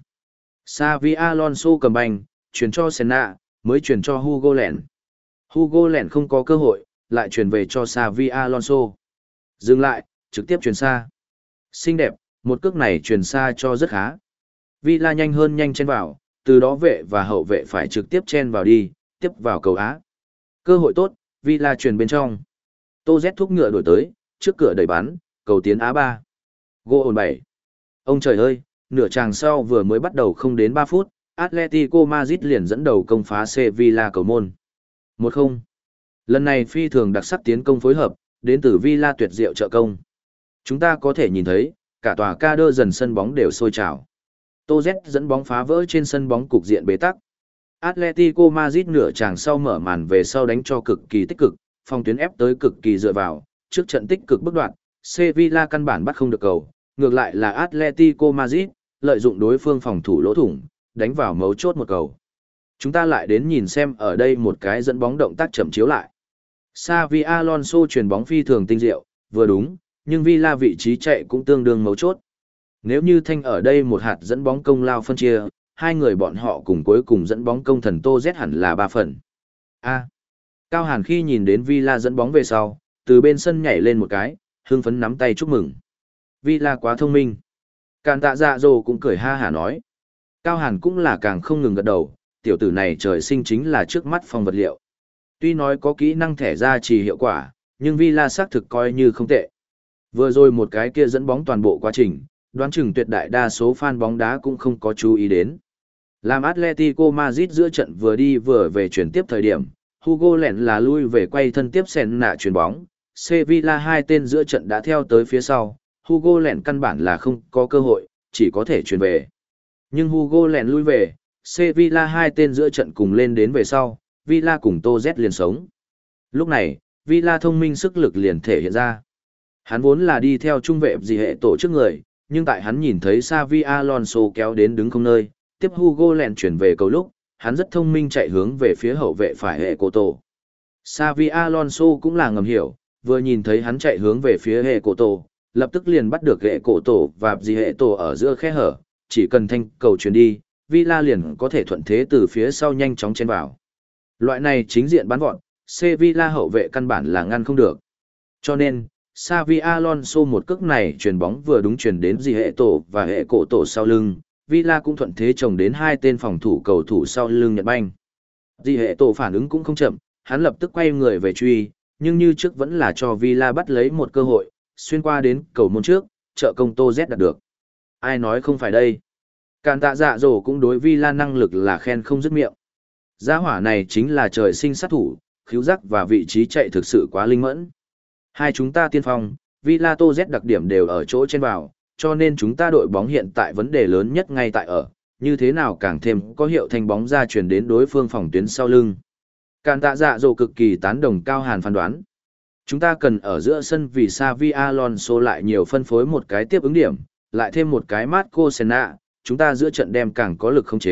[SPEAKER 1] Xavi Alonso cầm banh, chuyển cho Senna, mới chuyển cho Hugo Lén. Hugo Lén không có cơ hội, lại chuyển về cho Xavi Alonso. Dừng lại, trực tiếp chuyển xa. Xinh đẹp, một cước này chuyển xa cho rất khá. Villa nhanh hơn nhanh chen vào, từ đó vệ và hậu vệ phải trực tiếp chen vào đi, tiếp vào cầu Á. Cơ hội tốt, Villa chuyển bên trong. Tô Z thúc ngựa đổi tới, trước cửa đẩy bắn, cầu tiến Á ba. Goal bảy. Ông trời ơi, nửa chàng sau vừa mới bắt đầu không đến ba phút, Atletico Madrid liền dẫn đầu công phá Sevilla cầu môn. một không. Lần này phi thường đặc sắc tiến công phối hợp, đến từ Villa tuyệt diệu trợ công. Chúng ta có thể nhìn thấy, cả tòa ca đơ dần sân bóng đều sôi trào. Tô Z dẫn bóng phá vỡ trên sân bóng cục diện bế tắc. Atletico Madrid nửa chàng sau mở màn về sau đánh cho cực kỳ tích cực, phòng tuyến ép tới cực kỳ dựa vào, trước trận tích cực bức đoạn, Sevilla căn bản bắt không được cầu, ngược lại là Atletico Madrid, lợi dụng đối phương phòng thủ lỗ thủng, đánh vào mấu chốt một cầu. Chúng ta lại đến nhìn xem ở đây một cái dẫn bóng động tác chậm chiếu lại. Xavi Alonso chuyền bóng phi thường tinh diệu, vừa đúng, nhưng Villa vị trí chạy cũng tương đương mấu chốt. Nếu như Thanh ở đây một hạt dẫn bóng công lao phân chia, hai người bọn họ cùng cuối cùng dẫn bóng công thần Tô Z hẳn là ba phần. A. Cao Hàn khi nhìn đến Villa dẫn bóng về sau, từ bên sân nhảy lên một cái, hưng phấn nắm tay chúc mừng. Villa quá thông minh. Càn tạ dạ dồ cũng cười ha hả nói. Cao Hàn cũng là càng không ngừng gật đầu, tiểu tử này trời sinh chính là trước mắt phong vật liệu. Tuy nói có kỹ năng thẻ ra trì hiệu quả, nhưng Villa xác thực coi như không tệ. Vừa rồi một cái kia dẫn bóng toàn bộ quá trình, đoán chừng tuyệt đại đa số fan bóng đá cũng không có chú ý đến. Làm Atletico Madrid giữa trận vừa đi vừa về chuyển tiếp thời điểm, Hugo lẹn là lui về quay thân tiếp sen nạ chuyền bóng, Sevilla hai tên giữa trận đã theo tới phía sau, Hugo lẹn căn bản là không có cơ hội, chỉ có thể chuyển về. Nhưng Hugo lẹn lui về, Sevilla hai tên giữa trận cùng lên đến về sau, Villa cùng Tô Z liền sống. Lúc này, Villa thông minh sức lực liền thể hiện ra. Hắn vốn là đi theo trung vệ gì hệ tổ trước người, nhưng tại hắn nhìn thấy Xavi Alonso kéo đến đứng không nơi, tiếp Hugo lẹn chuyển về cầu lúc, hắn rất thông minh chạy hướng về phía hậu vệ phải hệ cổ tổ. Xavi Alonso cũng là ngầm hiểu, vừa nhìn thấy hắn chạy hướng về phía hệ cổ tổ, lập tức liền bắt được hệ cổ tổ và gì hệ tổ ở giữa khe hở, chỉ cần thanh cầu chuyển đi, Villa liền có thể thuận thế từ phía sau nhanh chóng chen vào. Loại này chính diện bắn vọt, Sevilla hậu vệ căn bản là ngăn không được. Cho nên, Xavi Alonso một cước này chuyền bóng vừa đúng chuyển đến gì hệ tổ và hệ cổ tổ sau lưng, Villa cũng thuận thế chồng đến hai tên phòng thủ cầu thủ sau lưng Nhật Banh. Dì hệ tổ phản ứng cũng không chậm, hắn lập tức quay người về truy, nhưng như trước vẫn là cho Villa bắt lấy một cơ hội, xuyên qua đến cầu môn trước, trợ công Tô Z đạt được. Ai nói không phải đây? Càn tạ dạ dỗ cũng đối Villa năng lực là khen không dứt miệng. Gia hỏa này chính là trời sinh sát thủ, khíu giác và vị trí chạy thực sự quá linh mẫn. Hai chúng ta tiên phong, Villa Tô Z đặc điểm đều ở chỗ trên vào, cho nên chúng ta đội bóng hiện tại vấn đề lớn nhất ngay tại ở, như thế nào càng thêm có hiệu thanh bóng ra chuyển đến đối phương phòng tuyến sau lưng. Càn tạ dạ dỗ cực kỳ tán đồng Cao Hàn phán đoán. Chúng ta cần ở giữa sân vì Xavi Alonso lại nhiều phân phối một cái tiếp ứng điểm, lại thêm một cái Marco Senna, chúng ta giữa trận đem càng có lực khống chế,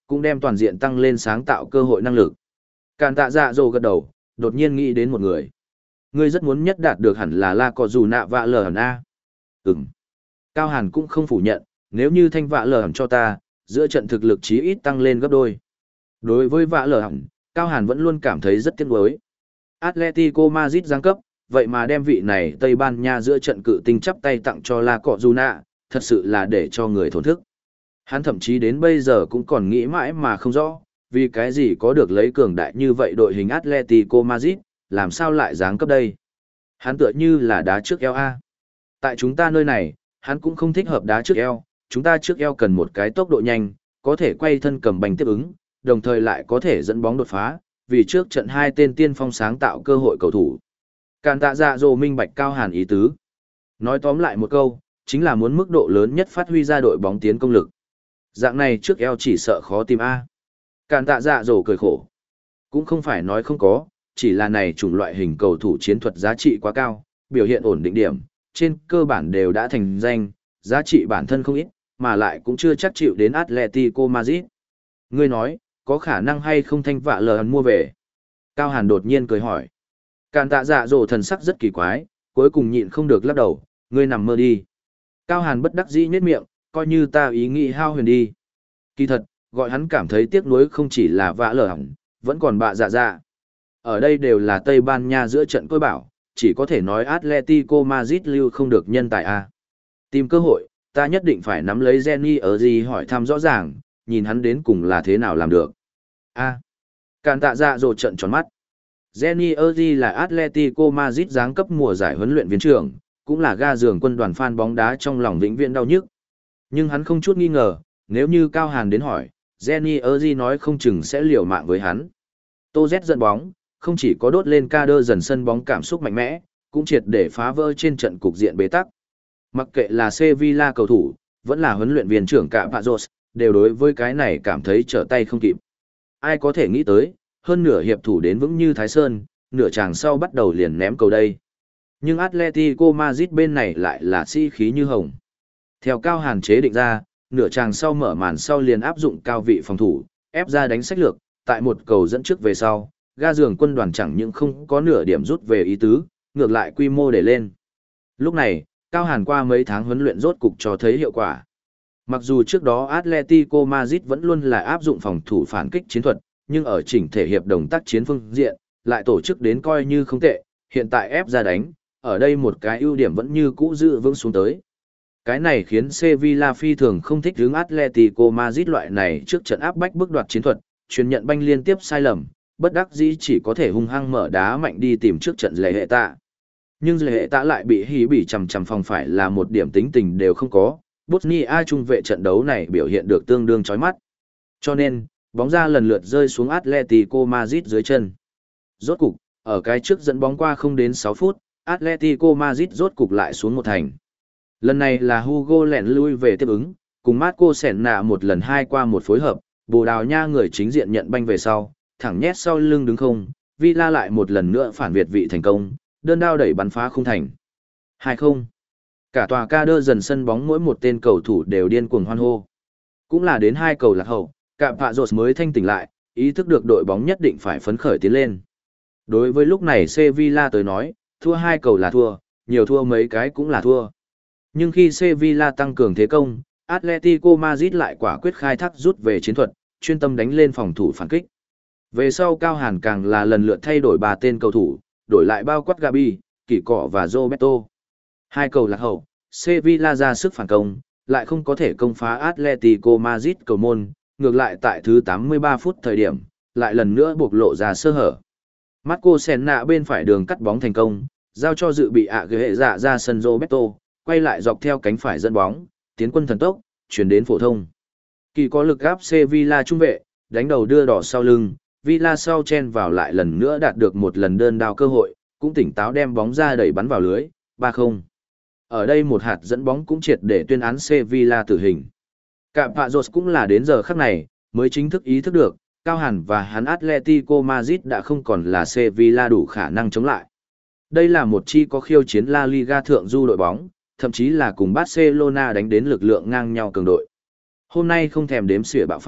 [SPEAKER 1] cũng đem toàn diện tăng lên sáng tạo cơ hội năng lực. Càn tạ dạ dồ gật đầu, đột nhiên nghĩ đến một người. Ngươi rất muốn nhất đạt được hẳn là La Cọ Dù Nạ Vạ Lờ Hẳn A. Ừm. Cao Hàn cũng không phủ nhận, nếu như thanh Vạ Lờ Hẳn cho ta, giữa trận thực lực chí ít tăng lên gấp đôi. Đối với Vạ Lờ Hẳn, Cao Hàn vẫn luôn cảm thấy rất tiếc nuối. Atletico Madrid giáng cấp, vậy mà đem vị này Tây Ban Nha giữa trận cự tinh chắp tay tặng cho La Cọ Dù Nạ, thật sự là để cho người thổn thức. Hắn thậm chí đến bây giờ cũng còn nghĩ mãi mà không rõ, vì cái gì có được lấy cường đại như vậy đội hình Atletico Madrid, làm sao lại giáng cấp đây? Hắn tựa như là đá trước eo A. Tại chúng ta nơi này, hắn cũng không thích hợp đá trước eo, chúng ta trước eo cần một cái tốc độ nhanh, có thể quay thân cầm banh tiếp ứng, đồng thời lại có thể dẫn bóng đột phá, vì trước trận hai tên tiên phong sáng tạo cơ hội cầu thủ. Càn tạ dạ dồ minh bạch Cao Hàn ý tứ. Nói tóm lại một câu, chính là muốn mức độ lớn nhất phát huy ra đội bóng tiến công lực. Dạng này trước eo chỉ sợ khó tìm A. Càn tạ dạ dồ cười khổ. Cũng không phải nói không có, chỉ là này chủng loại hình cầu thủ chiến thuật giá trị quá cao, biểu hiện ổn định điểm, trên cơ bản đều đã thành danh, giá trị bản thân không ít, mà lại cũng chưa chắc chịu đến Atletico Madrid. Ngươi nói, có khả năng hay không thanh Vạ Lờ Hẳn mua về? Cao Hàn đột nhiên cười hỏi. Càn tạ dạ dỗ thần sắc rất kỳ quái, cuối cùng nhịn không được lắc đầu, ngươi nằm mơ đi. Cao Hàn bất đắc dĩ nhếch miệng, coi như ta ý nghĩ hao huyền đi. Kỳ thật, gọi hắn cảm thấy tiếc nuối không chỉ là Vạ Lờ Hẳn, vẫn còn bạ dạ dạ. Ở đây đều là Tây Ban Nha giữa trận côi bảo, chỉ có thể nói Atletico Madrid lưu không được nhân tài A. Tìm cơ hội, ta nhất định phải nắm lấy Jenny ở gì hỏi thăm rõ ràng, nhìn hắn đến cùng là thế nào làm được. A. Càn tạ dạ dỗ trận tròn mắt. Jenny Erdi là Atletico Madrid giáng cấp mùa giải huấn luyện viên trưởng, cũng là ga giường quân đoàn fan bóng đá trong lòng vĩnh viễn đau nhức. Nhưng hắn không chút nghi ngờ, nếu như Cao Hàn đến hỏi, Jenny Erdi nói không chừng sẽ liều mạng với hắn. Tô Z dẫn bóng, không chỉ có đốt lên ca đơ dần sân bóng cảm xúc mạnh mẽ, cũng triệt để phá vỡ trên trận cục diện bế tắc. Mặc kệ là Sevilla cầu thủ, vẫn là huấn luyện viên trưởng cả Pazos, đều đối với cái này cảm thấy trở tay không kịp. Ai có thể nghĩ tới, hơn nửa hiệp thủ đến vững như Thái Sơn, nửa chàng sau bắt đầu liền ném cầu đây. Nhưng Atletico Madrid bên này lại là si khí như hồng. Theo Cao Hàn chế định ra, nửa chàng sau mở màn sau liền áp dụng cao vị phòng thủ, ép ra đánh sách lược, tại một cầu dẫn trước về sau, ga giường quân đoàn chẳng những không có nửa điểm rút về ý tứ, ngược lại quy mô để lên. Lúc này, Cao Hàn qua mấy tháng huấn luyện rốt cục cho thấy hiệu quả. Mặc dù trước đó Atletico Madrid vẫn luôn là áp dụng phòng thủ phản kích chiến thuật, nhưng ở chỉnh thể hiệp đồng tác chiến phương diện, lại tổ chức đến coi như không tệ, hiện tại ép ra đánh, ở đây một cái ưu điểm vẫn như cũ giữ vững xuống tới. Cái này khiến Sevilla phi thường không thích hướng Atletico Madrid loại này trước trận áp bách bước đoạt chiến thuật, truyền nhận banh liên tiếp sai lầm, bất đắc dĩ chỉ có thể hung hăng mở đá mạnh đi tìm trước trận lệ hệ tạ. Nhưng lệ hệ tạ lại bị hí bị chằm chằm phòng phải là một điểm tính tình đều không có, Bosnia trung vệ trận đấu này biểu hiện được tương đương chói mắt. Cho nên, bóng ra lần lượt rơi xuống Atletico Madrid dưới chân. Rốt cục, ở cái trước dẫn bóng qua không đến sáu phút, Atletico Madrid rốt cục lại xuống một thành. Lần này là Hugo lẻn lui về tiếp ứng, cùng Marco Senna một lần hai qua một phối hợp, Bồ Đào Nha người chính diện nhận banh về sau, thẳng nhét sau lưng đứng không, Villa lại một lần nữa phản việt vị thành công, đơn đao đẩy bắn phá khung thành. hai không. Cả tòa ca đơ dần sân bóng mỗi một tên cầu thủ đều điên cuồng hoan hô. Cũng là đến hai cầu lạc hậu, cả Pazos mới thanh tỉnh lại, ý thức được đội bóng nhất định phải phấn khởi tiến lên. Đối với lúc này Sevilla tới nói, thua hai cầu là thua, nhiều thua mấy cái cũng là thua. Nhưng khi Sevilla tăng cường thế công, Atletico Madrid lại quả quyết khai thác rút về chiến thuật, chuyên tâm đánh lên phòng thủ phản kích. Về sau Cao Hàn càng là lần lượt thay đổi ba tên cầu thủ, đổi lại bao quát Gabi, Kỷ Cọ và Roberto. Hai cầu lạc hậu, Sevilla ra sức phản công, lại không có thể công phá Atletico Madrid cầu môn, ngược lại tại thứ tám mươi ba phút thời điểm, lại lần nữa bộc lộ ra sơ hở. Marco Senna bên phải đường cắt bóng thành công, giao cho dự bị ạ ghế dạ ra sân Roberto, quay lại dọc theo cánh phải dẫn bóng, tiến quân thần tốc, chuyển đến phổ thông. Kỳ có lực gáp Sevilla trung vệ, đánh đầu đưa đỏ sau lưng, Villa sau chen vào lại lần nữa đạt được một lần đơn đao cơ hội, cũng tỉnh táo đem bóng ra đẩy bắn vào lưới, ba không. Ở đây một hạt dẫn bóng cũng triệt để tuyên án Sevilla tử hình. Cả Pazos cũng là đến giờ khắc này, mới chính thức ý thức được, Cao Hàn và hắn Atletico Madrid đã không còn là Sevilla đủ khả năng chống lại. Đây là một chi có khiêu chiến La Liga thượng du đội bóng, thậm chí là cùng Barcelona đánh đến lực lượng ngang nhau cường đội. Hôm nay không thèm đếm xỉa bạo phát,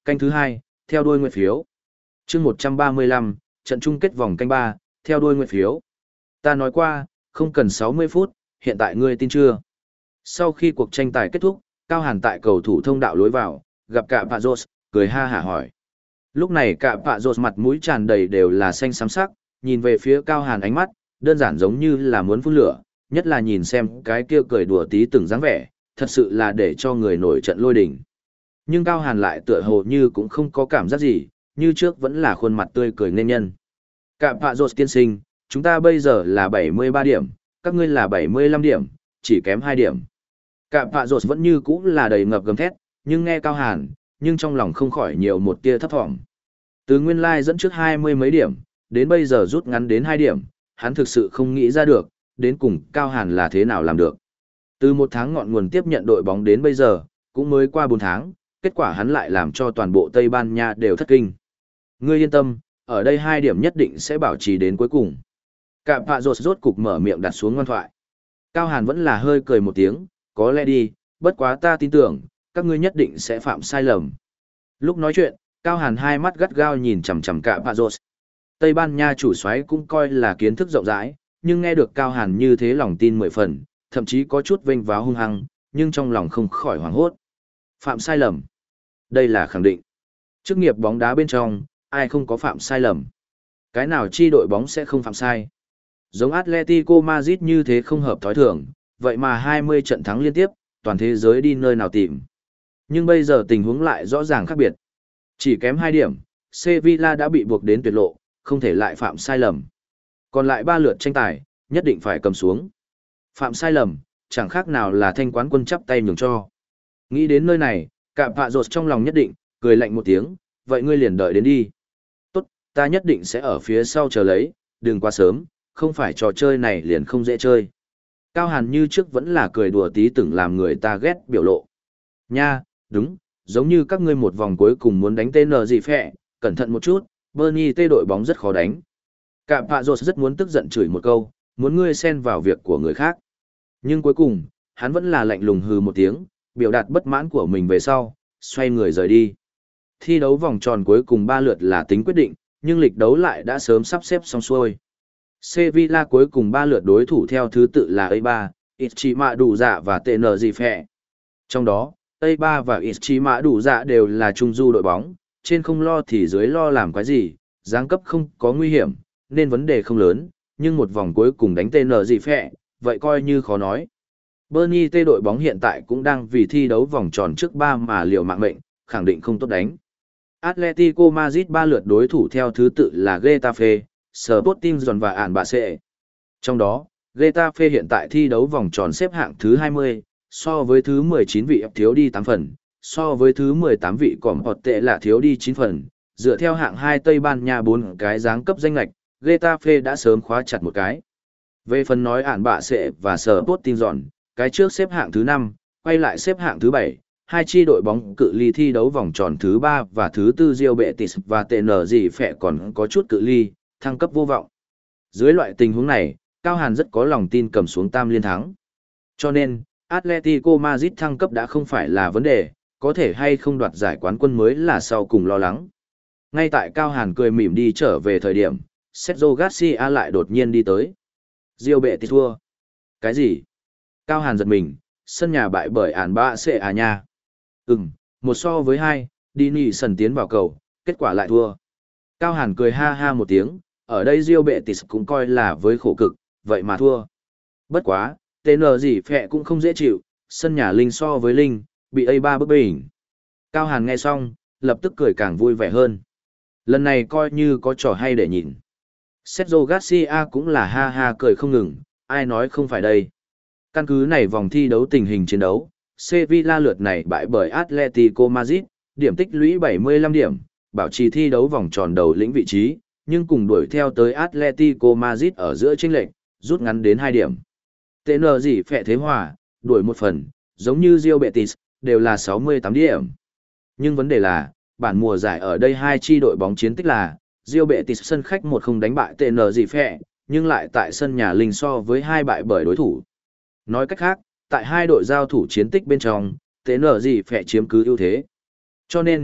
[SPEAKER 1] Canh thứ hai, theo đuôi nguyện phiếu. Chương một trăm ba mươi lăm, trận chung kết vòng canh ba, theo đuôi nguyện phiếu. Ta nói qua, không cần sáu mươi phút, hiện tại ngươi tin chưa? Sau khi cuộc tranh tài kết thúc, Cao Hàn tại cầu thủ thông đạo lối vào, gặp cả Pạ Rốt, cười ha hả hỏi. Lúc này cả Pạ Rốt mặt mũi tràn đầy đều là xanh xám sắc, nhìn về phía Cao Hàn ánh mắt, đơn giản giống như là muốn phun lửa, nhất là nhìn xem cái kia cười đùa tí từng dáng vẻ, thật sự là để cho người nổi trận lôi đình. Nhưng Cao Hàn lại tựa hồ như cũng không có cảm giác gì, như trước vẫn là khuôn mặt tươi cười nên nhân. Cả Pạ Rốt tiên sinh, chúng ta bây giờ là bảy mươi ba điểm, các ngươi là bảy mươi lăm điểm, chỉ kém hai điểm. Cả Pạ Rốt vẫn như cũ là đầy ngập gầm thét, nhưng nghe Cao Hàn, nhưng trong lòng không khỏi nhiều một tia thấp thỏm. Từ nguyên lai dẫn trước hai mươi mấy điểm, đến bây giờ rút ngắn đến hai điểm, hắn thực sự không nghĩ ra được, đến cùng Cao Hàn là thế nào làm được. Từ một tháng ngọn nguồn tiếp nhận đội bóng đến bây giờ, cũng mới qua bốn tháng, kết quả hắn lại làm cho toàn bộ Tây Ban Nha đều thất kinh. Ngươi yên tâm, ở đây hai điểm nhất định sẽ bảo trì đến cuối cùng. Cả Pạ Rốt rốt cục mở miệng đặt xuống ngoan thoại. Cao Hàn vẫn là hơi cười một tiếng, có lẽ đi, bất quá ta tin tưởng, các ngươi nhất định sẽ phạm sai lầm. Lúc nói chuyện, Cao Hàn hai mắt gắt gao nhìn chằm chằm cả Pạ Rốt. Tây Ban Nha chủ soái cũng coi là kiến thức rộng rãi, nhưng nghe được Cao Hàn như thế lòng tin mười phần, thậm chí có chút vênh váo hung hăng, nhưng trong lòng không khỏi hoảng hốt. Phạm sai lầm. Đây là khẳng định. Chức nghiệp bóng đá bên trong, ai không có phạm sai lầm. Cái nào chi đội bóng sẽ không phạm sai. Giống Atletico Madrid như thế không hợp thói thường, vậy mà hai mươi trận thắng liên tiếp, toàn thế giới đi nơi nào tìm. Nhưng bây giờ tình huống lại rõ ràng khác biệt. Chỉ kém hai điểm, Sevilla đã bị buộc đến tuyệt lộ, không thể lại phạm sai lầm. Còn lại ba lượt tranh tài, nhất định phải cầm xuống. Phạm sai lầm, chẳng khác nào là thanh quán quân chắp tay nhường cho. Nghĩ đến nơi này, cả Pạ Rốt trong lòng nhất định, cười lạnh một tiếng, vậy ngươi liền đợi đến đi. Tốt, ta nhất định sẽ ở phía sau chờ lấy, đừng quá sớm, không phải trò chơi này liền không dễ chơi. Cao Hàn như trước vẫn là cười đùa tí từng làm người ta ghét biểu lộ. Nha, đúng, giống như các ngươi một vòng cuối cùng muốn đánh tên gì phẹ, cẩn thận một chút, Bernie tê đội bóng rất khó đánh. Cả Pạ Rốt rất muốn tức giận chửi một câu, muốn ngươi xen vào việc của người khác. Nhưng cuối cùng, hắn vẫn là lạnh lùng hừ một tiếng, biểu đạt bất mãn của mình về sau, xoay người rời đi. Thi đấu vòng tròn cuối cùng ba lượt là tính quyết định, nhưng lịch đấu lại đã sớm sắp xếp xong xuôi. Sevilla cuối cùng ba lượt đối thủ theo thứ tự là a ba, Ischima đủ dạ và tê en giê phẹ. Trong đó, a ba và Ischima đủ dạ đều là trung du đội bóng, trên không lo thì dưới lo làm cái gì, giáng cấp không có nguy hiểm, nên vấn đề không lớn, nhưng một vòng cuối cùng đánh tê en giê phẹ, vậy coi như khó nói. Bernie T đội bóng hiện tại cũng đang vì thi đấu vòng tròn trước ba mà liều mạng mệnh, khẳng định không tốt đánh. Atletico Madrid ba lượt đối thủ theo thứ tự là Getafe, Sporting Gijon và Ản Bạ Sệ. Trong đó, Getafe hiện tại thi đấu vòng tròn xếp hạng thứ hai mươi, so với thứ mười chín vị thiếu đi tám phần, so với thứ mười tám vị còn hoặc tệ là thiếu đi chín phần. Dựa theo hạng hai Tây Ban Nha bốn cái giáng cấp danh lệch, Getafe đã sớm khóa chặt một cái. Về phần nói Ản Bạ Sệ và Sporting Gijon, cái trước xếp hạng thứ năm, quay lại xếp hạng thứ bảy, hai chi đội bóng cự ly thi đấu vòng tròn thứ ba và thứ tư Real Betis và tê en giê phẹ còn có chút cự ly, thăng cấp vô vọng. Dưới loại tình huống này, Cao Hàn rất có lòng tin cầm xuống tam liên thắng. Cho nên, Atletico Madrid thăng cấp đã không phải là vấn đề, có thể hay không đoạt giải quán quân mới là sau cùng lo lắng. Ngay tại Cao Hàn cười mỉm đi trở về thời điểm, Sergio Garcia lại đột nhiên đi tới. Real Betis thua. Cái gì? Cao Hàn giật mình, sân nhà bại bởi Ản Bạ Sệ à nha. Ừm, một so với hai, Dini sần tiến vào cầu, kết quả lại thua. Cao Hàn cười ha ha một tiếng, ở đây Real Betis cũng coi là với khổ cực, vậy mà thua. Bất quá, tê en gì phẹ cũng không dễ chịu, sân nhà Linh so với Linh, bị a ba bức bình. Cao Hàn nghe xong, lập tức cười càng vui vẻ hơn. Lần này coi như có trò hay để nhìn. Sergio Garcia cũng là ha ha cười không ngừng, ai nói không phải đây. Căn cứ này vòng thi đấu tình hình chiến đấu, Sevilla lượt này bại bởi Atletico Madrid, điểm tích lũy bảy mươi lăm điểm, bảo trì thi đấu vòng tròn đầu lĩnh vị trí, nhưng cùng đuổi theo tới Atletico Madrid ở giữa chênh lệch, rút ngắn đến hai điểm. tê en gì phẹ thế hòa, đuổi một phần, giống như Real Betis, đều là sáu mươi tám điểm. Nhưng vấn đề là, bản mùa giải ở đây hai chi đội bóng chiến tích là, Real Betis sân khách một không đánh bại tê en gì phẹ, nhưng lại tại sân nhà Linh so với hai bại bởi đối thủ. Nói cách khác, tại hai đội giao thủ chiến tích bên trong, tê en gì phẹ chiếm cứ ưu thế. Cho nên,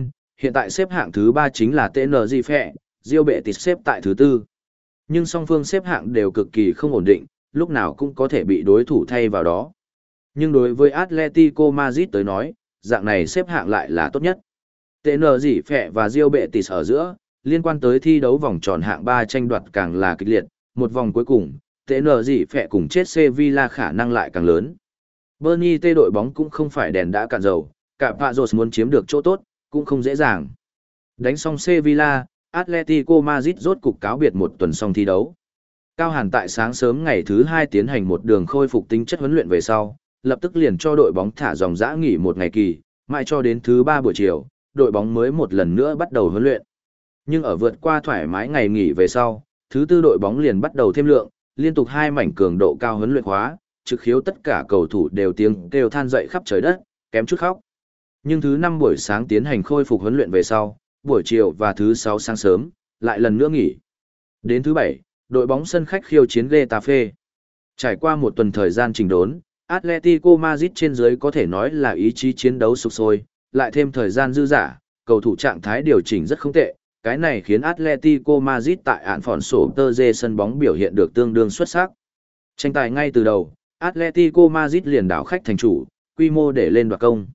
[SPEAKER 1] Hiện tại xếp hạng thứ ba chính là tê en giê phẹ, Real Betis xếp tại thứ tư. Nhưng song phương xếp hạng đều cực kỳ không ổn định, lúc nào cũng có thể bị đối thủ thay vào đó. Nhưng đối với Atletico Madrid tới nói, dạng này xếp hạng lại là tốt nhất. tê en giê phẹ và Real Betis ở giữa, liên quan tới thi đấu vòng tròn hạng ba tranh đoạt càng là kịch liệt, một vòng cuối cùng, tê en giê phẹ cùng chết Sevilla khả năng lại càng lớn. Bernie T đội bóng cũng không phải đèn đã cạn dầu, cả Pazos muốn chiếm được chỗ tốt, cũng không dễ dàng. Đánh xong Sevilla, Atletico Madrid rốt cục cáo biệt một tuần xong thi đấu. Cao Hàn tại sáng sớm ngày thứ hai tiến hành một đường khôi phục tính chất huấn luyện về sau, lập tức liền cho đội bóng thả dòng dã nghỉ một ngày kỳ, mãi cho đến thứ ba buổi chiều, đội bóng mới một lần nữa bắt đầu huấn luyện. Nhưng ở vượt qua thoải mái ngày nghỉ về sau, thứ tư đội bóng liền bắt đầu thêm lượng, liên tục hai mảnh cường độ cao huấn luyện khóa, trực khiếu tất cả cầu thủ đều tiếng kêu than dậy khắp trời đất, kém chút khóc. Nhưng thứ năm buổi sáng tiến hành khôi phục huấn luyện về sau, buổi chiều và thứ sáu sáng sớm, lại lần nữa nghỉ. Đến thứ bảy, đội bóng sân khách khiêu chiến Getafe. Trải qua một tuần thời gian chỉnh đốn, Atletico Madrid trên dưới có thể nói là ý chí chiến đấu sục sôi, lại thêm thời gian dư dả, cầu thủ trạng thái điều chỉnh rất không tệ, cái này khiến Atletico Madrid tại Alfonso Terre sân bóng biểu hiện được tương đương xuất sắc. Tranh tài ngay từ đầu, Atletico Madrid liền đảo khách thành chủ, quy mô để lên đoạt công.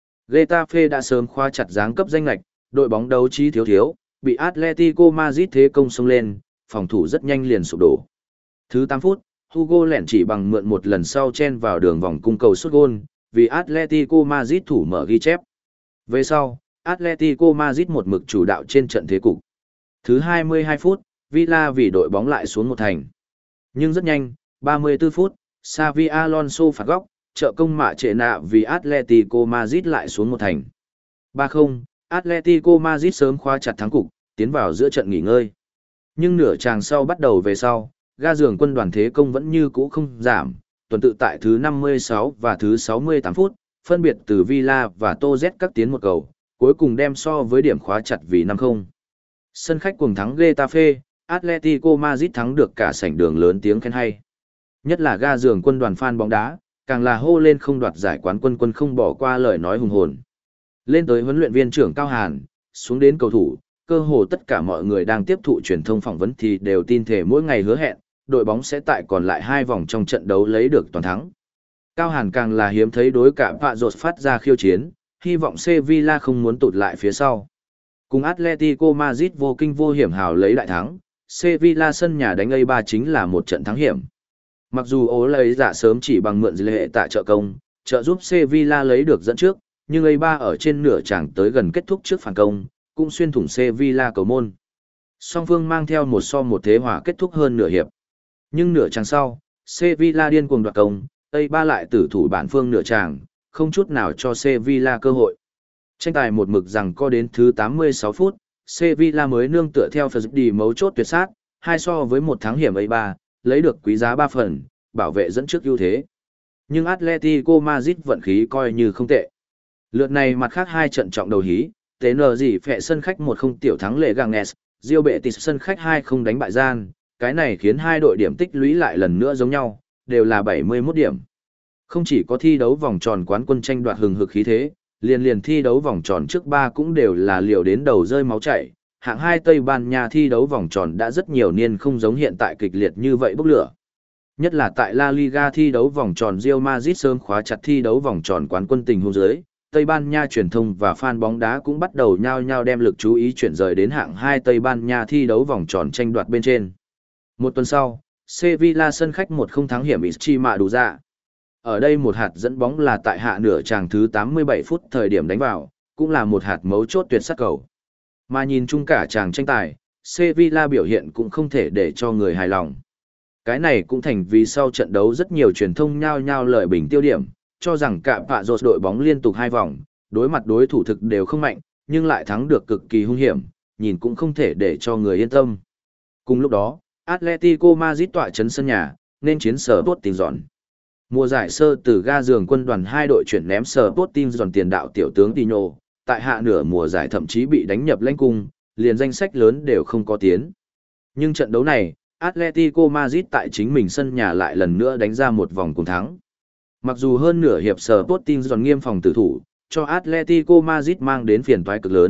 [SPEAKER 1] Getafe đã sớm khóa chặt dáng cấp danh lệch, đội bóng đấu trí thiếu thiếu, bị Atletico Madrid thế công xông lên, phòng thủ rất nhanh liền sụp đổ. Thứ tám phút, Hugo lẻn chỉ bằng mượn một lần sau chen vào đường vòng cung cầu sút gôn, vì Atletico Madrid thủ mở ghi chép. Về sau, Atletico Madrid một mực chủ đạo trên trận thế cục. Thứ hai mươi hai phút, Villa vì đội bóng lại xuống một thành. Nhưng rất nhanh, ba mươi tư phút, Xavi Alonso phạt góc, trợ công mạ trệ nạ vì Atletico Madrid lại xuống một thành. ba không, Atletico Madrid sớm khóa chặt thắng cục, tiến vào giữa trận nghỉ ngơi. Nhưng nửa chàng sau bắt đầu về sau, ga giường quân đoàn thế công vẫn như cũ không giảm, tuần tự tại thứ năm mươi sáu và thứ sáu mươi tám phút, phân biệt từ Villa và Tô Z các tiến một cầu, cuối cùng đem so với điểm khóa chặt vì năm không. Sân khách cuồng thắng Getafe, Atletico Madrid thắng được cả sảnh đường lớn tiếng khen hay. Nhất là ga giường quân đoàn fan bóng đá, càng là hô lên không đoạt giải quán quân quân không bỏ qua lời nói hùng hồn. Lên tới huấn luyện viên trưởng Cao Hàn, xuống đến cầu thủ, cơ hồ tất cả mọi người đang tiếp thụ truyền thông phỏng vấn thì đều tin thể mỗi ngày hứa hẹn, đội bóng sẽ tại còn lại hai vòng trong trận đấu lấy được toàn thắng. Cao Hàn càng là hiếm thấy đối cả Pazos phát ra khiêu chiến, hy vọng Sevilla không muốn tụt lại phía sau. Cùng Atletico Madrid vô kinh vô hiểm hào lấy đại thắng, Sevilla sân nhà đánh A ba chính là một trận thắng hiểm. Mặc dù ố lấy giả sớm chỉ bằng mượn dư hệ tại trợ công, trợ giúp Sevilla lấy được dẫn trước, nhưng A ba ở trên nửa chặng tới gần kết thúc trước phản công, cũng xuyên thủng Sevilla cầu môn. Song phương mang theo một so một thế hòa kết thúc hơn nửa hiệp. Nhưng nửa chặng sau, Sevilla điên cuồng đoạt công, A ba lại tử thủ bản phương nửa chặng, không chút nào cho Sevilla cơ hội. Tranh tài một mực rằng co đến thứ tám mươi sáu phút, Sevilla mới nương tựa theo phần đi mấu chốt tuyệt sát, hai so với một thắng hiểm A ba, lấy được quý giá ba phần, bảo vệ dẫn trước ưu thế. Nhưng Atletico Madrid vận khí coi như không tệ. Lượt này mặt khác hai trận trọng đầu hí, tê en giê phẹ sân khách một không tiểu thắng lệ Ganges, Real Betis sân khách hai không đánh bại Gian, cái này khiến hai đội điểm tích lũy lại lần nữa giống nhau, đều là bảy mươi mốt điểm. Không chỉ có thi đấu vòng tròn quán quân tranh đoạt hừng hực khí thế, liền liền thi đấu vòng tròn trước ba cũng đều là liều đến đầu rơi máu chảy. Hạng hai Tây Ban Nha thi đấu vòng tròn đã rất nhiều niên không giống hiện tại kịch liệt như vậy bốc lửa. Nhất là tại La Liga thi đấu vòng tròn Real Madrid sớm khóa chặt thi đấu vòng tròn quán quân tình huống dưới, Tây Ban Nha truyền thông và fan bóng đá cũng bắt đầu nhao nhao đem lực chú ý chuyển rời đến hạng hai Tây Ban Nha thi đấu vòng tròn tranh đoạt bên trên. Một tuần sau, Sevilla sân khách một không thắng hiểm Extremadura. Ở đây một hạt dẫn bóng là tại hạ nửa chàng thứ tám mươi bảy phút thời điểm đánh vào, cũng là một hạt mấu chốt tuyệt sắc cầu. Mà nhìn chung cả chàng tranh tài, Sevilla biểu hiện cũng không thể để cho người hài lòng. Cái này cũng thành vì sau trận đấu rất nhiều truyền thông nhao nhao lợi bình tiêu điểm, cho rằng cả Pazos đội bóng liên tục hai vòng, đối mặt đối thủ thực đều không mạnh, nhưng lại thắng được cực kỳ hung hiểm, nhìn cũng không thể để cho người yên tâm. Cùng lúc đó, Atletico Madrid tọa trấn sân nhà, nên chiến sở Sporting giòn. Mùa giải sơ từ ga giường quân đoàn hai đội chuyển ném sở Sporting giòn tiền đạo tiểu tướng Tino, tại hạ nửa mùa giải thậm chí bị đánh nhập lãnh cung, liền danh sách lớn đều không có tiến. Nhưng trận đấu này, Atletico Madrid tại chính mình sân nhà lại lần nữa đánh ra một vòng cùng thắng. Mặc dù hơn nửa hiệp sở Sporting giòn nghiêm phòng tử thủ, cho Atletico Madrid mang đến phiền toái cực lớn,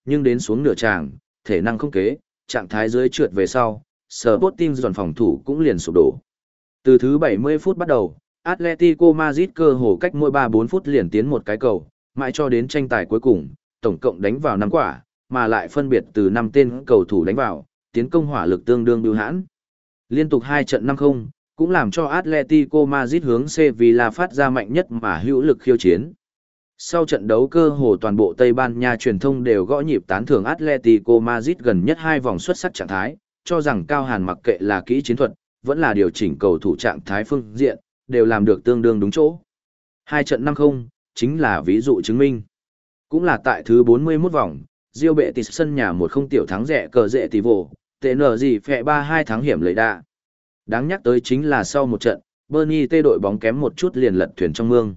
[SPEAKER 1] Nhưng đến xuống nửa tràng, thể năng không kế, trạng thái dưới trượt về sau, Sporting dọn phòng thủ cũng liền sụp đổ. Từ thứ bảy mươi phút bắt đầu, Atletico Madrid cơ hồ cách mỗi ba bốn phút liền tiến một cái cầu, mãi cho đến tranh tài cuối cùng, tổng cộng đánh vào năm quả, mà lại phân biệt từ năm tên cầu thủ đánh vào, tiến công hỏa lực tương đương bưu hãn. Liên tục hai trận năm không, cũng làm cho Atletico Madrid hướng Sevilla phát ra mạnh nhất mà hữu lực khiêu chiến. Sau trận đấu cơ hồ toàn bộ Tây Ban Nha truyền thông đều gõ nhịp tán thưởng Atletico Madrid gần nhất hai vòng xuất sắc trạng thái, cho rằng Cao Hàn mặc kệ là kỹ chiến thuật, vẫn là điều chỉnh cầu thủ trạng thái phương diện, đều làm được tương đương đúng chỗ. Hai trận năm không, chính là ví dụ chứng minh. Cũng là tại thứ bốn mươi mốt vòng, Real Betis sân nhà một không tiểu thắng rẻ cờ rệ tỷ vô, tệ nở gì phẹ ba hai thắng hiểm lợi đa. Đáng nhắc tới chính là sau một trận, Bernie T đội bóng kém một chút liền lật thuyền trong mương.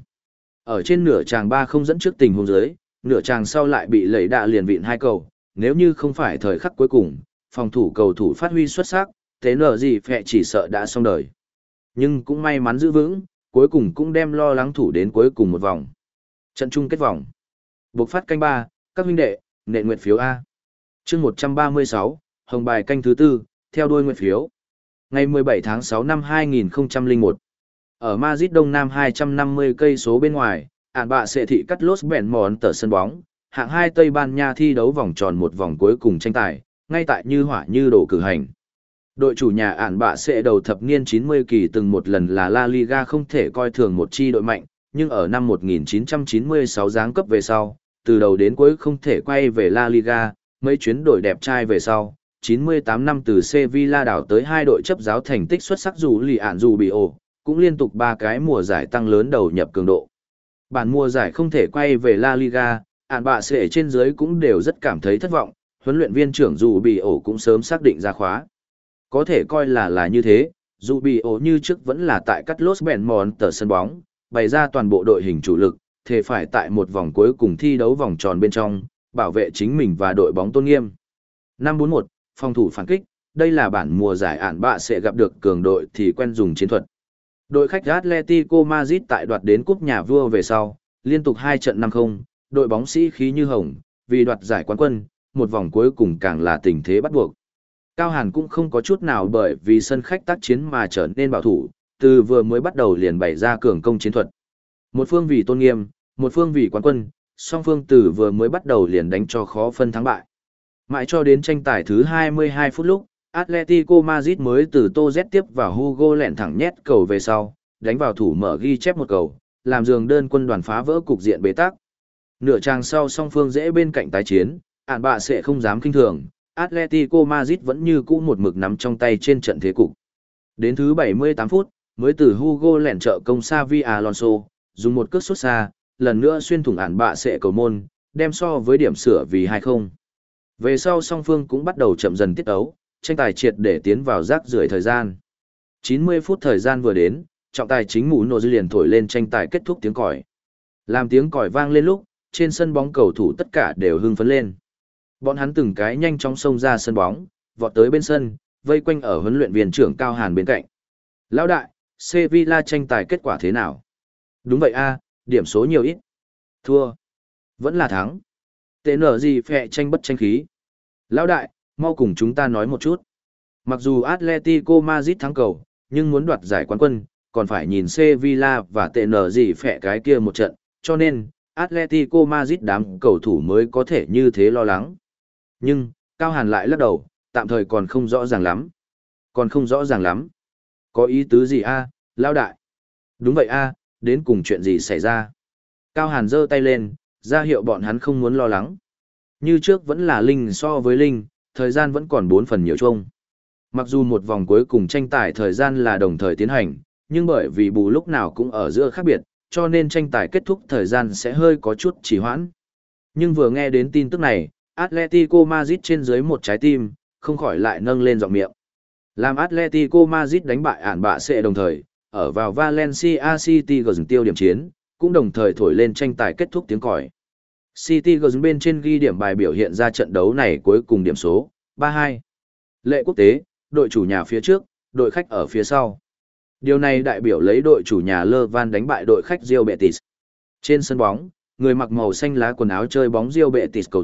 [SPEAKER 1] Ở trên nửa tràng ba không dẫn trước tình huống dưới, nửa tràng sau lại bị lẩy đạ liền vịn hai cầu, nếu như không phải thời khắc cuối cùng, phòng thủ cầu thủ phát huy xuất sắc, thế nở gì phẹ chỉ sợ đã xong đời. Nhưng cũng may mắn giữ vững, cuối cùng cũng đem lo lắng thủ đến cuối cùng một vòng. Trận chung kết vòng. Buộc phát canh ba, các huynh đệ, nện nguyệt phiếu A. chương một trăm ba mươi sáu, hồng bài canh thứ tư, theo đuôi nguyệt phiếu. Ngày mười bảy tháng sáu năm hai nghìn không trăm lẻ một. Ở Madrid Đông Nam hai trăm năm mươi cây số bên ngoài, ản bạ sẽ thị cắt Los Benmont tờ sân bóng, hạng hai Tây Ban Nha thi đấu vòng tròn một vòng cuối cùng tranh tài, ngay tại như hỏa như đổ cử hành. Đội chủ nhà ản bạ sẽ đầu thập niên chín mươi kỳ từng một lần là La Liga không thể coi thường một chi đội mạnh, nhưng ở năm một nghìn chín trăm chín mươi sáu giáng cấp về sau, từ đầu đến cuối không thể quay về La Liga, mấy chuyến đổi đẹp trai về sau, chín mươi tám năm từ Sevilla đảo tới hai đội chấp giáo thành tích xuất sắc dù lì ản dù bị ổ, cũng liên tục ba cái mùa giải tăng lớn đầu nhập cường độ. Bản mùa giải không thể quay về La Liga, ản bạ sẽ trên dưới cũng đều rất cảm thấy thất vọng, huấn luyện viên trưởng dù bị ổ cũng sớm xác định ra khóa. Có thể coi là là như thế, dù bị ổ như trước vẫn là tại cắt Los Benmont tờ sân bóng, bày ra toàn bộ đội hình chủ lực, thể phải tại một vòng cuối cùng thi đấu vòng tròn bên trong, bảo vệ chính mình và đội bóng tôn nghiêm. năm bốn một, phòng thủ phản kích, đây là bản mùa giải ản bạ sẽ gặp được cường đội thì quen dùng chiến thuật. Đội khách Atletico Madrid tại đoạt đến cúp nhà vua về sau, liên tục hai trận năm không, đội bóng sĩ khí như hồng, vì đoạt giải quán quân, một vòng cuối cùng càng là tình thế bắt buộc. Cao Hàn cũng không có chút nào bởi vì sân khách tác chiến mà trở nên bảo thủ, từ vừa mới bắt đầu liền bày ra cường công chiến thuật. Một phương vì tôn nghiêm, một phương vì quán quân, song phương từ vừa mới bắt đầu liền đánh cho khó phân thắng bại. Mãi cho đến tranh tài thứ hai mươi hai phút lúc, Atletico Madrid mới từ Tô Z tiếp vào Hugo lẹn thẳng nhét cầu về sau, đánh vào thủ mở ghi chép một cầu, làm giường đơn quân đoàn phá vỡ cục diện bế tắc. Nửa trang sau song phương dễ bên cạnh tái chiến, ản bạ sẽ không dám kinh thường, Atletico Madrid vẫn như cũ một mực nắm trong tay trên trận thế cục. Đến thứ bảy mươi tám phút, mới từ Hugo lẹn trợ công Xavi Alonso, dùng một cước sút xa, lần nữa xuyên thủng ản bạ sẽ cầu môn, đem so với điểm sửa vì hai không. Về sau song phương cũng bắt đầu chậm dần tiết ấu, tranh tài triệt để tiến vào rác rưởi thời gian. chín mươi phút thời gian vừa đến, trọng tài chính mũ nổ dư liền thổi lên tranh tài kết thúc tiếng còi. Làm tiếng còi vang lên lúc, trên sân bóng cầu thủ tất cả đều hưng phấn lên. Bọn hắn từng cái nhanh chóng xông ra sân bóng, vọt tới bên sân, vây quanh ở huấn luyện viên trưởng Cao Hàn bên cạnh. Lão đại, Sevilla tranh tài kết quả thế nào? Đúng vậy a, điểm số nhiều ít. Thua. Vẫn là thắng. Tệ nở gì phẹ tranh bất tranh khí. Lão đại, mau cùng chúng ta nói một chút. Mặc dù Atletico Madrid thắng cầu, nhưng muốn đoạt giải quán quân, còn phải nhìn Sevilla và tệ nở gì phẹ cái kia một trận, cho nên, Atletico Madrid đám cầu thủ mới có thể như thế lo lắng. Nhưng, Cao Hàn lại lắc đầu, tạm thời còn không rõ ràng lắm. Còn không rõ ràng lắm. Có ý tứ gì a, lão đại? Đúng vậy a, đến cùng chuyện gì xảy ra? Cao Hàn giơ tay lên, ra hiệu bọn hắn không muốn lo lắng. Như trước vẫn là Linh so với Linh, thời gian vẫn còn bốn phần nhiều chung. Mặc dù một vòng cuối cùng tranh tài thời gian là đồng thời tiến hành, nhưng bởi vì bù lúc nào cũng ở giữa khác biệt, cho nên tranh tài kết thúc thời gian sẽ hơi có chút trì hoãn. Nhưng vừa nghe đến tin tức này, Atletico Madrid trên dưới một trái tim, không khỏi lại nâng lên giọng miệng. Làm Atletico Madrid đánh bại ản bạ sẽ đồng thời, ở vào Valencia City gần tiêu điểm chiến, cũng đồng thời thổi lên tranh tài kết thúc tiếng còi. City gần bên trên ghi điểm bài biểu hiện ra trận đấu này cuối cùng điểm số, ba hai. Lệ quốc tế, đội chủ nhà phía trước, đội khách ở phía sau. Điều này đại biểu lấy đội chủ nhà Lơ Van đánh bại đội khách Real Betis. Trên sân bóng, người mặc màu xanh lá quần áo chơi bóng Real Betis cầu thủ,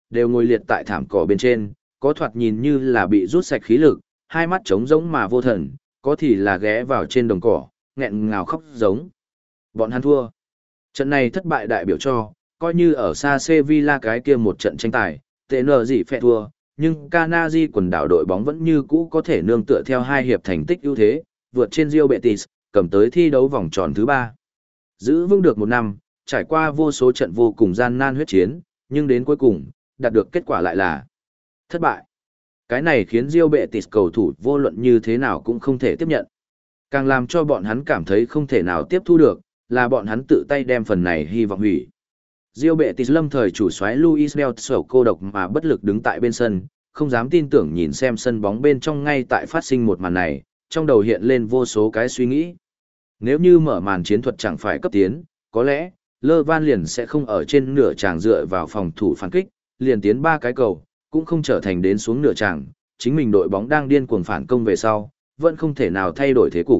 [SPEAKER 1] đều ngồi liệt tại thảm cỏ bên trên, có thoạt nhìn như là bị rút sạch khí lực, hai mắt trống rỗng mà vô thần, có thì là ghé vào trên đồng cỏ, nghẹn ngào khóc giống. Bọn hắn thua. Trận này thất bại đại biểu cho, coi như ở xa Sevilla cái kia một trận tranh tài, tê en gì phẹ thua, nhưng Canary quần đảo đội bóng vẫn như cũ có thể nương tựa theo hai hiệp thành tích ưu thế, vượt trên Real Betis, cầm tới thi đấu vòng tròn thứ ba. Giữ vững được một năm, trải qua vô số trận vô cùng gian nan huyết chiến, nhưng đến cuối cùng, đạt được kết quả lại là thất bại. Cái này khiến Real Betis cầu thủ vô luận như thế nào cũng không thể tiếp nhận. Càng làm cho bọn hắn cảm thấy không thể nào tiếp thu được, là bọn hắn tự tay đem phần này hy vọng hủy. Real Betis lâm thời chủ soái Luis Delso cô độc mà bất lực đứng tại bên sân, không dám tin tưởng nhìn xem sân bóng bên trong ngay tại phát sinh một màn này, trong đầu hiện lên vô số cái suy nghĩ. Nếu như mở màn chiến thuật chẳng phải cấp tiến, có lẽ, Lơ Van liền sẽ không ở trên nửa tràng dựa vào phòng thủ phản kích, liền tiến ba cái cầu, cũng không trở thành đến xuống nửa tràng, chính mình đội bóng đang điên cuồng phản công về sau, vẫn không thể nào thay đổi thế cục.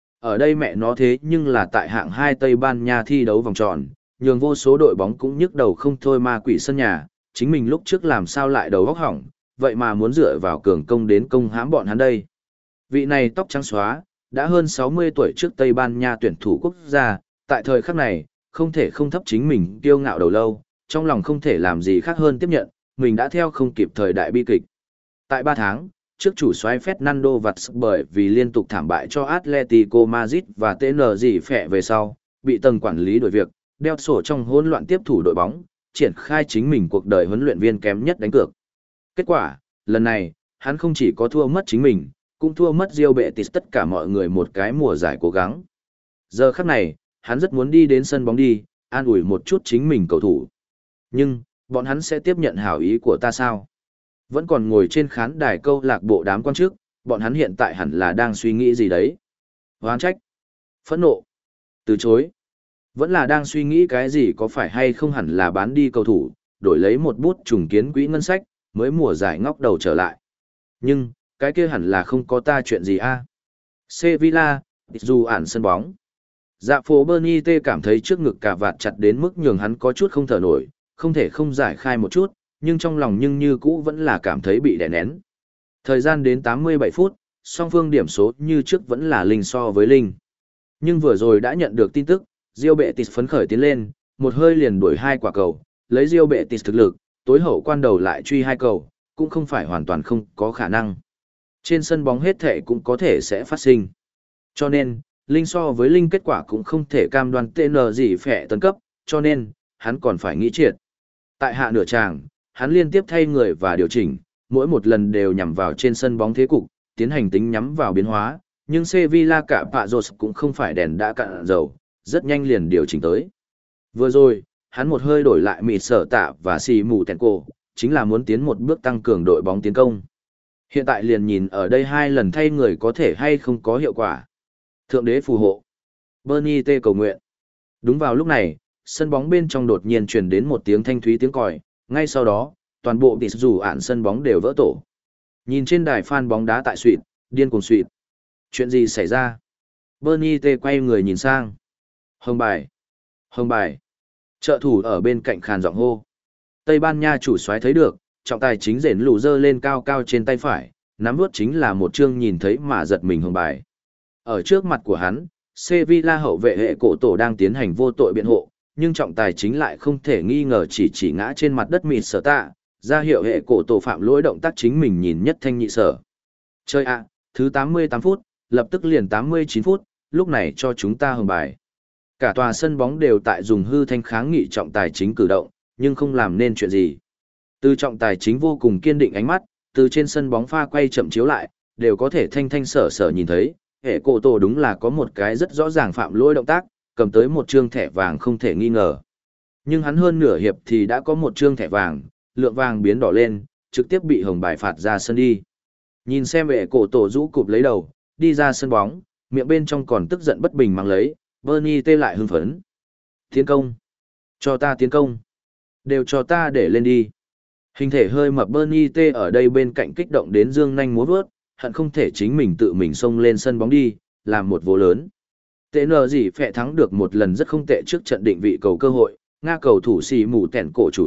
[SPEAKER 1] Ở đây mẹ nó thế nhưng là tại hạng hai Tây Ban Nha thi đấu vòng tròn, nhường vô số đội bóng cũng nhức đầu không thôi ma quỷ sân nhà, chính mình lúc trước làm sao lại đầu óc hỏng, vậy mà muốn dựa vào cường công đến công hãm bọn hắn đây. Vị này tóc trắng xóa, đã hơn sáu mươi tuổi trước Tây Ban Nha tuyển thủ quốc gia, tại thời khắc này, không thể không thấp chính mình kiêu ngạo đầu lâu, trong lòng không thể làm gì khác hơn tiếp nhận, mình đã theo không kịp thời đại bi kịch. Tại ba tháng, trước chủ soái Fernando Vaz bởi vì liên tục thảm bại cho Atletico Madrid và tê en gì phẹ về sau, bị tầng quản lý đổi việc, đeo sổ trong hỗn loạn tiếp thủ đội bóng, triển khai chính mình cuộc đời huấn luyện viên kém nhất đánh cược. Kết quả, lần này, hắn không chỉ có thua mất chính mình, cũng thua mất Real Betis tất cả mọi người một cái mùa giải cố gắng. Giờ khắc này, hắn rất muốn đi đến sân bóng đi, an ủi một chút chính mình cầu thủ. Nhưng, bọn hắn sẽ tiếp nhận hảo ý của ta sao? Vẫn còn ngồi trên khán đài câu lạc bộ đám quan chức, bọn hắn hiện tại hẳn là đang suy nghĩ gì đấy? Hoán trách, phẫn nộ, từ chối. Vẫn là đang suy nghĩ cái gì có phải hay không hẳn là bán đi cầu thủ, đổi lấy một bút trùng kiến quỹ ngân sách, mới mùa giải ngóc đầu trở lại. Nhưng, cái kia hẳn là không có ta chuyện gì a. Sevilla, dù ản sân bóng. Dạ phố Bernie T cảm thấy trước ngực cà vạt chặt đến mức nhường hắn có chút không thở nổi, không thể không giải khai một chút, nhưng trong lòng nhưng như cũ vẫn là cảm thấy bị đè nén. Thời gian đến tám mươi bảy phút, song phương điểm số như trước vẫn là linh so với linh. Nhưng vừa rồi đã nhận được tin tức, Real Betis phấn khởi tiến lên, một hơi liền đuổi hai quả cầu, lấy Real Betis thực lực, tối hậu quan đầu lại truy hai cầu, cũng không phải hoàn toàn không có khả năng. Trên sân bóng hết thể cũng có thể sẽ phát sinh. Cho nên, linh so với linh kết quả cũng không thể cam đoan tê en gì phẻ tấn cấp, cho nên, hắn còn phải nghĩ triệt. Tại hạ nửa tràng, hắn liên tiếp thay người và điều chỉnh, mỗi một lần đều nhằm vào trên sân bóng thế cục, tiến hành tính nhắm vào biến hóa, nhưng Sevilla cả Pazos cũng không phải đèn đã cạn dầu, rất nhanh liền điều chỉnh tới. Vừa rồi, hắn một hơi đổi lại mịt sở tạ và xì mù tèn cổ, chính là muốn tiến một bước tăng cường đội bóng tiến công. Hiện tại liền nhìn ở đây hai lần thay người có thể hay không có hiệu quả. Thượng đế phù hộ. Bernie T cầu nguyện. Đúng vào lúc này, sân bóng bên trong đột nhiên truyền đến một tiếng thanh thúy tiếng còi, ngay sau đó, toàn bộ tịt dù ản sân bóng đều vỡ tổ. Nhìn trên đài fan bóng đá tại suỵt, điên cuồng suỵt. Chuyện gì xảy ra? Bernie T quay người nhìn sang. Hồng bài. Hồng bài. Trợ thủ ở bên cạnh khàn giọng hô. Tây Ban Nha chủ soái thấy được, trọng tài chính rển lù dơ lên cao cao trên tay phải, nắm vuốt chính là một chương nhìn thấy mà giật mình hồng bài. Ở trước mặt của hắn, Sevilla hậu vệ hệ cổ tổ đang tiến hành vô tội biện hộ, nhưng trọng tài chính lại không thể nghi ngờ chỉ chỉ ngã trên mặt đất mịt sở tạ, ra hiệu hệ cổ tổ phạm lỗi động tác chính mình nhìn nhất thanh nhị sở. Chơi ạ, thứ tám mươi tám phút, lập tức liền tám mươi chín phút, lúc này cho chúng ta hồng bài. Cả tòa sân bóng đều tại dùng hư thanh kháng nghị trọng tài chính cử động, nhưng không làm nên chuyện gì. Từ trọng tài chính vô cùng kiên định ánh mắt, từ trên sân bóng pha quay chậm chiếu lại, đều có thể thanh thanh sở sở nhìn thấy, hệ cổ tổ đúng là có một cái rất rõ ràng phạm lỗi động tác, cầm tới một trương thẻ vàng không thể nghi ngờ. Nhưng hắn hơn nửa hiệp thì đã có một trương thẻ vàng, lượng vàng biến đỏ lên, trực tiếp bị hồng bài phạt ra sân đi. Nhìn xem hệ cổ tổ rũ cụp lấy đầu, đi ra sân bóng, miệng bên trong còn tức giận bất bình mang lấy, Bernie tê lại hưng phấn. Tiến công! Cho ta tiến công! Đều cho ta để lên đi! Hình thể hơi mập Bernie T ở đây bên cạnh kích động đến dương nhanh múa vớt, hận không thể chính mình tự mình xông lên sân bóng đi, làm một vô lớn. tê en gì phẹ thắng được một lần rất không tệ trước trận định vị cầu cơ hội, Nga cầu thủ xì mù tẻn cổ chủ phạt,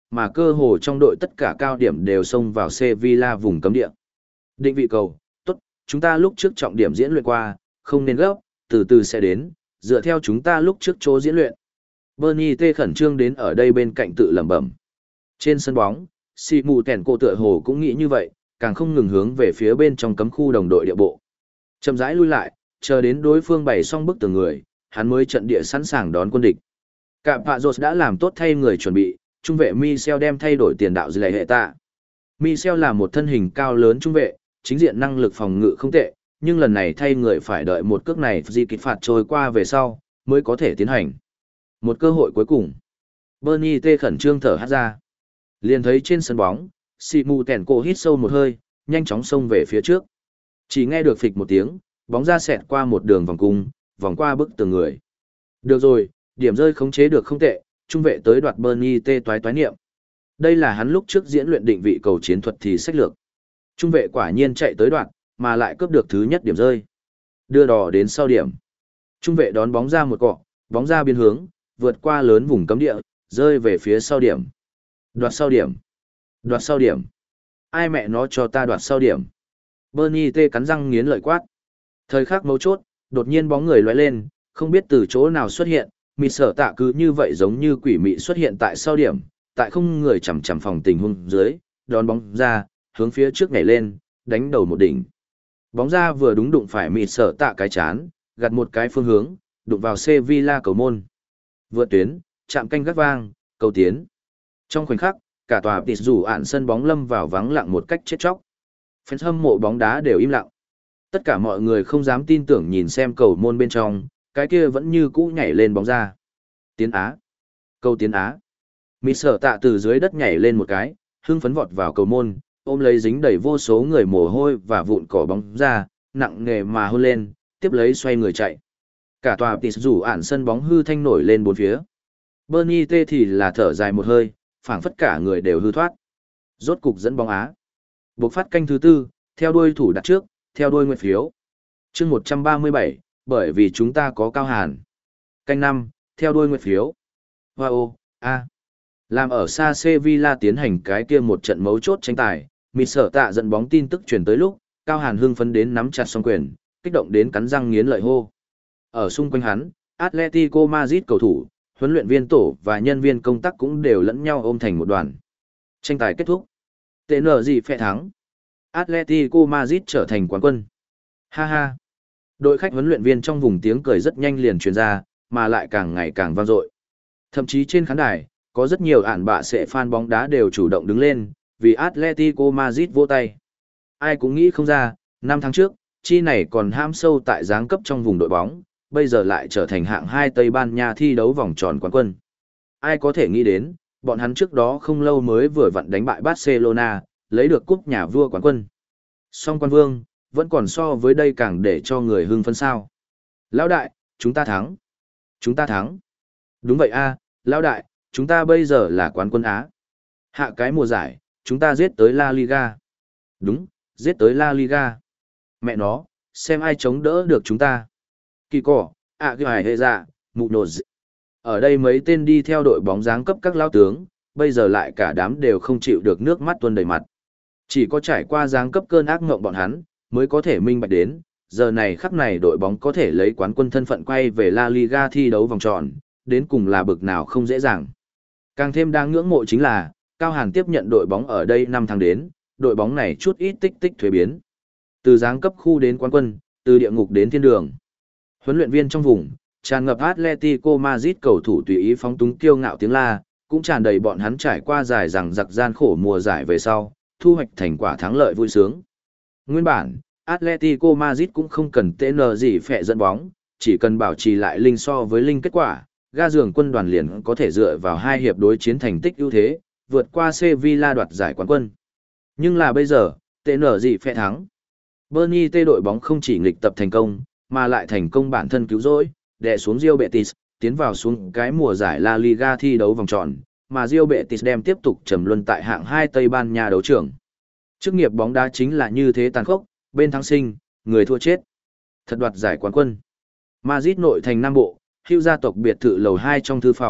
[SPEAKER 1] mà cơ hồ trong đội tất cả cao điểm đều xông vào Sevilla vùng cấm địa. Định vị cầu, tốt, chúng ta lúc trước trọng điểm diễn luyện qua, không nên gấp, từ từ sẽ đến, dựa theo chúng ta lúc trước chỗ diễn luyện. Bernie T khẩn trương đến ở đây bên cạnh tự lẩm bẩm. Trên sân bóng, Si Mù Kèn cô tựa hồ cũng nghĩ như vậy, càng không ngừng hướng về phía bên trong cấm khu đồng đội địa bộ. Chậm rãi lui lại, chờ đến đối phương bày xong bức tường người, hắn mới trận địa sẵn sàng đón quân địch. Cả Pazos đã làm tốt thay người chuẩn bị, trung vệ Michel đem thay đổi tiền đạo Dele hệ tạ. Michel là một thân hình cao lớn trung vệ, chính diện năng lực phòng ngự không tệ, nhưng lần này thay người phải đợi một cước này di kịch phạt trôi qua về sau, mới có thể tiến hành. Một cơ hội cuối cùng. Bernie T khẩn trương thở hắt ra. Liền thấy trên sân bóng, Si Mù Kèn cô hít sâu một hơi, nhanh chóng xông về phía trước. Chỉ nghe được phịch một tiếng, bóng ra xẹt qua một đường vòng cung, vòng qua bức tường người. Được rồi, điểm rơi khống chế được không tệ, trung vệ tới đoạt Bernie T toái toái niệm. Đây là hắn lúc trước diễn luyện định vị cầu chiến thuật thì sách lược. Trung vệ quả nhiên chạy tới đoạt, mà lại cướp được thứ nhất điểm rơi. Đưa đò đến sau điểm. Trung vệ đón bóng ra một cọ, bóng ra biến hướng, vượt qua lớn vùng cấm địa, rơi về phía sau điểm. Đoạt sau điểm. Đoạt sau điểm. Ai mẹ nó cho ta đoạt sau điểm. Bernie T cắn răng nghiến lợi quát. Thời khắc mấu chốt, đột nhiên bóng người lóe lên, không biết từ chỗ nào xuất hiện, mịt sở tạ cứ như vậy giống như quỷ mị xuất hiện tại sau điểm, tại không người chằm chằm phòng tình huống dưới, đón bóng ra, hướng phía trước nhảy lên, đánh đầu một đỉnh. Bóng ra vừa đúng đụng phải mịt sở tạ cái chán, gạt một cái phương hướng, đụng vào Sevilla cầu môn. Vượt tuyến, chạm canh gác vang, cầu tiến. Trong khoảnh khắc, cả tòa tịt rủ ạn sân bóng lâm vào vắng lặng một cách chết chóc. Fans hâm mộ bóng đá đều im lặng. Tất cả mọi người không dám tin tưởng nhìn xem cầu môn bên trong, cái kia vẫn như cũ nhảy lên bóng ra. Tiến Á. Cầu tiến Á. Mị sở tạ từ dưới đất nhảy lên một cái, hưng phấn vọt vào cầu môn, ôm lấy dính đầy vô số người mồ hôi và vụn cỏ bóng ra, nặng nề mà hôn lên, tiếp lấy xoay người chạy. Cả tòa tịt rủ ạn sân bóng hư thanh nổi lên bốn phía. Bernie T thì là thở dài một hơi, phảng phất cả người đều hư thoát. Rốt cục dẫn bóng Á. Buộc phát canh thứ tư, theo đuôi thủ đặt trước, theo đuôi nguyệt phiếu. chương một trăm ba mươi bảy, bởi vì chúng ta có Cao Hàn. Canh năm, theo đuôi nguyệt phiếu. Wow, a. Làm ở xa Sevilla tiến hành cái kia một trận mấu chốt tranh tài, mịt sở tạ dẫn bóng tin tức truyền tới lúc, Cao Hàn hưng phấn đến nắm chặt song quyền, kích động đến cắn răng nghiến lợi hô. Ở xung quanh hắn, Atletico Madrid cầu thủ, huấn luyện viên tổ và nhân viên công tác cũng đều lẫn nhau ôm thành một đoàn. Tranh tài kết thúc. tê en gì phe thắng. Atletico Madrid trở thành quán quân. Ha ha. Đội khách huấn luyện viên trong vùng tiếng cười rất nhanh liền truyền ra, mà lại càng ngày càng vang dội. Thậm chí trên khán đài, có rất nhiều ản bạ sẽ fan bóng đá đều chủ động đứng lên, vì Atletico Madrid vỗ tay. Ai cũng nghĩ không ra, năm tháng trước, chi này còn ham sâu tại giáng cấp trong vùng đội bóng, bây giờ lại trở thành hạng hai Tây Ban Nha thi đấu vòng tròn quán quân. Ai có thể nghĩ đến, bọn hắn trước đó không lâu mới vừa vặn đánh bại Barcelona, lấy được cúp nhà vua quán quân. Song quan vương, vẫn còn so với đây càng để cho người hưng phấn sao. Lão đại, chúng ta thắng. Chúng ta thắng. Đúng vậy a, lão đại, chúng ta bây giờ là quán quân Á. Hạ cái mùa giải, chúng ta giết tới La Liga. Đúng, giết tới La Liga. Mẹ nó, xem ai chống đỡ được chúng ta. Kỳ cỏ, ạ cái hài hệ dạ, mụ nột dị. Ở đây mấy tên đi theo đội bóng dáng cấp các lão tướng, bây giờ lại cả đám đều không chịu được nước mắt tuôn đầy mặt. Chỉ có trải qua dáng cấp cơn ác mộng bọn hắn, mới có thể minh bạch đến, giờ này khắc này đội bóng có thể lấy quán quân thân phận quay về La Liga thi đấu vòng tròn, đến cùng là bực nào không dễ dàng. Càng thêm đáng ngưỡng mộ chính là, Cao Hàn tiếp nhận đội bóng ở đây năm tháng đến, đội bóng này chút ít tích tích thuế biến. Từ giáng cấp khu đến quán quân, từ địa ngục đến thiên đường. Huấn luyện viên trong vùng, tràn ngập Atletico Madrid cầu thủ tùy ý phóng túng kiêu ngạo tiếng la, cũng tràn đầy bọn hắn trải qua dài rằng giặc gian khổ mùa giải về sau, thu hoạch thành quả thắng lợi vui sướng. Nguyên bản, Atletico Madrid cũng không cần tê en gì phẹ dẫn bóng, chỉ cần bảo trì lại linh so với linh kết quả, ga giường quân đoàn liền có thể dựa vào hai hiệp đối chiến thành tích ưu thế, vượt qua Sevilla đoạt giải quán quân. Nhưng là bây giờ, tê en gì phẹ thắng. Bernie T đội bóng không chỉ nghịch tập thành công, mà lại thành công bản thân cứu rỗi, đè xuống Real Betis, tiến vào xuống cái mùa giải La Liga thi đấu vòng tròn, mà Real Betis đem tiếp tục trầm luân tại hạng hai Tây Ban Nha đấu trường. Chức nghiệp bóng đá chính là như thế tàn khốc, bên thắng sinh, người thua chết. Thật đoạt giải quán quân. Madrid nội thành Nam Bộ, Hữu gia tộc biệt thự lầu hai trong thư phòng,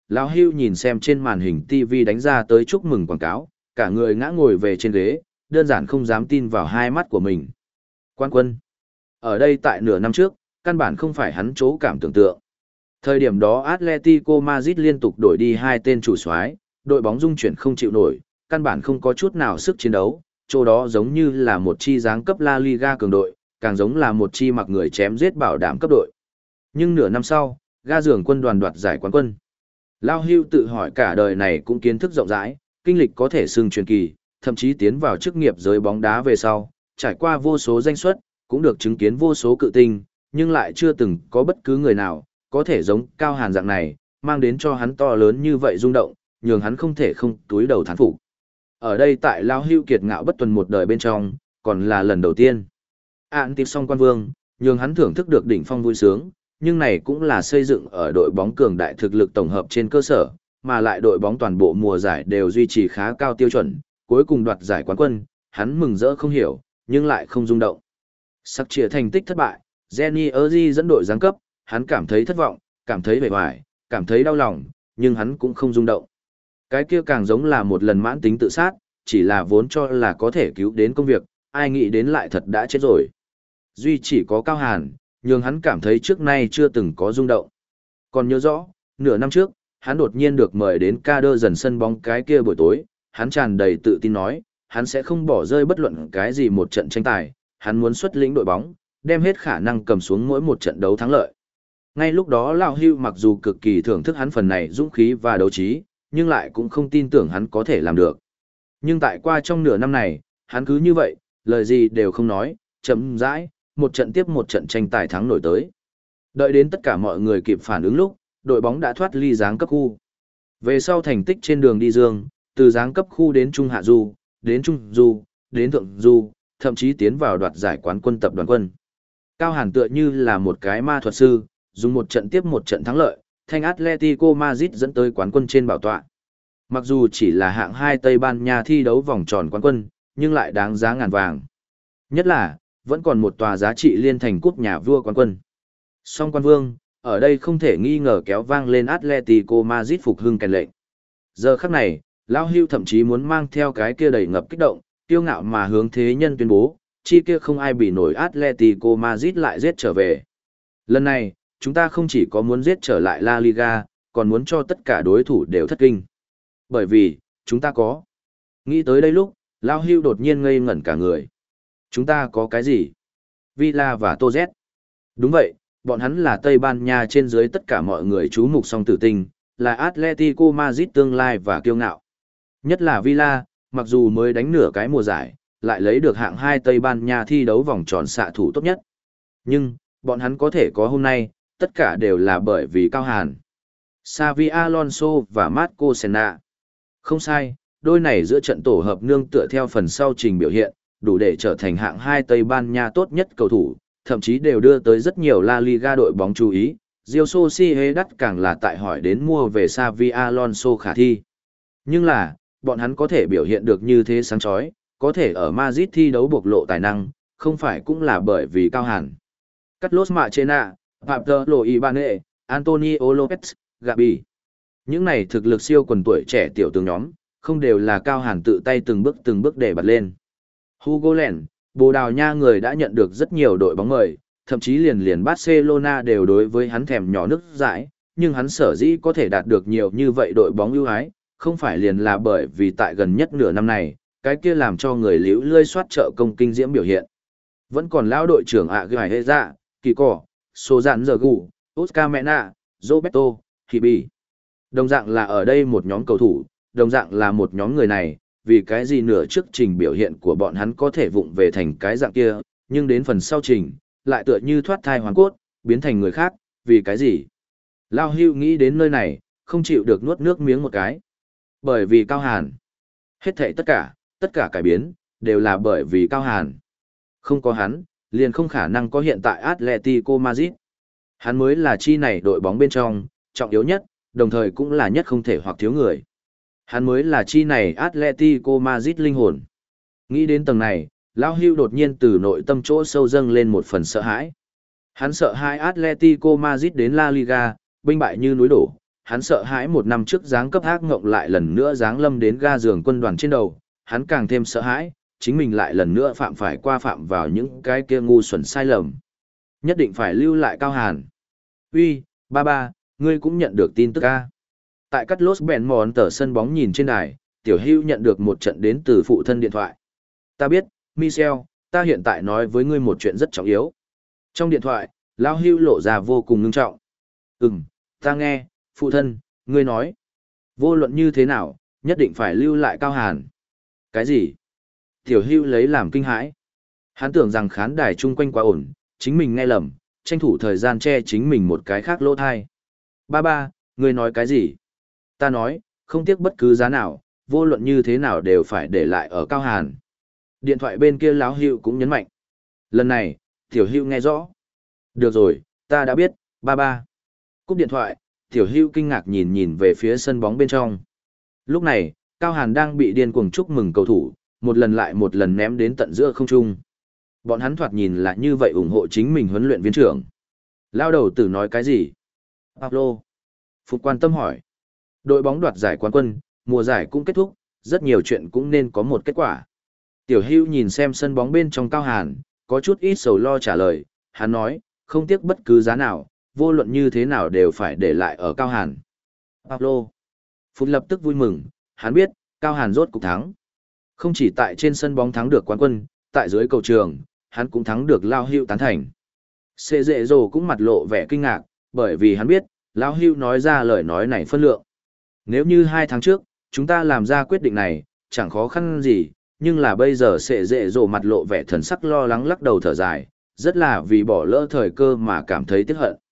[SPEAKER 1] Lão Hưu nhìn xem trên màn hình ti vi đánh ra tới chúc mừng quảng cáo, cả người ngã ngồi về trên ghế, đơn giản không dám tin vào hai mắt của mình. Quán quân. Ở đây tại nửa năm trước, căn bản không phải hắn chỗ cảm tưởng tượng. Thời điểm đó Atletico Madrid liên tục đổi đi hai tên chủ soái, đội bóng dung chuyển không chịu nổi, căn bản không có chút nào sức chiến đấu, chỗ đó giống như là một chi giáng cấp La Liga cường đội, càng giống là một chi mặc người chém giết bảo đảm cấp đội. Nhưng nửa năm sau, ga giường quân đoàn đoạt giải quán quân. Lao Hưu tự hỏi cả đời này cũng kiến thức rộng rãi, kinh lịch có thể xưng truyền kỳ, thậm chí tiến vào chức nghiệp giới bóng đá về sau, trải qua vô số danh suất, cũng được chứng kiến vô số cự tinh, nhưng lại chưa từng có bất cứ người nào có thể giống Cao Hàn dạng này, mang đến cho hắn to lớn như vậy rung động, nhường hắn không thể không túi đầu thán phục. Ở đây tại Lao Hưu kiệt ngạo bất tuần một đời bên trong, còn là lần đầu tiên. Ản tiếp xong quan vương, nhường hắn thưởng thức được đỉnh phong vui sướng, nhưng này cũng là xây dựng ở đội bóng cường đại thực lực tổng hợp trên cơ sở, mà lại đội bóng toàn bộ mùa giải đều duy trì khá cao tiêu chuẩn, cuối cùng đoạt giải quán quân, hắn mừng rỡ không hiểu, nhưng lại không rung động. Sắc chia thành tích thất bại, Jenny Erzi dẫn đội giáng cấp, hắn cảm thấy thất vọng, cảm thấy bề hoài, cảm thấy đau lòng, nhưng hắn cũng không rung động. Cái kia càng giống là một lần mãn tính tự sát, chỉ là vốn cho là có thể cứu đến công việc, ai nghĩ đến lại thật đã chết rồi. Duy chỉ có Cao Hàn, nhưng hắn cảm thấy trước nay chưa từng có rung động. Còn nhớ rõ, nửa năm trước, hắn đột nhiên được mời đến ca đơ dần sân bóng cái kia buổi tối, hắn tràn đầy tự tin nói, hắn sẽ không bỏ rơi bất luận cái gì một trận tranh tài, hắn muốn xuất lĩnh đội bóng, đem hết khả năng cầm xuống mỗi một trận đấu thắng lợi. Ngay lúc đó Lão Hưu mặc dù cực kỳ thưởng thức hắn phần này dũng khí và đấu trí, nhưng lại cũng không tin tưởng hắn có thể làm được. Nhưng tại qua trong nửa năm này, hắn cứ như vậy, lời gì đều không nói, chậm rãi, một trận tiếp một trận tranh tài thắng nổi tới. Đợi đến tất cả mọi người kịp phản ứng lúc, đội bóng đã thoát ly giáng cấp khu. Về sau thành tích trên đường đi dương, từ giáng cấp khu đến trung hạ du, đến trung du, đến thượng du, thậm chí tiến vào đoạt giải quán quân tập đoàn quân. Cao Hàn tựa như là một cái ma thuật sư, dùng một trận tiếp một trận thắng lợi, thanh Atletico Madrid dẫn tới quán quân trên bảo tọa. Mặc dù chỉ là hạng hai Tây Ban Nha thi đấu vòng tròn quán quân, nhưng lại đáng giá ngàn vàng. Nhất là, vẫn còn một tòa giá trị liên thành cúp nhà vua quán quân. Song quan vương, ở đây không thể nghi ngờ kéo vang lên Atletico Madrid phục hưng kèn lệnh. Giờ khắc này, Lão Hưu thậm chí muốn mang theo cái kia đầy ngập kích động, kiêu ngạo mà hướng thế nhân tuyên bố, chi kia không ai bị nổi Atletico Madrid lại giết trở về. Lần này, chúng ta không chỉ có muốn giết trở lại La Liga, còn muốn cho tất cả đối thủ đều thất kinh. Bởi vì, chúng ta có. Nghĩ tới đây lúc, Lão Hưu đột nhiên ngây ngẩn cả người. Chúng ta có cái gì? Villa và Tô Z. Đúng vậy, bọn hắn là Tây Ban Nha trên dưới tất cả mọi người chú mục song tử tinh, là Atletico Madrid tương lai và kiêu ngạo. Nhất là Villa, mặc dù mới đánh nửa cái mùa giải, lại lấy được hạng hai Tây Ban Nha thi đấu vòng tròn xạ thủ tốt nhất. Nhưng, bọn hắn có thể có hôm nay, tất cả đều là bởi vì Cao Hàn, Xavi Alonso và Marco Senna. Không sai, đôi này giữa trận tổ hợp nương tựa theo phần sau trình biểu hiện, đủ để trở thành hạng hai Tây Ban Nha tốt nhất cầu thủ, thậm chí đều đưa tới rất nhiều La Liga đội bóng chú ý. Real Sociedad càng là tại hỏi đến mua về Xavi Alonso khả thi. Nhưng là, bọn hắn có thể biểu hiện được như thế sáng chói, có thể ở Madrid thi đấu bộc lộ tài năng, không phải cũng là bởi vì Cao Hàn. Carlos Machena, Pablo Ibanez, Antonio Lopez, Gabi. Những này thực lực siêu quần tuổi trẻ tiểu tướng nhóm, không đều là Cao Hàn tự tay từng bước từng bước để bật lên. Hugo Len, Bồ Đào Nha người đã nhận được rất nhiều đội bóng mời, thậm chí liền liền Barcelona đều đối với hắn thèm nhỏ nước dãi, nhưng hắn sở dĩ có thể đạt được nhiều như vậy đội bóng ưu ái, không phải liền là bởi vì tại gần nhất nửa năm này, cái kia làm cho người liễu lươi soát trợ công kinh diễm biểu hiện. Vẫn còn lão đội trưởng ạ gài hệ dạ, kỳ cỏ, số dạn giờ gù, Oscar Mena, Roberto, Hibi. Đồng dạng là ở đây một nhóm cầu thủ, đồng dạng là một nhóm người này, vì cái gì nửa trước trình biểu hiện của bọn hắn có thể vụng về thành cái dạng kia, nhưng đến phần sau trình, lại tựa như thoát thai hoàn cốt, biến thành người khác, vì cái gì? Lao Hưu nghĩ đến nơi này, không chịu được nuốt nước miếng một cái. Bởi vì Cao Hàn. Hết thảy tất cả, tất cả cải biến, đều là bởi vì Cao Hàn. Không có hắn, liền không khả năng có hiện tại Atletico Madrid. Hắn mới là chi này đội bóng bên trong, trọng yếu nhất, đồng thời cũng là nhất không thể hoặc thiếu người. Hắn mới là chi này Atletico Madrid linh hồn. Nghĩ đến tầng này, Lão Hưu đột nhiên từ nội tâm chỗ sâu dâng lên một phần sợ hãi. Hắn sợ hai Atletico Madrid đến La Liga, binh bại như núi đổ, hắn sợ hãi một năm trước giáng cấp ác ngộng lại lần nữa giáng lâm đến ga giường quân đoàn trên đầu, hắn càng thêm sợ hãi, chính mình lại lần nữa phạm phải qua phạm vào những cái kia ngu xuẩn sai lầm. Nhất định phải lưu lại Cao Hàn. Uy, ba ba, ngươi cũng nhận được tin tức a. Tại cắt Los Benmont tờ sân bóng nhìn trên đài, Tiểu Hưu nhận được một trận đến từ phụ thân điện thoại. Ta biết, Michel, ta hiện tại nói với ngươi một chuyện rất trọng yếu. Trong điện thoại, Lão Hưu lộ ra vô cùng ngưng trọng. Ừm, ta nghe, phụ thân, ngươi nói. Vô luận như thế nào, nhất định phải lưu lại Cao Hàn. Cái gì? Tiểu Hưu lấy làm kinh hãi. Hắn tưởng rằng khán đài chung quanh quá ổn, chính mình nghe lầm, tranh thủ thời gian che chính mình một cái khác lỗ thai. Ba ba, ngươi nói cái gì? Ta nói, không tiếc bất cứ giá nào, vô luận như thế nào đều phải để lại ở Cao Hàn. Điện thoại bên kia Lão Hưu cũng nhấn mạnh. Lần này, Tiểu Hưu nghe rõ. Được rồi, ta đã biết, ba ba. Cúp điện thoại, Tiểu Hưu kinh ngạc nhìn nhìn về phía sân bóng bên trong. Lúc này, Cao Hàn đang bị điên cuồng chúc mừng cầu thủ, một lần lại một lần ném đến tận giữa không trung. Bọn hắn thoạt nhìn là như vậy ủng hộ chính mình huấn luyện viên trưởng. Lao đầu tử nói cái gì? Pablo. Phục quan tâm hỏi. Đội bóng đoạt giải quán quân, mùa giải cũng kết thúc, rất nhiều chuyện cũng nên có một kết quả. Tiểu Hưu nhìn xem sân bóng bên trong Cao Hàn, có chút ít sầu lo trả lời, hắn nói, không tiếc bất cứ giá nào, vô luận như thế nào đều phải để lại ở Cao Hàn. Pablo. Phút lập tức vui mừng, hắn biết, Cao Hàn rốt cục thắng. Không chỉ tại trên sân bóng thắng được quán quân, tại dưới cầu trường, hắn cũng thắng được Lao Hưu tán thành. Sệ dệ dồ cũng mặt lộ vẻ kinh ngạc, bởi vì hắn biết, Lao Hưu nói ra lời nói này phân lượng. Nếu như hai tháng trước, chúng ta làm ra quyết định này, chẳng khó khăn gì, nhưng là bây giờ sệ dệ dồ mặt lộ vẻ thần sắc lo lắng lắc đầu thở dài, rất là vì bỏ lỡ thời cơ mà cảm thấy tiếc hận.